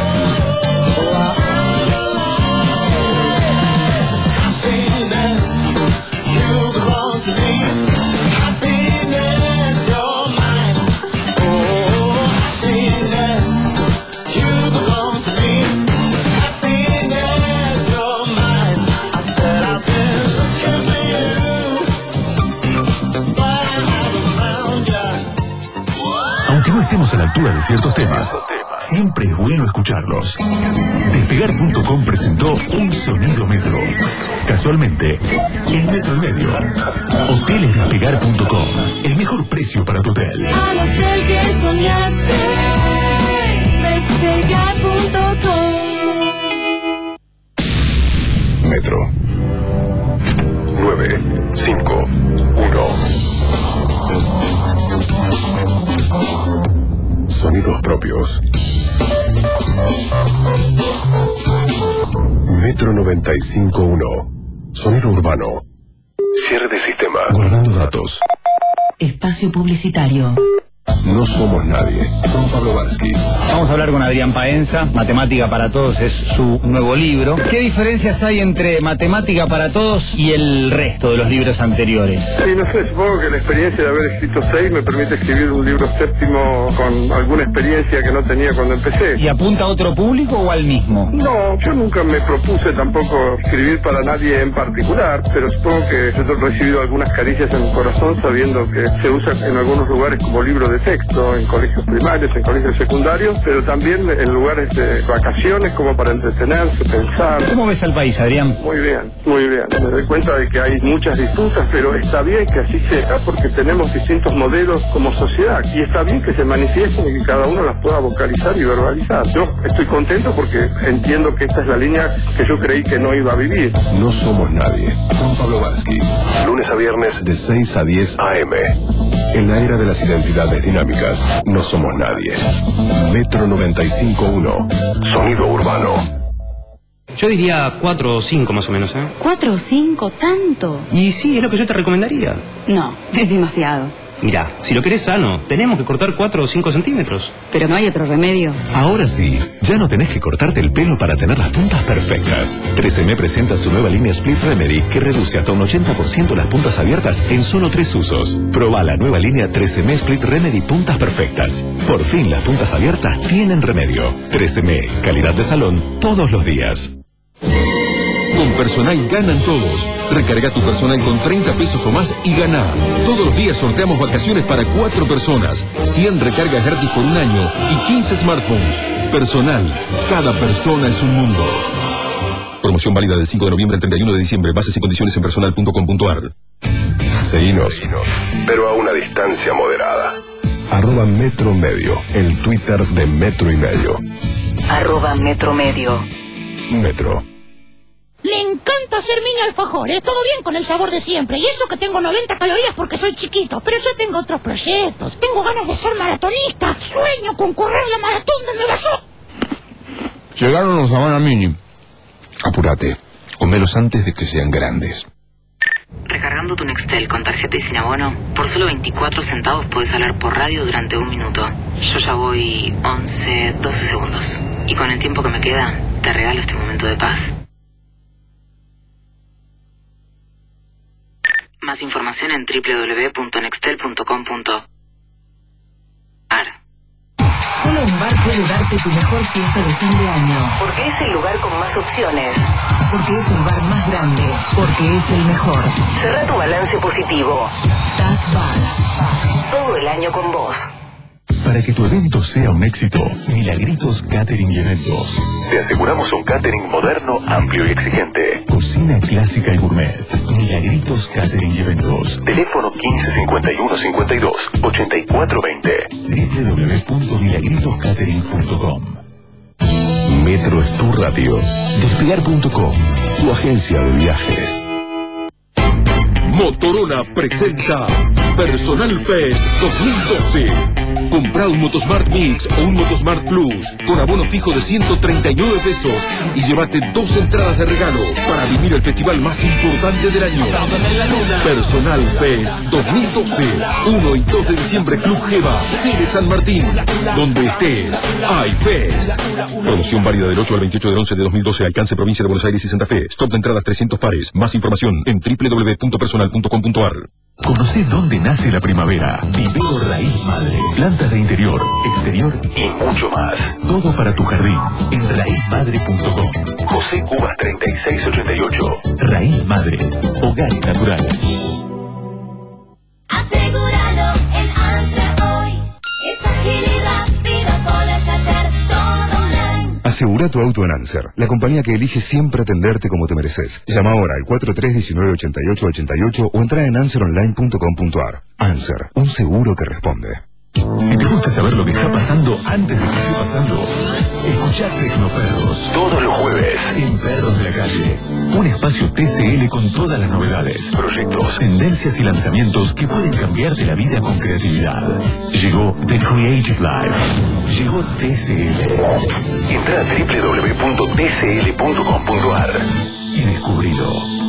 Happiness, you belong to me. Happiness, you're mine. Oh, happiness, you belong to me. Happiness, you're mine. I said I've been looking for you, but I haven't found you. Aunque no estemos a la altura de ciertos temas, siempre es bueno escucharlos. Despegar punto com presentó Un Sonido Metro. Casualmente, el metro y medio. Hoteles Despegar punto com. El mejor precio para tu hotel. Al hotel que soñaste, Despegar punto com. Metro. nueve, cinco, uno. Sonidos propios. Metro noventa y cinco punto uno. Sonido urbano. Cierre de sistema. Guardando datos. Espacio publicitario. No somos nadie. Con Pablo Barsky. Vamos a hablar con Adrián Paenza. Matemática para Todos es su nuevo libro. ¿Qué diferencias hay entre Matemática para Todos y el resto de los libros anteriores? Sí, no sé, supongo que la experiencia de haber escrito seis me permite escribir un libro séptimo con alguna experiencia que no tenía cuando empecé. ¿Y apunta a otro público o al mismo? No, yo nunca me propuse tampoco escribir para nadie en particular, pero supongo que yo he recibido algunas caricias en el corazón sabiendo que se usa en algunos lugares como libro de texto, en colegios primarios, en colegios secundarios, pero también en lugares de vacaciones como para entretenerse, pensar. ¿Cómo ves al país, Adrián? Muy bien, muy bien. Me doy cuenta de que hay muchas disputas, pero está bien que así sea porque tenemos distintos modelos como sociedad y está bien que se manifiesten y que cada uno las pueda vocalizar y verbalizar. Yo estoy contento porque entiendo que esta es la línea que yo creí que no iba a vivir. No somos nadie. Con Pablo Barsky. Lunes a viernes de seis a diez a eme. En la era de las identidades dinámicas, no somos nadie. Metro noventa y cinco punto uno. Sonido urbano. Yo diría cuatro o cinco más o menos, ¿eh? ¿Cuatro o cinco? ¿Tanto? Y sí, es lo que yo te recomendaría. No, es demasiado. Mirá, si lo querés sano, tenemos que cortar cuatro o cinco centímetros. Pero no hay otro remedio. Ahora sí, ya no tenés que cortarte el pelo para tener las puntas perfectas. tres eme presenta su nueva línea Split Remedy que reduce hasta un ochenta por ciento las puntas abiertas en solo tres usos. Proba la nueva línea tres eme Split Remedy Puntas Perfectas. Por fin las puntas abiertas tienen remedio. tres eme, calidad de salón todos los días. Con Personal ganan todos. Recarga tu Personal con treinta pesos o más y gana. Todos los días sorteamos vacaciones para cuatro personas, cien recargas gratis por un año y quince smartphones. Personal, cada persona es un mundo. Promoción válida del cinco de noviembre al treinta y uno de diciembre. Bases y condiciones en personal punto com punto ar. Seguinos, pero a una distancia moderada. Arroba Metro Medio, el Twitter de Metro y Medio. Arroba Metro Medio. Metro. Le encanta hacer mini alfajores, todo bien con el sabor de siempre. Y eso que tengo noventa calorías porque soy chiquito. Pero yo tengo otros proyectos. Tengo ganas de ser maratonista. Sueño con correr la maratón de Nueva York. Llegaron los Habana Mini. Apúrate, comelos antes de que sean grandes. Recargando tu Nextel con tarjeta y sin abono, por solo veinticuatro centavos puedes hablar por radio durante un minuto. Yo ya voy once, doce segundos. Y con el tiempo que me queda, te regalo este momento de paz. Más información en doble u doble u doble u punto nextel punto com punto ar. Solo un bar puede darte tu mejor fiesta de fin de año. Porque es el lugar con más opciones. Porque es el bar más grande. Porque es el mejor. Cerrá tu balance positivo. Taz Bar. Todo el año con vos. Para que tu evento sea un éxito, Milagritos Catering y Eventos. Te aseguramos un catering moderno, amplio y exigente. Cocina clásica y gourmet. Milagritos Catering y Eventos. Teléfono quince cincuenta y uno cincuenta y dos ochenta y cuatro veinte. doble u doble u doble u punto milagritos catering punto com. Metro es tu radio. Despegar punto com, tu agencia de viajes. Motorola presenta Personal Fest dos mil doce. Compra un Motosmart Mix o un Motosmart Plus con abono fijo de ciento treinta y nueve pesos y llévate dos entradas de regalo para vivir el festival más importante del año. Personal Fest dos mil doce. uno y dos de diciembre, Club Geva, sede San Martín. Donde estés, hay Fest. Promoción válida del ocho al veintiocho del once de dos mil doce. Alcance provincia de Buenos Aires y Santa Fe. Stock de entradas trescientos pares. Más información en doble u doble u doble u punto personal punto com punto ar. Conocé dónde nace la primavera. Vivero Raíz Madre. Plantas de interior, exterior y mucho más. Todo para tu jardín en raíz madre punto com. José Cubas treinta y seis ochenta y ocho. Raíz Madre. Hogares naturales. Asegúralo en ANSER hoy. Es ágil y rápido, puedes hacer todo. Asegura tu auto en Anser, la compañía que elige siempre atenderte como te mereces. Llama ahora al cuatro tres uno nueve, ocho ocho ocho ocho o entra en anser online punto com punto a r. Anser, un seguro que responde. Si te gusta saber lo que está pasando antes de que esté pasando, escuchá Tecnoperros todos los jueves en Perros de la Calle. Un espacio T C L con todas las novedades, proyectos, tendencias y lanzamientos que pueden cambiarte la vida con creatividad. Llegó The Creative Life. Llegó T C L. Entra a doble u doble u doble u punto t c l punto com punto a r y descubrilo.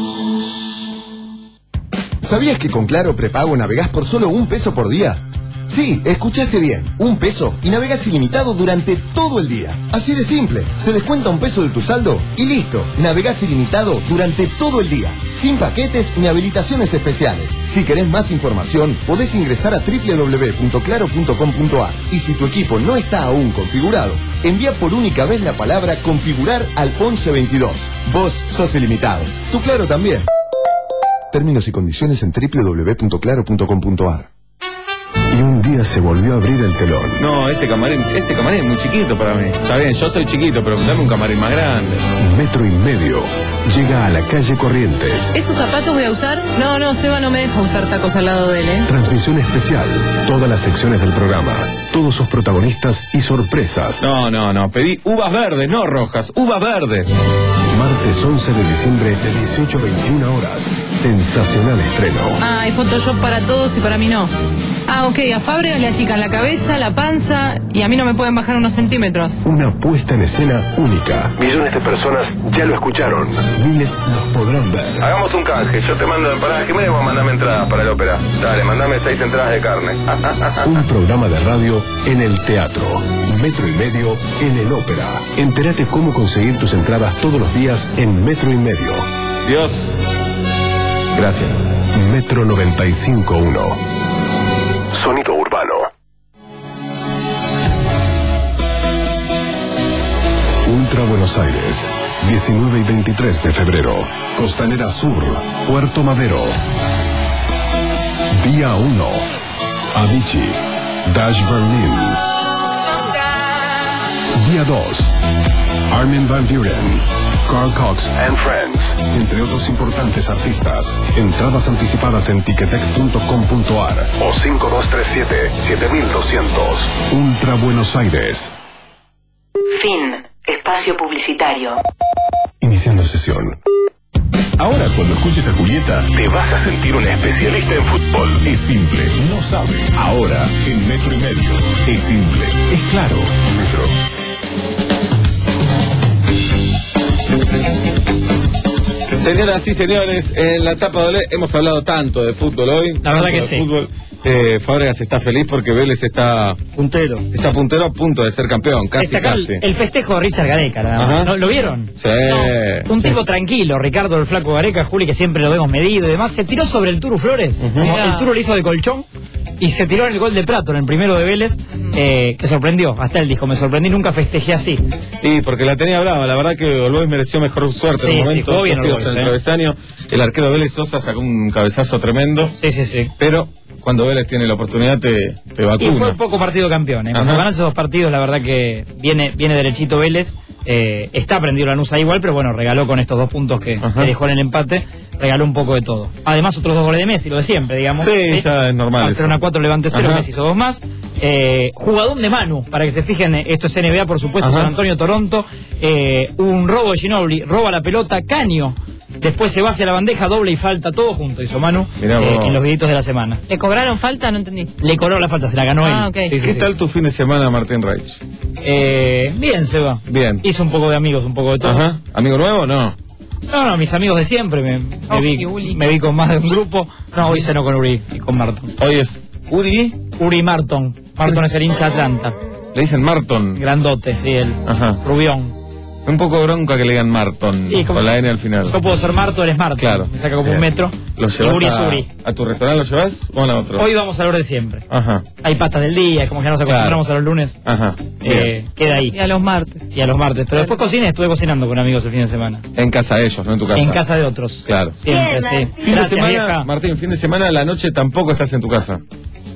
¿Sabías que con Claro Prepago navegás por solo un peso por día? Sí, escuchaste bien, un peso y navegas ilimitado durante todo el día. Así de simple, se descuenta un peso de tu saldo y listo, navegás ilimitado durante todo el día, sin paquetes ni habilitaciones especiales. Si querés más información, podés ingresar a doble u doble u doble u punto claro punto com punto a r y si tu equipo no está aún configurado, envía por única vez la palabra configurar al once veintidós. Vos sos ilimitado, tu Claro también. Términos y condiciones en doble u doble u doble u punto claro punto com punto a r. Y un día se volvió a abrir el telón. No, este camarín, este camarín es muy chiquito para mí. Está bien, yo soy chiquito, pero dame un camarín más grande. Metro y Medio llega a la calle Corrientes. ¿Esos zapatos voy a usar? No, no, Seba no me deja usar tacos al lado de él, ¿eh? Transmisión especial. Todas las secciones del programa. Todos sus protagonistas y sorpresas. No, no, no. Pedí uvas verdes, no rojas. Uvas verdes. Martes once de diciembre de dieciocho a veintiuna horas. Sensacional estreno. Ah, hay Photoshop para todos y para mí no. Ah, ok, a Fábregas le achican la cabeza, la panza y a mí no me pueden bajar unos centímetros. Una puesta en escena única. Millones de personas ya lo escucharon. Miles los podrán ver. Hagamos un canje. Yo te mando empanadas Jiménez o mandame entradas para el ópera. Dale, mandame seis entradas de carne. Un programa de radio en el teatro. Metro y Medio en el ópera. Entérate cómo conseguir tus entradas todos los días en Metro y Medio. Dios. Gracias. Metro noventa y cinco punto uno. Sonido urbano. Ultra Buenos Aires, diecinueve y veintitrés de febrero. Costanera Sur, Puerto Madero. Día uno. Avicii, Dash Berlin. Día dos. Armin van Buren, Carl Cox and Friends, entre otros importantes artistas. Entradas anticipadas en ticketek punto com punto a r o cinco dos tres siete, siete dos cero cero. Ultra Buenos Aires. Fin. Espacio publicitario. Iniciando sesión. Ahora cuando escuches a Julieta te vas a sentir una especialista en fútbol. Es simple, no sabe. Ahora en Metro y Medio. Es simple, es claro. Metro. Señoras y señores, en la tapa de Olé hemos hablado tanto de fútbol hoy. La verdad que sí. Fútbol. Eh, Fábregas está feliz porque Vélez está puntero. Está puntero a punto de ser campeón, casi Está acá casi. El, el festejo de Richard Gareca, ¿no? ¿No? ¿Lo vieron? Sí. No, un tipo tranquilo, Ricardo el Flaco Gareca, Juli, que siempre lo vemos medido y demás, se tiró sobre el Turu Flores. Uh-huh. Como el Turu le hizo de colchón y se tiró en el gol de Prato, en el primero de Vélez, eh, que sorprendió. Hasta él dijo, me sorprendí, nunca festejé así. Y porque la tenía brava, la verdad que Olbois mereció mejor suerte Sí, en el sí, momento. jugó bien Dos tiros Olbois, en el eh. travesaño. El arquero Vélez Sosa sacó un cabezazo tremendo. Sí, sí, sí. Pero cuando Vélez tiene la oportunidad te, te vacuna. Y fue un poco partido campeón. ¿eh? Cuando Ajá. ganan esos dos partidos, la verdad que viene, viene derechito Vélez. Eh, está prendido Lanús ahí igual, pero bueno, regaló con estos dos puntos que, que dejó en el empate, regaló un poco de todo. Además, otros dos goles de Messi, lo de siempre, digamos. Sí, ya es normal Barcelona eso. cuatro, Levante cero, Ajá. Messi hizo dos más. Eh, jugadón de Manu, para que se fijen, esto es N B A, por supuesto, Ajá. San Antonio, Toronto. Eh, un robo de Ginobili, roba la pelota, Caño. Después se va hacia la bandeja, doble y falta, todo junto, hizo Manu Mirá eh, vos. en los videitos de la semana. ¿Le cobraron falta? No entendí. Le cobró la falta, se la ganó Ah, él. ok. Sí, sí, ¿Qué sí. tal tu fin de semana, Martín Reich? Eh, bien, Seba. Bien. Hizo un poco de amigos, un poco de todo. Ajá. ¿Amigo nuevo? No. No, no, mis amigos de siempre. Me, me, Oh, vi, qué Uli. me vi con más de un grupo. No, hoy cenó con Uri y con Marton. Hoy es Uri. Uri Marton. Marton es el hincha Atlanta. Le dicen Marton. Grandote, sí, el Ajá. rubión. Un poco bronca que le digan Marton. Sí, como- con la N al final. Yo puedo ser Marton, eres Marton. Claro. Me saca como Bien. un metro. ¿Lo Y llevas Uri es a, Uri. a tu restaurante? ¿Lo llevas o a otro? Hoy vamos a hablar de siempre. Ajá. Hay pastas del día, es como que ya nos acostumbramos a los lunes. Ajá. Eh, queda ahí. Y a los martes. Y a los martes. Pero después cociné, estuve cocinando con amigos el fin de semana. En casa de ellos, no en tu casa. En casa de otros. Claro. Siempre, sí. Fin Gracias, de semana, vieja. Martín, fin de semana a la noche tampoco estás en tu casa.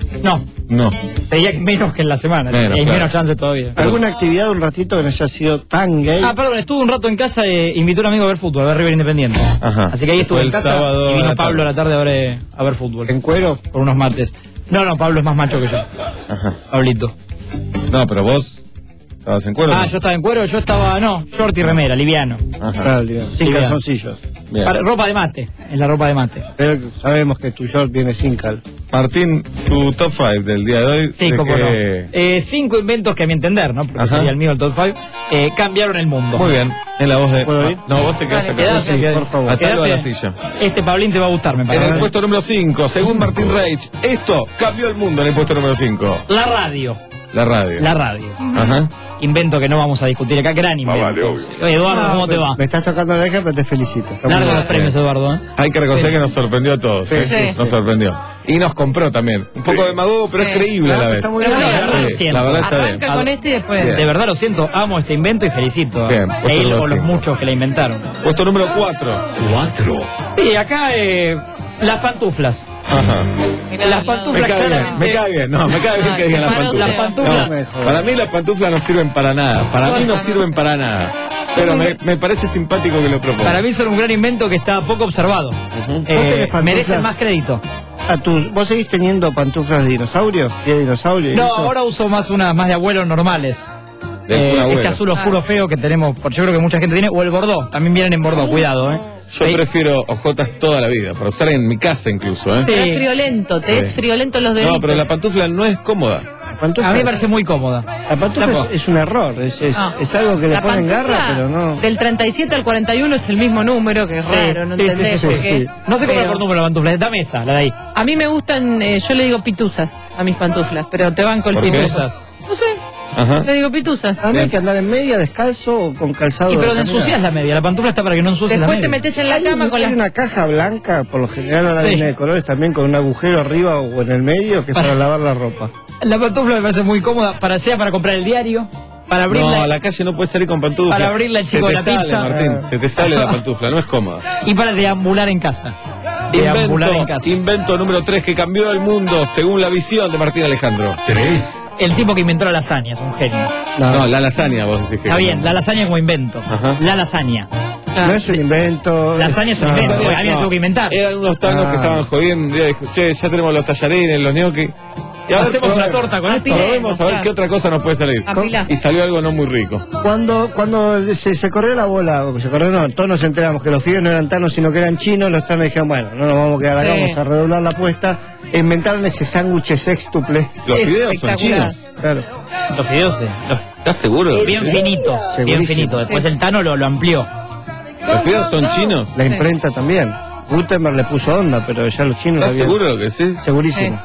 No. No. Te diría que menos que en la semana. Menos, y hay claro. menos chance todavía. ¿Alguna actividad un ratito que no haya sido tan gay? Ah, perdón, estuve un rato en casa e invitó a un amigo a ver fútbol, a ver River Independiente. Ajá. Así que ahí estuve Fue en el casa sábado y a vino la Pablo a la tarde a ver, a ver fútbol. ¿En cuero? Por unos mates. No, no, Pablo es más macho que yo. Ajá. Pablito. No, pero vos estabas en cuero. Ah, ¿no? yo estaba en cuero, yo estaba, no, short y remera, liviano. Ajá. Claro, digo, sin Liviano. calzoncillos. Bien. Para- ropa de mate, es la ropa de mate. Pero sabemos que tu short viene sin cal. Martín, tu top cinco del día de hoy. Sí, ¿de cómo qué? no. Eh, cinco inventos que a mi entender, ¿no? Porque Ajá. sería el mío el top cinco, eh, cambiaron el mundo. Muy bien, en la voz de... ¿Puedo ir? No, vos te quedás Dale, acá. quedate, quedate. por favor. Atalo a la Quedate. silla. Este Pablín te va a gustar, me En parece. el puesto número cinco, según Martín Reich, esto cambió el mundo en el puesto número cinco. La radio. La radio. La radio. Ajá. Invento que no vamos a discutir acá, gran invento. vale, obvio. Oye, Eduardo, No, ¿cómo te me- va? Me estás tocando la oreja, pero te felicito. Está muy Largo bien. los premios, Eduardo. ¿eh? Hay que reconocer que nos sorprendió a todos. ¿eh? Sí, sí. Nos sorprendió. Y nos compró también. Un poco demagogo, pero Sí. es creíble a la No, vez. está muy Es bien. verdad, Sí, lo siento. la verdad está bien. Arranca con este y después. Bien. De verdad lo siento, amo este invento y felicito a Bien, puesto él número o los cinco. muchos que la inventaron. Puesto número cuatro. Cuatro. Sí, acá eh, las pantuflas. Ajá. Mirá, Las al lado. Me pantuflas cae bien, claramente. me cae bien. No, me cae bien Ah, que digan las separó, pantuflas. las pantuflas. No, Me jodas. para mí las pantuflas no sirven para nada. Para mí no sirven para nada. Pero me, me parece simpático que lo propongan. Para mí son un gran invento que está poco observado. Ujú. ¿Vos Eh, tenés pantuflas? merecen más crédito. A tus, ¿Vos seguís teniendo pantuflas de dinosaurio? ¿Y de dinosaurio? y No, eso? ahora uso más unas más de abuelos normales. De Eh, pura abuela. ese azul oscuro feo que tenemos, porque yo creo que mucha gente tiene, o el bordó, también vienen en bordó, cuidado, ¿eh? Yo Sí. prefiero ojotas toda la vida, para usar en mi casa incluso, ¿eh? Sí. Te es friolento, te Sí. es friolento los deditos. No, pero la pantufla no es cómoda. La pantufla, A mí me parece muy cómoda. la pantufla Flaco. es, es un error. Es, es, Ah. es algo que le La ponen pantufla garra, pero no. Del treinta y siete al cuarenta y uno es el mismo número, que es Sí, raro, no sí, sí, entendés sí, por sí, qué. sí. No se compra Pero por número la pantufla, es la mesa, la de ahí. a mí me gustan, eh, yo le digo pituzas a mis pantuflas, pero te banco el ¿Por qué? cinco. Pituzas. No sé, Ajá. le digo pituzas. A mí hay que andar en media, descalzo o con calzado. Y pero de te caminar. ensucias la media, la pantufla está para que no ensucies Después la te media. metes en la Hay, cama un- con hay las... una caja blanca, por lo general ahora Sí. viene de colores también con un agujero arriba o en el medio que es para lavar la ropa. La pantufla me parece muy cómoda, para sea para comprar el diario, para abrirla No, a la calle no puedes salir con pantufla. Para abrirle al chico se te la sale, pizza. Martín, se te sale la pantufla, no es cómoda. y para deambular en casa. Deambular en Invento, casa. invento número tres que cambió el mundo según la visión de Martín Alejandro. Tres. El tipo que inventó la lasaña es un genio. No, la lasaña vos decís que Está es bien, un- la lasaña como invento. Ajá. La lasaña. No es un invento. Lasaña es un no. invento, Lasaña, porque alguien la tuvo que inventar. Eran unos tanos Ah. que estaban jodiendo. Un día dijo, che, ya tenemos los tallarines, los gnocchi. Y a ver, Hacemos una probemos. torta con esto. Probemos a ver qué otra cosa nos puede salir. Apilá. Y salió algo no muy rico. Cuando, cuando se, se corrió la bola, o se corrió, no, todos nos enteramos que los fideos no eran tanos, sino que eran chinos, los tanos dijeron, bueno, no nos vamos a quedar acá, Sí. vamos a redoblar la apuesta. E inventaron ese sándwich sextuple. Los fideos son Espectacular. chinos. Claro. Los fideos, sí. Los- ¿Estás seguro? bien finitos, bien Segurísimo. finitos. Después Sí. el Tano lo, lo amplió. ¿Los fideos son chinos? La imprenta también. Gutenberg le puso onda, pero ya los chinos ¿Estás habían- seguro de lo que sí? Segurísimo.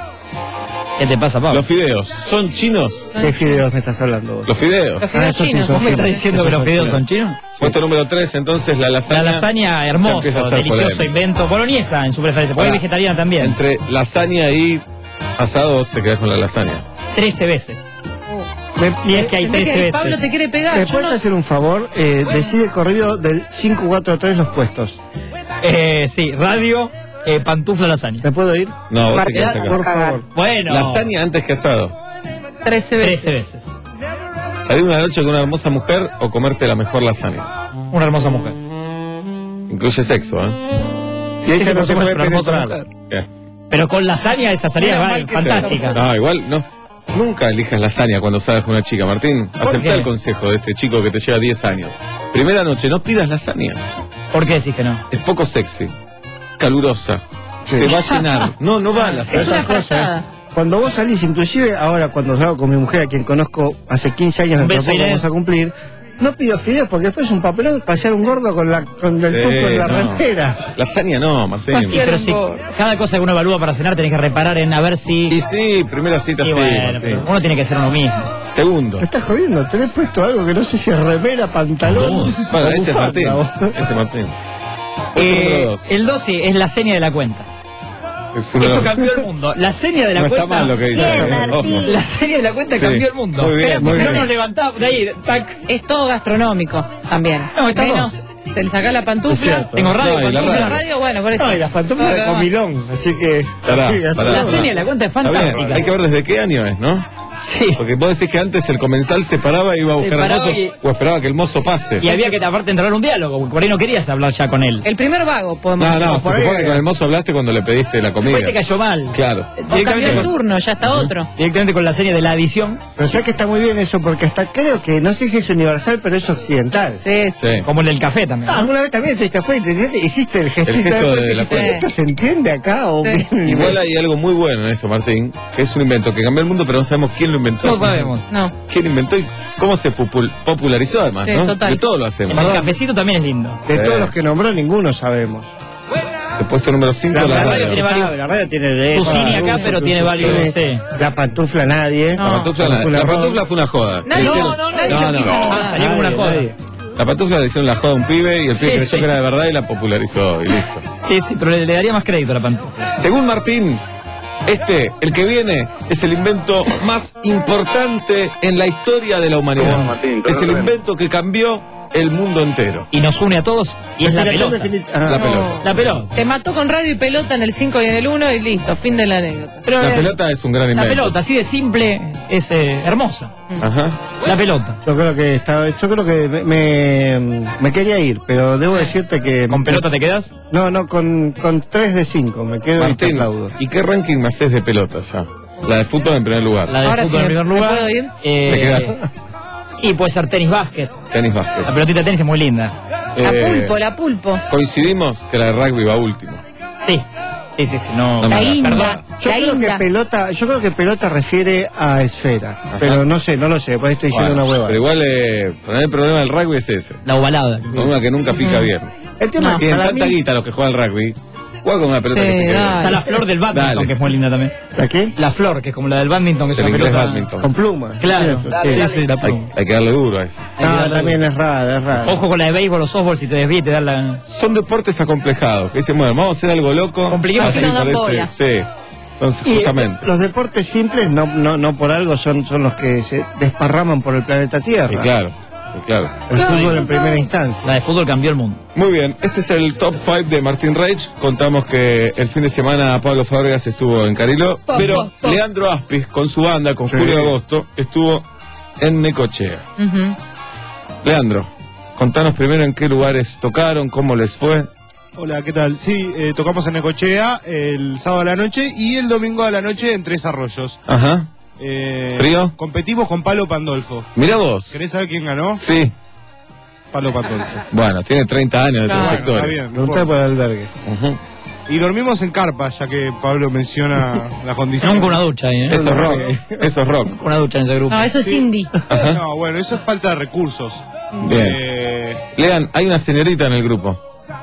¿Qué te pasa, Pablo? Los fideos, ¿son chinos? ¿Qué fideos me estás hablando vos? Los fideos. Los fideos Ah, eso sí chinos. son ¿Vos me estás fideos. diciendo que Eso los son fideos son fideos. chinos? Puesto número tres, entonces, la lasaña. La lasaña, ya hermoso, empieza a ser delicioso polémica. invento. Boloñesa en su preferencia, porque es Pará. vegetariana también. Entre lasaña y asado, vos te quedás con la lasaña. Trece veces. ¿Me, Y es que hay Entendés trece que Pablo veces. te quiere pegar. ¿me yo puedes no- hacer un favor? Eh, decide corrido del cinco cuatro tres los puestos. Eh, sí, radio, eh, pantufla, lasaña. ¿Me puedo ir? No, vos te Marca, quedás acá. por favor. Bueno, Lasaña antes que asado. Trece veces. trece veces. Salir una noche con una hermosa mujer o comerte la mejor lasaña. Una hermosa mujer. Incluye sexo, ¿eh? Y ahí Sí, se no por se puede supuesto, una hermosa penetrar. ¿Qué? Pero con lasaña esa salida Menos va, mal que fantástica. No, igual no. Nunca elijas lasaña cuando salgas con una chica, Martín. Aceptá qué? el consejo de este chico que te lleva diez años. Primera noche, no pidas lasaña. ¿Por qué decís que no? Es poco sexy, calurosa, Sí. te va a llenar. No, no va a Es lasaña. una Esas cosas. frazada. Cuando vos salís, inclusive ahora cuando salgo con mi mujer, a quien conozco hace quince años, Un dentro de beso, poco Inés. vamos a cumplir, no pido fideos porque después es un papelón pasear un gordo con la con el Sí, tuco en la no. remera. Lasaña no, Martín. Pasear Pero si cada cosa que uno evalúa para cenar tenés que reparar en a ver si... Y sí, primera cita Y sí, bueno, Martín. pero uno tiene que ser uno mismo. Segundo. Me estás jodiendo, tenés puesto algo que no sé si es remera, pantalón. Dos. Para, o ese es Martín. bufanda, vos. Ese es Martín. Puesto número Eh, dos. el doce es la seña de la cuenta. Es uno- Eso cambió el mundo. La seña de la No cuenta. está mal lo que dice. Bien, Ojo. La seña de la cuenta Sí, cambió el mundo. muy bien, Pero muy no bien. nos levantamos de ahí, tac. Es todo gastronómico también. No, está Menos se le saca la pantufla. Tengo radio, No, y la pantufla. La radio, bueno, por eso. No, y la pantufla de Ah, comilón, así que... Pará, pará, La pará. serie de la cuenta es Está bien, fantástica. hay que ver desde qué año es, ¿no? Sí. Porque vos decís que antes el comensal se paraba y iba a Se buscar al paraba mozo y- o esperaba que el mozo pase. Y había que aparte entrar un diálogo, porque por ahí no querías hablar ya con él. El primer vago, podemos No, decir. no, se por ahí- supone que con el mozo hablaste cuando le pediste la comida. Después te cayó mal. Claro. O cambió el turno, ya está otro. Directamente con la serie de la adición. Pero sabes que está muy bien eso, porque hasta creo que, no sé si es universal, pero es occidental. Sí, sí. Sí. Como en el café también. Ah, alguna vez también tuviste afuera y te- hiciste el gestito El gesto de la ¿Esto fuente. se entiende acá? O Sí. bien? Igual hay algo muy bueno en esto, Martín, que es un invento que cambió el mundo, pero no sabemos quién lo inventó. No sabemos. No. ¿Quién inventó y cómo se popul- popularizó además, Sí, ¿no? total. De todo lo hacemos. El cafecito también es lindo. De Sí. todos los que nombró, ninguno sabemos. El puesto número cinco, la, la radio. radio tiene se varios- sabe, la radio tiene de Susini acá, Uf, pero tiene varios, sí. La pantufla nadie. No. La pantufla, la, la pantufla fue una joda. Nadie, Le no, hicieron- no, nadie no, lo no. quiso Ah, nombrar. salió como una Nadie, joda. nadie. La pantufla le hicieron la joda a un pibe y el pibe Sí, creyó sí. que era de verdad y la popularizó y listo. Sí, sí, pero le, le daría más crédito a la pantufla. Según Martín, este, el que viene, es el invento más importante en la historia de la humanidad. ¿Cómo, Martín? Es el Todo bien. invento que cambió el mundo entero. Y nos une a todos y es la Explicación pelota. definitiva. Ah. La No. pelota. La pelota. Te mató con radio y pelota en el cinco y en el uno y listo, fin de la anécdota. Pero, La eh, pelota es un gran La invento. pelota, así de simple, es eh, hermosa. Ajá. La pelota. Yo creo que estaba, yo creo que me, me, me quería ir, pero debo decirte que. ¿Con pelota te quedas? No, no, con, con tres de cinco, me quedo y te Martín, aplaudo. ¿y qué ranking me haces de pelota ya? La de fútbol en primer lugar. La de Ahora fútbol sí, en primer ¿me lugar. puedo ir? Eh, Te quedás. Y puede ser tenis básquet. Tenis básquet. La pelotita de tenis es muy linda. La Eh, pulpo, la pulpo. Coincidimos que la de rugby va último. Sí. Sí, sí, sí. No, No me La hagas inda, perdón. Yo la creo que inda. pelota, yo creo que pelota refiere a esfera, pero no sé, no lo sé, por ahí estoy diciendo Bueno, una hueva. pero igual eh, para mí el problema del rugby es ese. La ovalada. Con una que nunca pica bien. El tema No. es que Tienen para tanta mí- guita los que juegan al rugby. Juega con una pelota Sí, que pica dale. Está la flor del badminton, Dale. que es muy linda también. ¿La qué? La flor, que es como la del badminton, que es Del una inglés pelota. badminton. Con pluma. Claro. Sí, Sí, sí. sí, la Hay, pluma. hay que darle duro a eso. Hay que Ah, darle también duro. es rara, es rara. Ojo con la de béisbol o softball, si te desvías te dan la... Son deportes acomplejados. Que dicen, bueno, vamos a hacer algo loco. Compliquemos. Así Así nos dan parece. bola. Sí. Entonces, Y eh, justamente. los deportes simples, no, no, no por algo, son, son los que se desparraman por el planeta Tierra. Y claro, y claro. El fútbol en primera instancia. La de fútbol cambió el mundo. Muy bien, este es el top cinco de Martín Reich. Contamos que el fin de semana Pablo Fábregas estuvo en Cariló, Po, pero po, po. Leandro Aspis con su banda, con Sí. Julio Agosto, estuvo en Necochea. Ujú. Leandro, contanos primero en qué lugares tocaron, cómo les fue. Hola, ¿qué tal? Sí, eh, tocamos en Necochea el sábado a la noche y el domingo a la noche en Tres Arroyos. Ajá. Eh, ¿Frío? Competimos con Palo Pandolfo. Mira vos. ¿Querés saber quién ganó? Sí. Palo Pandolfo. Bueno, tiene treinta años de Claro, trayectoria. está bien, no Pregunté importa. por el albergue. Ujú. Y dormimos en carpa, ya que Pablo menciona la condición. Nunca una ducha ahí, ¿eh? Eso es rock. Eso es rock. Una ducha en ese grupo. No, eso es Sí. indie. No, bueno, eso es falta de recursos. Bien. Eh, Lean, hay una señorita en el grupo.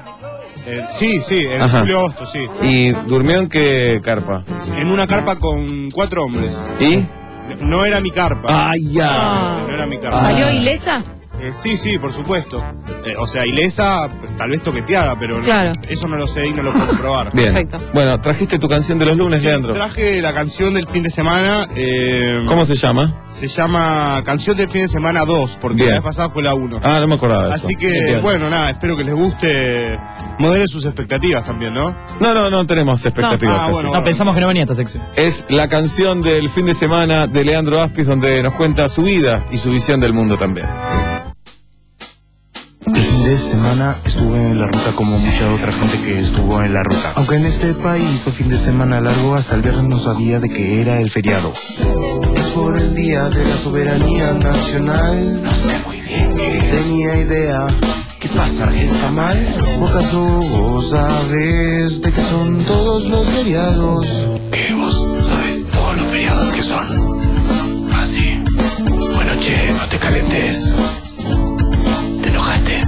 eh, sí, sí, en Ajá. julio agosto, sí. ¿Y durmió en qué carpa? En una carpa con cuatro hombres. ¿Y? No era mi carpa. ¡Ay, ya! Ah. No era mi carpa. ¿Salió ilesa? Eh, sí, sí, por supuesto. Eh, o sea, ilesa, tal vez toqueteada, pero no- Claro. eso no lo sé y no lo puedo probar. Bien. Perfecto. Bueno, trajiste tu canción de los lunes, Sí, Leandro. traje la canción del fin de semana. eh, ¿Cómo se llama? Se llama Canción del fin de semana dos, porque Bien. la vez pasada fue la uno. Ah, no me acordaba de eso. Así que, Bien. bueno, nada, espero que les guste. Modere sus expectativas también, ¿no? No, no, no tenemos expectativas. No. Ah, casi. bueno, No, pensamos que no venía esta sección. Es la canción del fin de semana de Leandro Aspis, donde nos cuenta su vida y su visión del mundo también. El fin de semana estuve en la ruta como mucha otra gente que estuvo en la ruta. Aunque en este país fue fin de semana largo, hasta el viernes no sabía de que era el feriado. Es por el día de la soberanía nacional. No sé muy bien qué tenía idea. ¿Qué pasa? ¿Está mal? ¿O acaso vos sabes de qué son todos los feriados? ¿Qué vos sabes todos los feriados que son? Ah, sí. Bueno, che, no te calentes. ¿Te enojaste?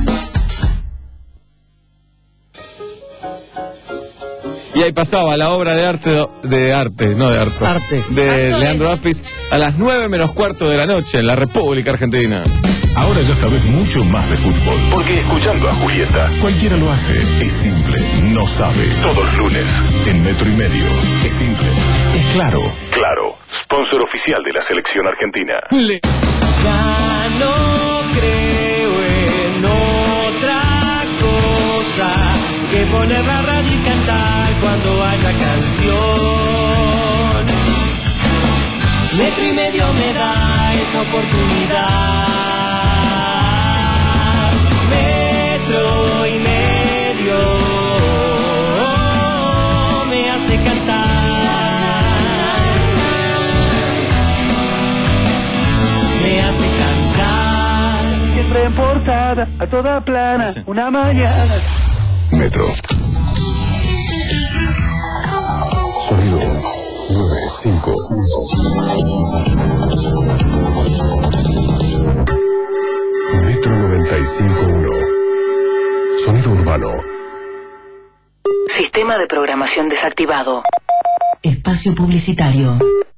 Y ahí pasaba la obra de arte, de arte, no de arte, Arte. de Arte. Leandro Aspis a las nueve menos cuarto de la noche en la República Argentina. Ahora ya sabes mucho más de fútbol. Porque escuchando a Julieta, cualquiera lo hace. Es simple, no sabe. Todos los lunes, en Metro y Medio. Es simple, es claro. Claro, sponsor oficial de la selección argentina. Ya no creo en otra poner la radio y cantar cuando haya canción. Metro y medio me da esa oportunidad. Metro y medio me hace cantar. Me hace cantar. Siempre en portada, a toda plana, una mañana. Metro. Sonido nueve cinco. Metro noventa y cinco punto uno. Sonido urbano. Sistema de programación desactivado. Espacio publicitario.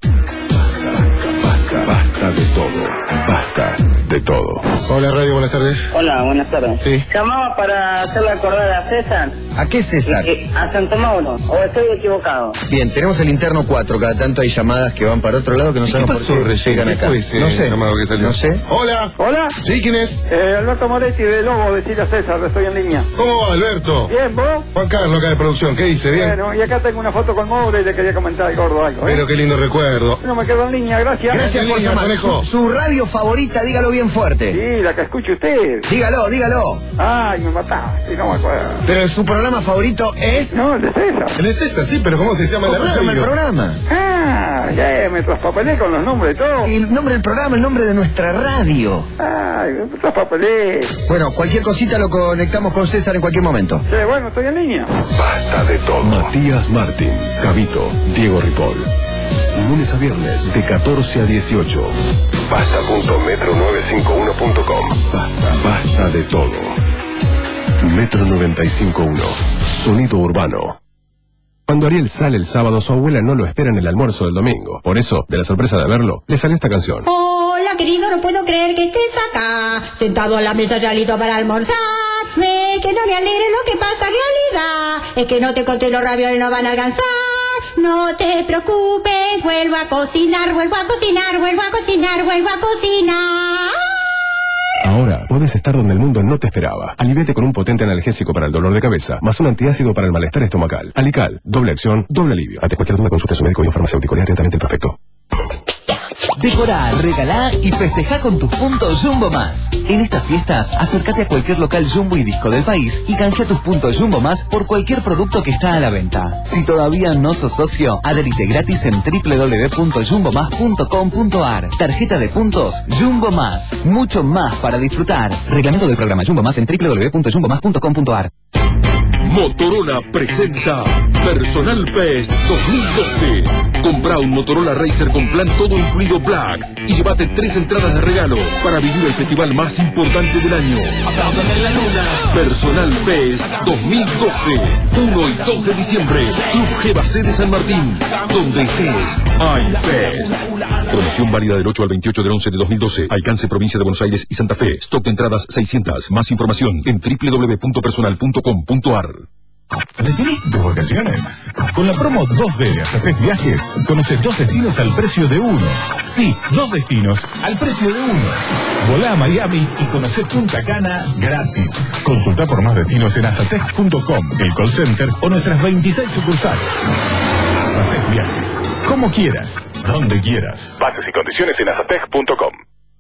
Basta, basta de todo. Basta de todo. Hola Radio, buenas tardes. Hola, buenas tardes. Sí. Llamaba para hacerle acordar a César. ¿A qué César? Eh, eh, a Santo Mauro, o estoy equivocado. Bien, tenemos el interno cuatro, cada tanto hay llamadas que van para otro lado que no sabemos por qué llegan acá. No sé, que salió? no sé. Hola. Hola. ¿Sí, quién es? Eh, Alberto Moretti de Lobo, decirle a César, estoy en línea. ¿Cómo va, Alberto? Bien, ¿vos? Juan Carlos, acá de producción, ¿qué dice? ¿Bien? Bueno, y acá tengo una foto con Moura y le quería comentar al gordo algo, ¿eh? Pero qué lindo recuerdo. No me quedo en línea, gracias. Gracias por línea, llamar. conejo. Su, su radio favorita, dígalo bien fuerte. Sí, la que escuche usted. Dígalo, dígalo. Ay, me mataste, no me acuerdo. Pero su programa favorito es... No, el de César. ¿El es esa? Sí, pero ¿cómo se llama la ¿Cómo se radio? llama el programa? Ah, ya me traspapelé con los nombres y todo. El nombre del programa, el nombre de nuestra radio. Ay, me traspapelé. Bueno, cualquier cosita lo conectamos con César en cualquier momento. Sí, bueno, estoy en línea. Basta de todo. Matías Martín, Gabito, Diego Ripoll. Lunes a viernes de catorce a dieciocho. Basta punto metro novecientos cincuenta y uno punto com. Basta, basta de todo. Metro noventa y cinco punto uno. Sonido urbano. Cuando Ariel sale el sábado, su abuela no lo espera en el almuerzo del domingo. Por eso, de la sorpresa de verlo, le salió esta canción. Hola, querido, no puedo creer que estés acá, sentado a la mesa ya listo para almorzar. Ve que no me alegre lo que pasa en realidad, es que no te conté los ravioles, no van a alcanzar. No te preocupes, vuelvo a cocinar, vuelvo a cocinar, vuelvo a cocinar, vuelvo a cocinar. Ahora puedes estar donde el mundo no te esperaba. Aliviate con un potente analgésico para el dolor de cabeza, más un antiácido para el malestar estomacal. Alical, doble acción, doble alivio. Ante cualquier duda, consulta a su médico y un farmacéutico. Lea atentamente el prospecto. Decorá, regalá y festejá con tus puntos Jumbo Más. En estas fiestas, acércate a cualquier local Jumbo y Disco del país y canjea tus puntos Jumbo Más por cualquier producto que está a la venta. Si todavía no sos socio, adherite gratis en doble u doble u doble u punto jumbo más punto com punto a r. Tarjeta de puntos Jumbo Más. Mucho más para disfrutar. Reglamento del programa Jumbo Más en doble u doble u doble u punto jumbo más punto com punto a r. Motorola presenta Personal Fest dos mil doce. Compra un Motorola Racer con plan todo incluido Black y llévate tres entradas de regalo para vivir el festival más importante del año. ¡Aplaudan en la luna! Personal Fest dos mil doce. uno y dos de diciembre. Club G B C de San Martín. Donde estés, hay Fest. Promoción válida del ocho al veintiocho del once de dos mil doce. Alcance provincia de Buenos Aires y Santa Fe. Stock de entradas seiscientas. Más información en doble u doble u doble u punto personal punto com punto a r. Definí tus vacaciones. Con la promo dos D de Azatec Viajes, conoce dos destinos al precio de uno. Sí, dos destinos al precio de uno. Volá a Miami y conoce Punta Cana gratis. Consulta por más destinos en azatec punto com, el call center o nuestras veintiséis sucursales. Azatec Viajes. Como quieras, donde quieras. Bases y condiciones en azatec punto com.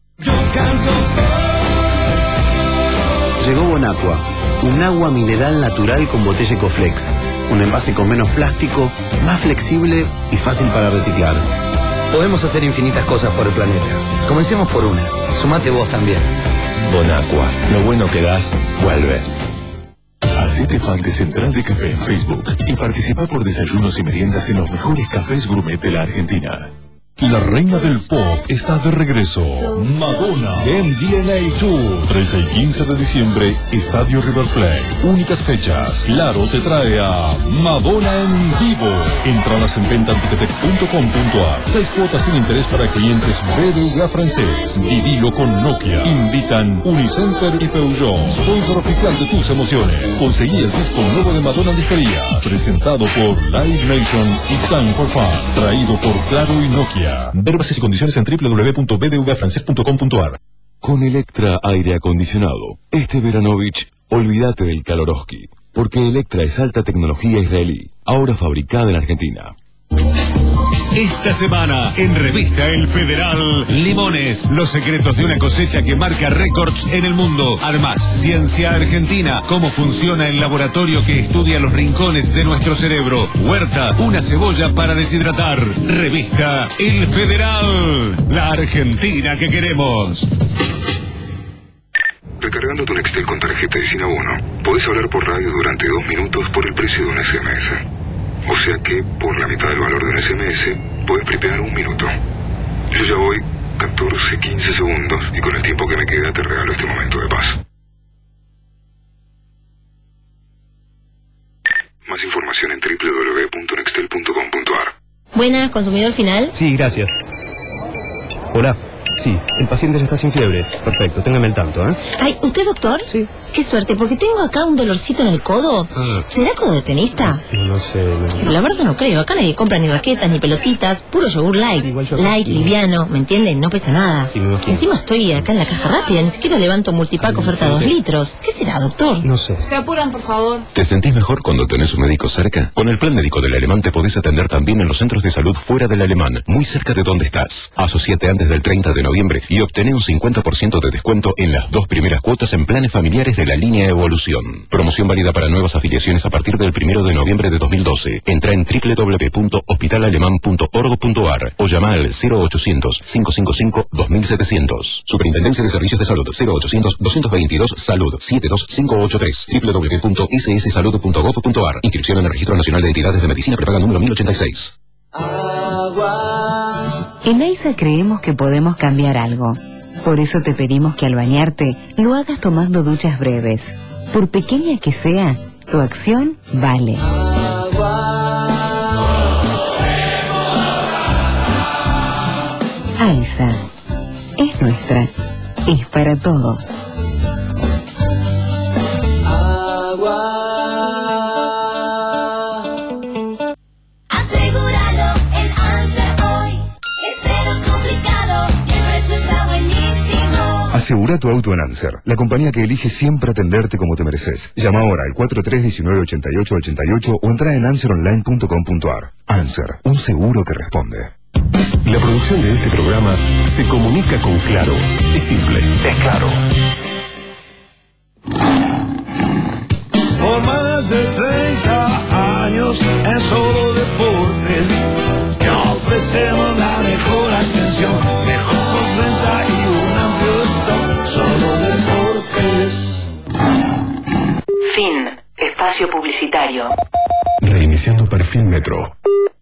Llegó Bonaqua, un agua mineral natural con botella Ecoflex. Un envase con menos plástico, más flexible y fácil para reciclar. Podemos hacer infinitas cosas por el planeta. Comencemos por una. Sumate vos también. Bonaqua, lo bueno que das, vuelve. Hacete fan de Central de Café en Facebook y participa por desayunos y meriendas en los mejores cafés gourmet de la Argentina. La reina del pop está de regreso. Madonna en D N A Tour. trece y quince de diciembre, Estadio River Plate. Únicas fechas. Claro te trae a Madonna en vivo. Entradas en venta en ticketek punto com punto a r. Seis cuotas sin interés para clientes B B V A francés. Vivilo con Nokia. Invitan Unicenter y Peugeot. Sponsor oficial de tus emociones. Conseguí el disco nuevo de Madonna en disquería. Presentado por Live Nation y Time for Fun. Traído por Claro y Nokia. Ver bases y condiciones en doble u doble u doble u punto b d v a francés punto com punto a r. Con Electra Aire Acondicionado, este Veranovich, olvídate del caloroski. Porque Electra es alta tecnología israelí, ahora fabricada en Argentina. Esta semana, en Revista El Federal, limones, los secretos de una cosecha que marca récords en el mundo. Además, Ciencia Argentina, cómo funciona el laboratorio que estudia los rincones de nuestro cerebro. Huerta, una cebolla para deshidratar. Revista El Federal, la Argentina que queremos. Recargando tu Nextel con tarjeta y sin abono, podés hablar por radio durante dos minutos por el precio de un S M S. O sea que, por la mitad del valor de un S M S, podés prepear un minuto. Yo ya voy catorce, quince segundos y con el tiempo que me queda te regalo este momento de paz. Más información en doble u doble u doble u punto nextel punto com punto a r. Buenas, consumidor final. Sí, gracias. Hola. Sí, el paciente ya está sin fiebre. Perfecto, téngame el tanto, ¿eh? Ay, ¿usted es doctor? Sí. Qué suerte, porque tengo acá un dolorcito en el codo. Ah. ¿Será codo de tenista? No, no sé. No. La verdad no creo. Acá nadie compra ni raquetas, ni pelotitas. Puro yogur light. Igual yo light, aquí. liviano, ¿me entienden? No pesa nada. Sí, me imagino. Encima estoy acá en la caja rápida. Ni siquiera levanto multipack Ay, oferta dos litros. ¿Qué será, doctor? No sé. Se apuran, por favor. ¿Te sentís mejor cuando tenés un médico cerca? Con el plan médico del Alemán te podés atender también en los centros de salud fuera del Alemán, muy cerca de donde estás. Asociate antes del treinta de noviembre y obtené un cincuenta por ciento de descuento en las dos primeras cuotas en planes familiares de la línea Evolución. Promoción válida para nuevas afiliaciones a partir del primero de noviembre de dos mil doce. Entra en doble u doble u doble u punto hospital alemán punto org punto a r o llama al cero ochocientos, cinco cinco cinco, dos mil setecientos. Superintendencia de Servicios de Salud cero ochocientos, doscientos veintidós Salud siete dos cinco ocho tres. doble u doble u doble u punto s s salud punto gov punto a r. Inscripción en el Registro Nacional de Entidades de Medicina prepaga número mil ochenta y seis. En AISA creemos que podemos cambiar algo. Por eso te pedimos que al bañarte lo hagas tomando duchas breves. Por pequeña que sea, tu acción vale. AISA es nuestra, es para todos. Asegúralo en Anser hoy. Es cero complicado y el precio está buenísimo. Asegura tu auto en Anser, la compañía que elige siempre atenderte como te mereces. Llama ahora al cuatro tres uno nueve, ocho ocho ocho ocho o entra en anser online punto com punto a r. Anser, un seguro que responde. La producción de este programa se comunica con Claro. Es simple, es claro. Por más de treinta años en Solo Deportes, te ofrecemos la mejor atención, mejor venta y un amplio stock. Solo Deportes. Fin. Espacio publicitario. Reiniciando perfil Metro.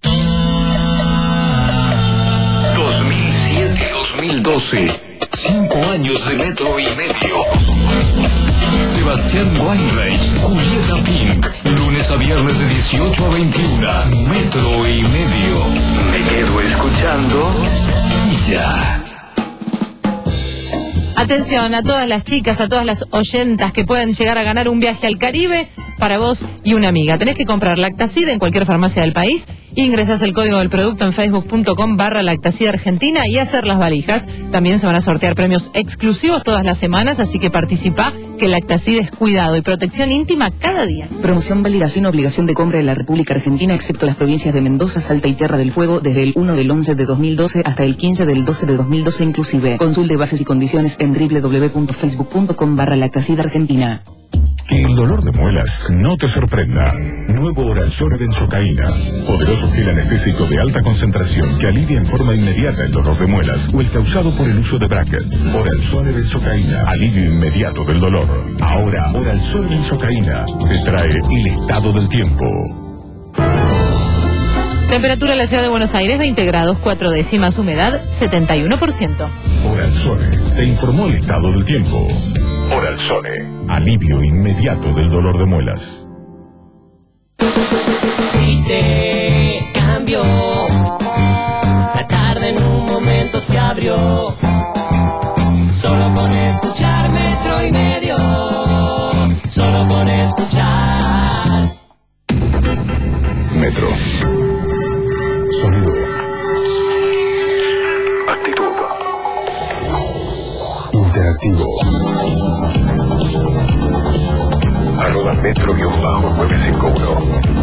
dos mil siete a dos mil doce. Cinco años de Metro y medio. Sebastián Weinreich, Julieta Pink. Lunes a viernes de dieciocho a veintiuno. Metro y medio. Me quedo escuchando y ya. Atención a todas las chicas, a todas las oyentas que pueden llegar a ganar un viaje al Caribe para vos y una amiga. Tenés que comprar Lactacid en cualquier farmacia del país, ingresás el código del producto en facebook punto com barra Lactacid Argentina y hacer las valijas. También se van a sortear premios exclusivos todas las semanas, así que participa, que Lactacid es cuidado y protección íntima cada día. Promoción válida sin obligación de compra en la República Argentina, excepto las provincias de Mendoza, Salta y Tierra del Fuego, desde el uno del once de dos mil doce hasta el quince del doce de dos mil doce inclusive. Consulte bases y condiciones en doble u doble u doble u punto facebook punto com barra Lactacid Argentina. Que el dolor de muelas no te sorprenda. Nuevo Oralzone Benzocaína. Poderoso gel anestésico de alta concentración que alivia en forma inmediata el dolor de muelas o el causado por el uso de bracket. Oralzone Benzocaína. Alivio inmediato del dolor. Ahora, Oralzone Benzocaína te trae el estado del tiempo. Temperatura en la ciudad de Buenos Aires, veinte grados, cuatro décimas, humedad, setenta y uno por ciento. Oralzone te informó el estado del tiempo. Oralzone, alivio inmediato del dolor de muelas. Viste, cambió. La tarde en un momento se abrió. Solo con escuchar Metro y medio. Solo con escuchar Metro. Sonido. Actitud. Interactivo. A rodar. Metro nueve cinco uno.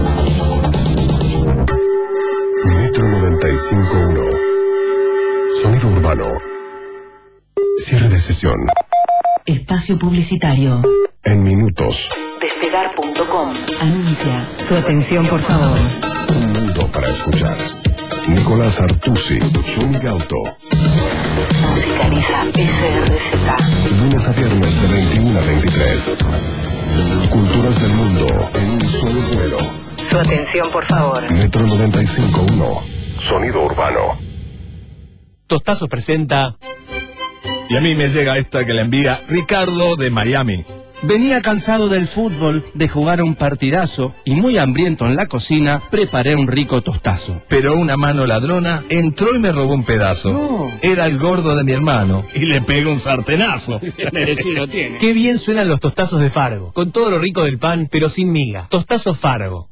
Metro noventa y cinco punto uno. Sonido urbano. Cierre de sesión. Espacio publicitario. En minutos. Despegar punto com. Anuncia. Su atención, por favor. Un mundo para escuchar. Nicolás Artusi, Juni Gauto. Musicaliza S R Z. Lunes a viernes de veintiuno a veintitrés. Culturas del mundo en un solo vuelo. Su atención, por favor. Metro noventa y cinco punto uno. Sonido urbano. Tostazos presenta. Y a mí me llega esta que la envía Ricardo de Miami. Venía cansado del fútbol, de jugar un partidazo, y muy hambriento en la cocina, preparé un rico tostazo. Pero una mano ladrona entró y me robó un pedazo. No. Era el gordo de mi hermano y le pegó un sartenazo. Merecido tiene. Qué bien suenan los tostazos de Fargo, con todo lo rico del pan, pero sin miga. Tostazos Fargo.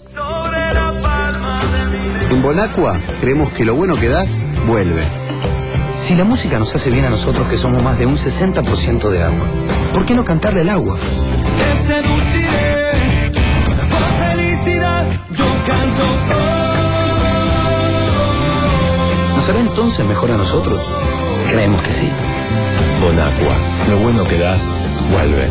En Bonacqua creemos que lo bueno que das, vuelve. Si la música nos hace bien a nosotros, que somos más de un sesenta por ciento de agua, ¿por qué no cantarle al agua? Te seduciré, por felicidad yo canto. ¿Nos hará entonces mejor a nosotros? Creemos que sí. Bonacqua, lo bueno que das, vuelve.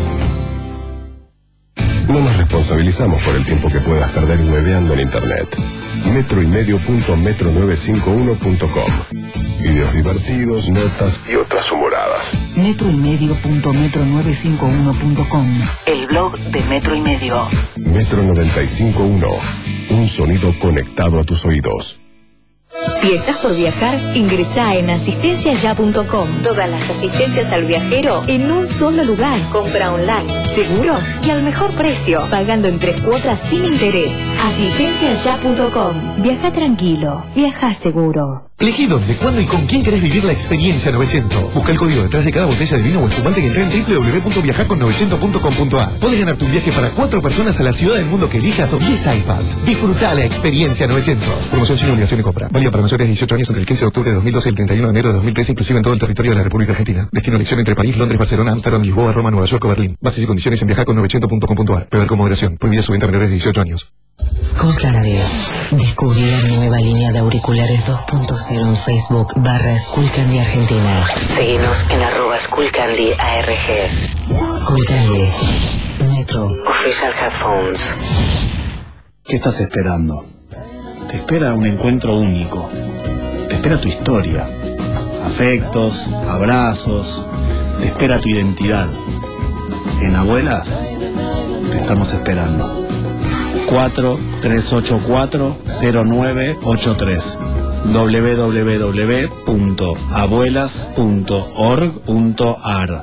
No nos responsabilizamos por el tiempo que puedas perder hueveando en internet. Metro y medio punto metro novecientos cincuenta y uno punto com. Videos divertidos, notas y otras humoradas. Metro y medio punto metro novecientos cincuenta y uno punto com. El blog de Metro y Medio. Metro noventa y cinco punto uno. Un sonido conectado a tus oídos. Si estás por viajar, ingresá en asistencia ya punto com. Todas las asistencias al viajero en un solo lugar. Compra online, seguro y al mejor precio, pagando en tres cuotas sin interés. asistencia ya punto com. Viaja tranquilo, viaja seguro. Elegí dónde, cuándo y con quién querés vivir la experiencia novecientos. Busca el código detrás de cada botella de vino o espumante que entra en doble u doble u doble u punto viajar con novecientos punto com punto a r. Podés ganar tu viaje para cuatro personas a la ciudad del mundo que elijas o diez iPads. Disfrutá la experiencia novecientos. Promoción sin obligación de compra. Válida para mayores de dieciocho años entre el quince de octubre de dos mil doce y el treinta y uno de enero de dos mil trece, inclusive en todo el territorio de la República Argentina. Destino elección entre París, Londres, Barcelona, Ámsterdam, Lisboa, Roma, Nueva York o Berlín. Bases y condiciones en viajar con novecientos punto com punto a r. Beber con moderación. Prohibida su venta a menores de dieciocho años. Skullcandy. Descubrí la nueva línea de auriculares dos punto cero en Facebook barra Skullcandy Argentina. Seguinos en arroba Skullcandy A R G. Skullcandy. Metro. Official Headphones. ¿Qué estás esperando? Te espera un encuentro único. Te espera tu historia. Afectos, abrazos. Te espera tu identidad. En Abuelas, te estamos esperando. cuatro tres ocho cuatro cero nueve ocho tres doble u doble u doble u punto abuelas punto org punto a r.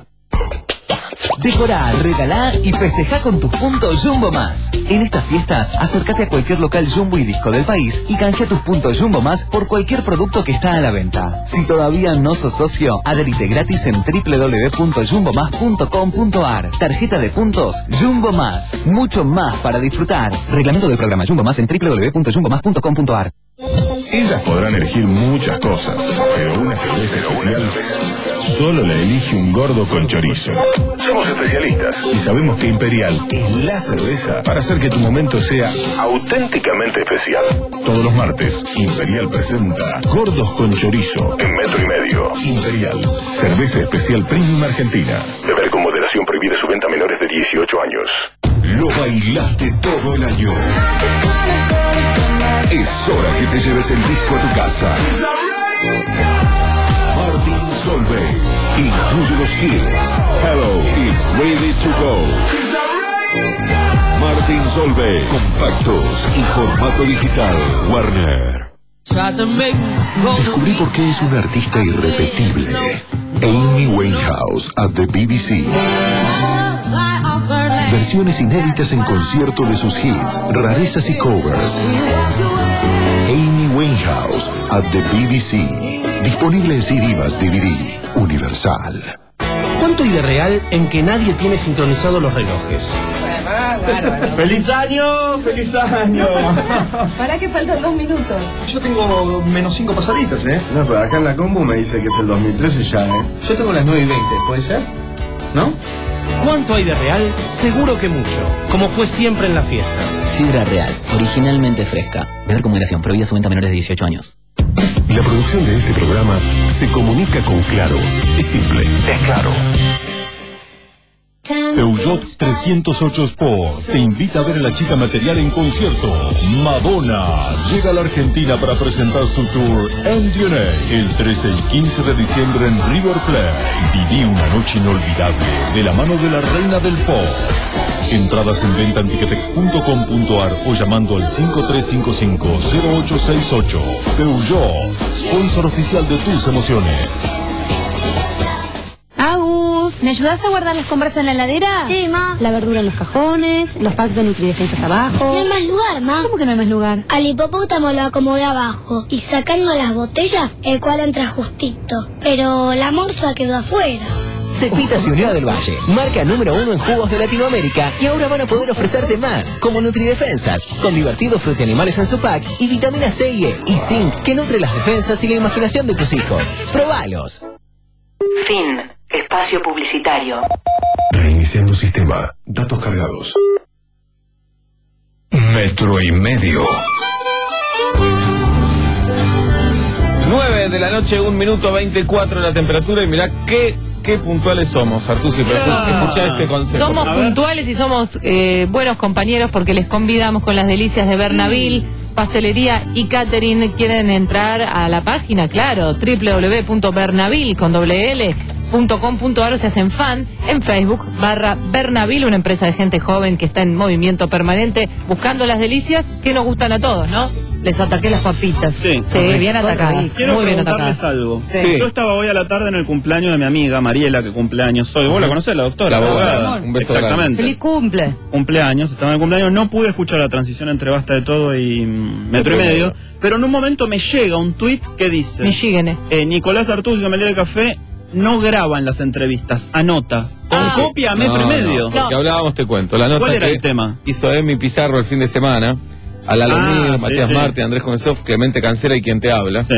Decorá, regalá y festejá con tus puntos Jumbo Más. En estas fiestas, acércate a cualquier local Jumbo y Disco del país y canjea tus puntos Jumbo Más por cualquier producto que está a la venta. Si todavía no sos socio, adherite gratis en doble u doble u doble u punto jumbo más punto com punto a r. Tarjeta de puntos Jumbo Más. Mucho más para disfrutar. Reglamento del programa Jumbo Más en doble u doble u doble u punto jumbo más punto com punto a r. Ellas podrán elegir muchas cosas, pero una cerveza especial solo la elige un gordo con chorizo. Somos especialistas y sabemos que Imperial es la cerveza para hacer que tu momento sea auténticamente especial. Todos los martes, Imperial presenta Gordos con Chorizo en Metro y Medio. Imperial, cerveza especial premium argentina. Beber con moderación, prohibida su venta a menores de dieciocho años. Lo bailaste todo el año. Es hora que te lleves el disco a tu casa. Martín Solveig incluye los hits Hello y Ready to Go. Martín Solveig, compactos y formato digital. Warner. Descubrí por qué es un artista irrepetible. Amy Winehouse at the B B C. Versiones inéditas en concierto de sus hits, rarezas y covers. Amy Winehouse at the B B C. Disponible en C D más D V D. Universal. ¿Cuánto hay de real en que nadie tiene sincronizados los relojes? ¡Feliz año! ¡Feliz año! ¿Para qué faltan dos minutos? Yo tengo menos cinco pasaditas, ¿eh? No, pero acá en la combo me dice que es el dos mil trece ya, ¿eh? Yo tengo las nueve y veinte, ¿puede ser? ¿No? ¿Cuánto hay de real? Seguro que mucho, como fue siempre en las fiestas. Sidra Real, originalmente fresca. Beber con moderación, prohibida su venta a menores de dieciocho años. La producción de este programa se comunica con Claro. Es simple, es claro. Peugeot trescientos ocho Sport te invita a ver a la chica material en concierto. Madonna llega a la Argentina para presentar su tour M D N A el trece y quince de diciembre en River Plate. Viví una noche inolvidable de la mano de la reina del pop. Entradas en venta en ticketek punto com punto ar o llamando al cinco tres cinco cinco cero ocho seis ocho. Peugeot, sponsor oficial de tus emociones. Agus, ¿me ayudas a guardar las compras en la heladera? Sí, ma. La verdura en los cajones, los packs de Nutridefensas abajo. No hay más lugar, ma. ¿Cómo que no hay más lugar? Al hipopótamo lo acomodé abajo y sacando las botellas, el cual entra justito. Pero la morsa quedó afuera. Cepita se unió a Del Valle, marca número uno en jugos de Latinoamérica, y ahora van a poder ofrecerte más, como Nutridefensas, con divertidos fruti-animales en su pack y vitamina C y E y zinc que nutre las defensas y la imaginación de tus hijos. ¡Probalos! Fin. Espacio publicitario. Reiniciando sistema. Datos cargados. Metro y medio. nueve de la noche, un minuto veinticuatro la temperatura, y mirá qué, qué puntuales somos, Artusi, pero escuchá este consejo. Somos puntuales y somos eh, buenos compañeros porque les convidamos con las delicias de Bernaville, pastelería y catering. Quieren entrar a la página, claro, doble u doble u doble u punto bernaville con doble L punto com punto ar o se hacen fan en Facebook barra Bernaville, una empresa de gente joven que está en movimiento permanente buscando las delicias que nos gustan a todos, ¿no? Les ataqué las papitas. Sí, sí, bien atacadas. Quiero muy bien preguntarles atacadas. algo. Sí. Yo estaba hoy a la tarde en el cumpleaños de mi amiga Mariela, que cumpleaños hoy. ¿Vos la conocés, la doctora? La abogada. abogada. Un beso Exactamente. Feliz cumple. Cumpleaños, estaba en el cumpleaños. No pude escuchar la transición entre Basta de Todo y mm, Metro y Medio. Pero en un momento me llega un tuit que dice: Michigan. eh, Nicolás Artusi, sommelier de café, no graban las entrevistas, anota. Con Ah. copia a Metro No, y Medio. no, porque hablábamos, te cuento. La nota ¿Cuál era que el tema? hizo Emi Pizarro el fin de semana. A Lalo Ah, Mir, sí, Matías sí. Martí, Andrés Comesov, Clemente Cancela y quien te habla. Sí.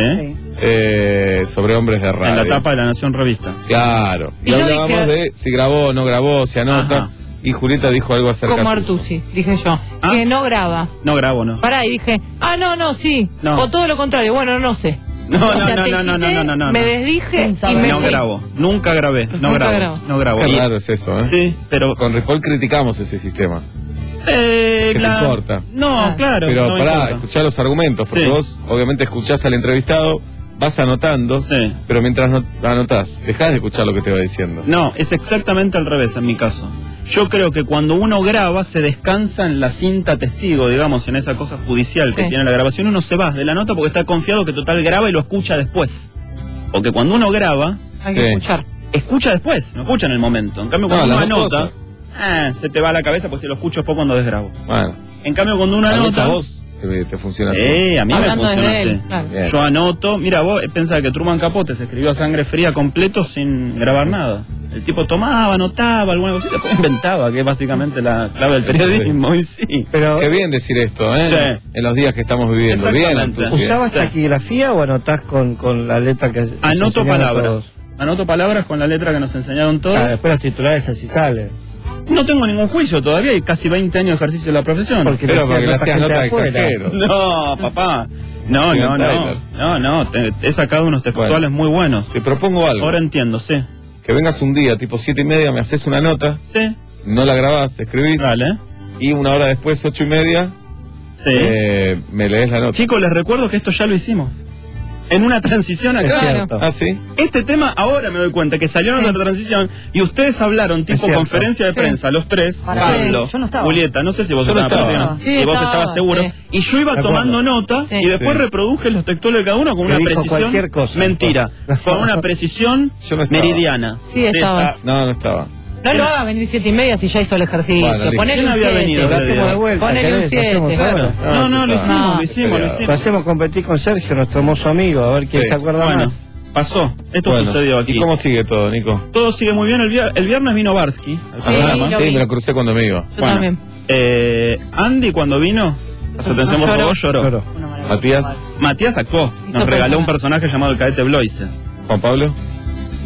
Eh, sobre hombres de radio. En la tapa de La Nación Revista. Claro. Y, Y yo hablábamos dije- de si grabó o no grabó, si anota. Ajá. Y Julieta dijo algo acerca Como tuyo. Artusi, dije yo. Ah. Que no graba. No grabo, no. Pará, y dije, ah, no, no, sí. No. O todo lo contrario, bueno, no sé. No, O no, sea, no, te no, no, cité, no, no, no, me no. desdije y me No fui. grabo. Nunca grabé. No Nunca grabo. grabo. No grabo. Qué Y- raro es eso, ¿eh? Sí, pero. Con Ripoll criticamos ese sistema. Eh, ¿Qué te la- importa? No, claro. Pero no me pará, importa. escuchá los argumentos, porque Sí. vos obviamente escuchás al entrevistado, vas anotando, Sí. pero mientras no, anotás, dejás de escuchar lo que te va diciendo. No, es exactamente al revés en mi caso. Yo creo que cuando uno graba se descansa en la cinta testigo, digamos, en esa cosa judicial que Sí. tiene la grabación. Uno se va de la nota porque está confiado que total graba y lo escucha después. Porque cuando uno graba, Hay Sí. que escuchar. escucha después, no escucha en el momento. En cambio, cuando No, uno las dos anota, cosas. ah, se te va a la cabeza porque si lo escucho después cuando desgrabo. Bueno, En cambio, cuando uno tal vez anota... a vos te, te funciona así. Eh, a mí Hablando me funciona desde así. él, claro. Bien. Yo anoto, mira, vos pensás que Truman Capote se escribió a sangre fría completo sin grabar nada. El tipo tomaba, anotaba, alguna cosita, después inventaba, que es básicamente la clave del periodismo, y sí. Pero, Qué bien decir esto, ¿eh? Sí. En los días que estamos viviendo. Bien, Exactamente. Artusi. ¿usabas Sí. taquigrafía o anotás con, con la letra que nos Anoto enseñaron palabras. todos? Anoto palabras con la letra que nos enseñaron todos. Ah, después las titulares así salen. No tengo ningún juicio todavía, hay casi veinte años de ejercicio de la profesión. Porque Pero le porque le hacían hacías nota nota de gente afuera. extranjero. No, papá. No, Steven no, no. Tyler. No, no. te- he sacado unos textuales Bueno. muy buenos. Te propongo algo. Ahora entiendo, sí. Que vengas un día, tipo siete y media, me haces una nota, Sí. no la grabás, escribís, Vale. y una hora después, ocho y media, Sí. eh, me lees la nota. Chicos, les recuerdo que esto ya lo hicimos. En una transición Es acá. cierto. Ah, sí. Este tema ahora me doy cuenta que salió en Sí. otra transición y ustedes hablaron tipo cierto. conferencia de Sí. prensa, los tres, Pará. Pablo, Sí, yo no estaba. Julieta, no sé si vos Yo no estabas, estaba. Marcelo, Sí, y vos estaba, estabas seguro, sí. y yo iba De acuerdo. tomando nota Sí. y después Sí. reproduje los textuales de cada uno con Que una dijo precisión, cualquier cosa. mentira, con una precisión Yo no estaba. meridiana. Sí, estabas. No, no estaba. No lo haga venir siete y media si ya hizo el ejercicio. Bueno, listo. Ponele ¿Quién un había siete. venido Lo ese hacemos día? de vuelta. Ponele un ¿querés? Lo siete, hacemos claro. ahora. No, no, lo No, hicimos, no. lo hicimos, lo Lo hicimos. hacemos competir con Sergio, nuestro hermoso amigo, a ver quién Sí. se acuerda Bueno, más. pasó, esto Bueno, sucedió aquí. ¿y cómo sigue todo, Nico? Todo sigue muy bien, el, vier- el viernes vino Barsky al Sí, programa. lo Sí, vi. me lo crucé cuando me iba. Yo también. eh, Andy cuando vino, a su atención por Lloró. favor, lloró. Lloró. Matías, Matías actuó, Hizo nos regaló un persona. personaje llamado el cadete Bloise. Juan Pablo.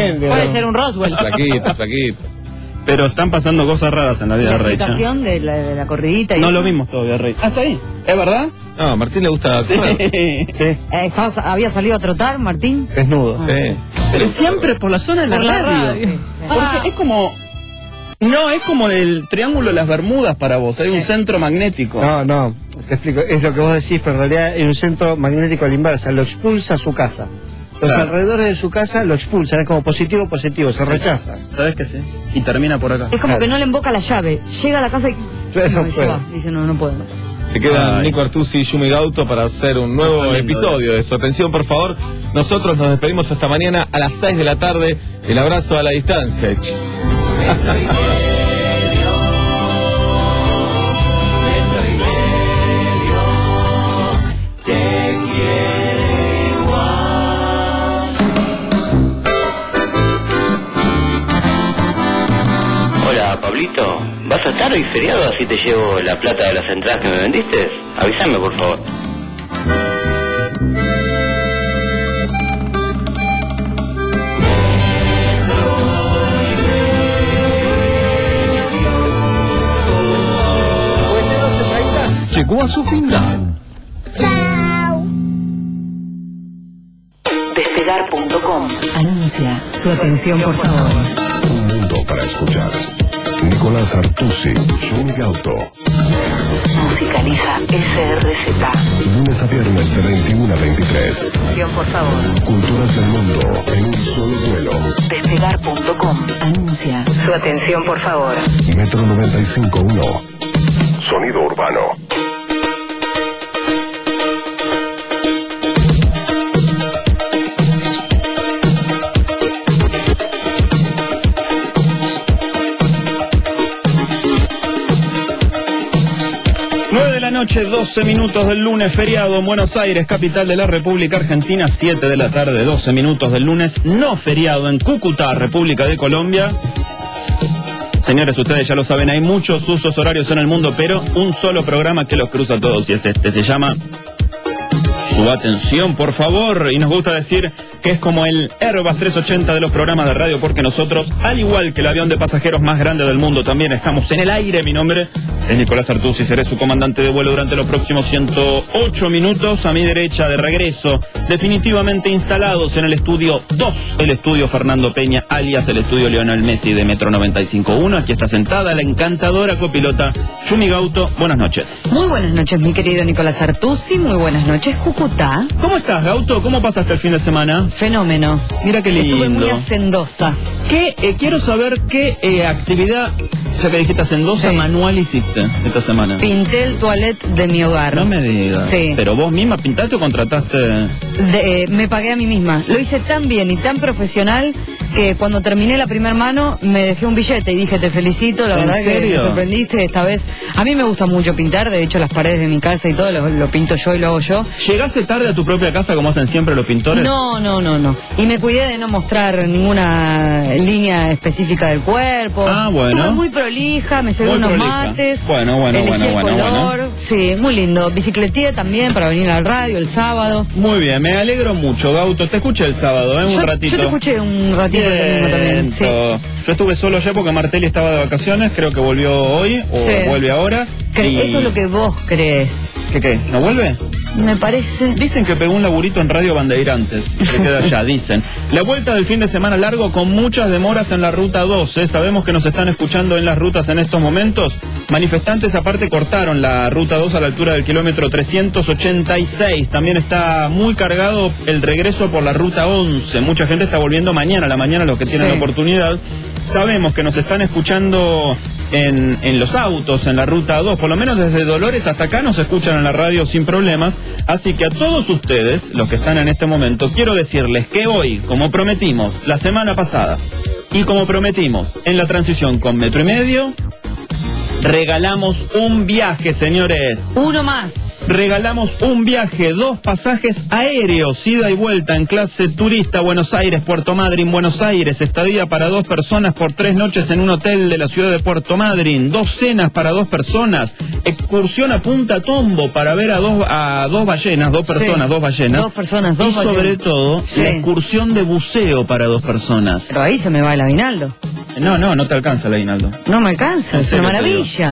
bien. Puede ser un Roswell. Flaquito, flaquito. Pero están pasando cosas raras en la vida La de Rey. explicación de la, de la corridita. y No eso. lo vimos todavía, Rey. ¿Hasta ahí? ¿Es verdad? No, a Martín le gusta correr. Eh, estabas- ¿Había salido a trotar, Martín? Desnudo. Sí. Pero siempre por la zona de la Por la radio. radio. Porque es como... No, es como del Triángulo de las Bermudas para vos. Hay un centro magnético. No, no, te explico. Es lo que vos decís, pero en realidad hay un centro magnético a la inversa. Lo expulsa a su casa. Los Claro. alrededores de su casa lo expulsan. Es como positivo, positivo. Se rechaza. ¿Sabes que sí? Y termina por acá. Es como que no le emboca la llave. Llega a la casa y, Eso no, y se puede. va. Dice, no, no puedo. no puedo. Se quedan Ay. Nico Artusi y Yumi Gauto para hacer un nuevo Está lindo, episodio de su atención, por favor. Nosotros nos despedimos hasta mañana a las seis de la tarde. El abrazo a la distancia. Ch- Hola, Pablito. ¿Vas a estar hoy feriado así te llevo la plata de las entradas que me vendiste? Avísame, por favor. Llegó a su final. Despegar punto com anuncia su atención, por favor. Un mundo para escuchar. Nicolás Artusi, Yumi Gauto. Musicaliza S R Z. Lunes a viernes de veintiuno a veintitrés. Atención, por favor. Culturas del mundo en un solo vuelo. Despegar punto com anuncia su atención, por favor. Metro noventa y cinco punto uno. Sonido urbano. nueve de la noche, doce minutos del lunes, feriado en Buenos Aires, capital de la República Argentina. siete de la tarde, doce minutos del lunes, no feriado en Cúcuta, República de Colombia. Señores, ustedes ya lo saben, hay muchos usos horarios en el mundo, pero un solo programa que los cruza a todos y es este. Se llama Su Atención, por favor. Y nos gusta decir que es como el Airbus trescientos ochenta de los programas de radio, porque nosotros, al igual que el avión de pasajeros más grande del mundo, también estamos en el aire. Mi nombre es Nicolás Artusi, seré su comandante de vuelo durante los próximos ciento ocho minutos. A mi derecha, de regreso, definitivamente instalados en el estudio dos, el estudio Fernando Peña, alias el estudio Lionel Messi de Metro noventa y cinco punto uno. Aquí está sentada la encantadora copilota Yumi Gauto. Buenas noches. Muy buenas noches, mi querido Nicolás Artusi. Muy buenas noches, Cúcuta. ¿Cómo estás, Gauto? ¿Cómo pasaste el fin de semana? Fenómeno. Mira qué lindo. Estuve muy hacendosa. ¿Qué, eh, quiero saber qué eh, actividad, ya que dijiste hacendosa, Sí. manual hiciste esta semana. Pinté el toilet de mi hogar. No me digas. Sí. ¿Pero vos misma pintaste o contrataste? De- eh, me pagué a mí misma. Lo hice tan bien y tan profesional que cuando terminé la primer mano me dejé un billete y dije te felicito, la ¿En verdad que serio? me sorprendiste esta vez. A mí me gusta mucho pintar, de hecho las paredes de mi casa y todo lo, lo pinto yo y lo hago yo. ¿Llegaste tarde a tu propia casa como hacen siempre los pintores? No, no, no, no. Y me cuidé de no mostrar ninguna línea específica del cuerpo. Ah, bueno. Estuve muy prolija, me llevé Muy unos prolija. mates. Bueno, bueno, elegí bueno, el bueno, color. bueno. Sí, muy lindo. Bicicleteé también para venir al radio el sábado. Muy bien, me alegro mucho, Gauto. Te escuché el sábado, ¿eh? Un yo, ratito. yo te escuché un ratito el domingo también. Sí. Viento. Yo estuve solo allá porque Martelli estaba de vacaciones, creo que volvió hoy o Sí. vuelve ahora. Que y- Eso es lo que vos crees. ¿Qué qué? ¿No vuelve? Me parece. Dicen que pegó un laburito en Radio Bandeirantes. Se queda allá, dicen. La vuelta del fin de semana largo con muchas demoras en la ruta dos. ¿eh? Sabemos que nos están escuchando en las rutas en estos momentos. Manifestantes aparte cortaron la ruta dos a la altura del kilómetro trescientos ochenta y seis. También está muy cargado el regreso por la ruta once. Mucha gente está volviendo mañana a la mañana, los que tienen Sí. la oportunidad. Sabemos que nos están escuchando en, en los autos, en la ruta dos, por lo menos desde Dolores hasta acá nos escuchan en la radio sin problemas. Así que a todos ustedes, los que están en este momento, quiero decirles que hoy, como prometimos la semana pasada, y como prometimos en la transición con Metro y Medio, regalamos un viaje, señores. Uno más. Regalamos un viaje, dos pasajes aéreos, ida y vuelta en clase turista, Buenos Aires, Puerto Madryn, Buenos Aires, estadía para dos personas por tres noches en un hotel de la ciudad de Puerto Madryn, dos cenas para dos personas, excursión a Punta Tombo para ver a dos, a dos ballenas, dos personas, Sí. dos ballenas. Dos personas, dos Y sobre ballenas. todo, Sí. la excursión de buceo para dos personas. Pero ahí se me va el aguinaldo. No, no, no te alcanza el aguinaldo. No me alcanza, En es una serio te digo. maravilla.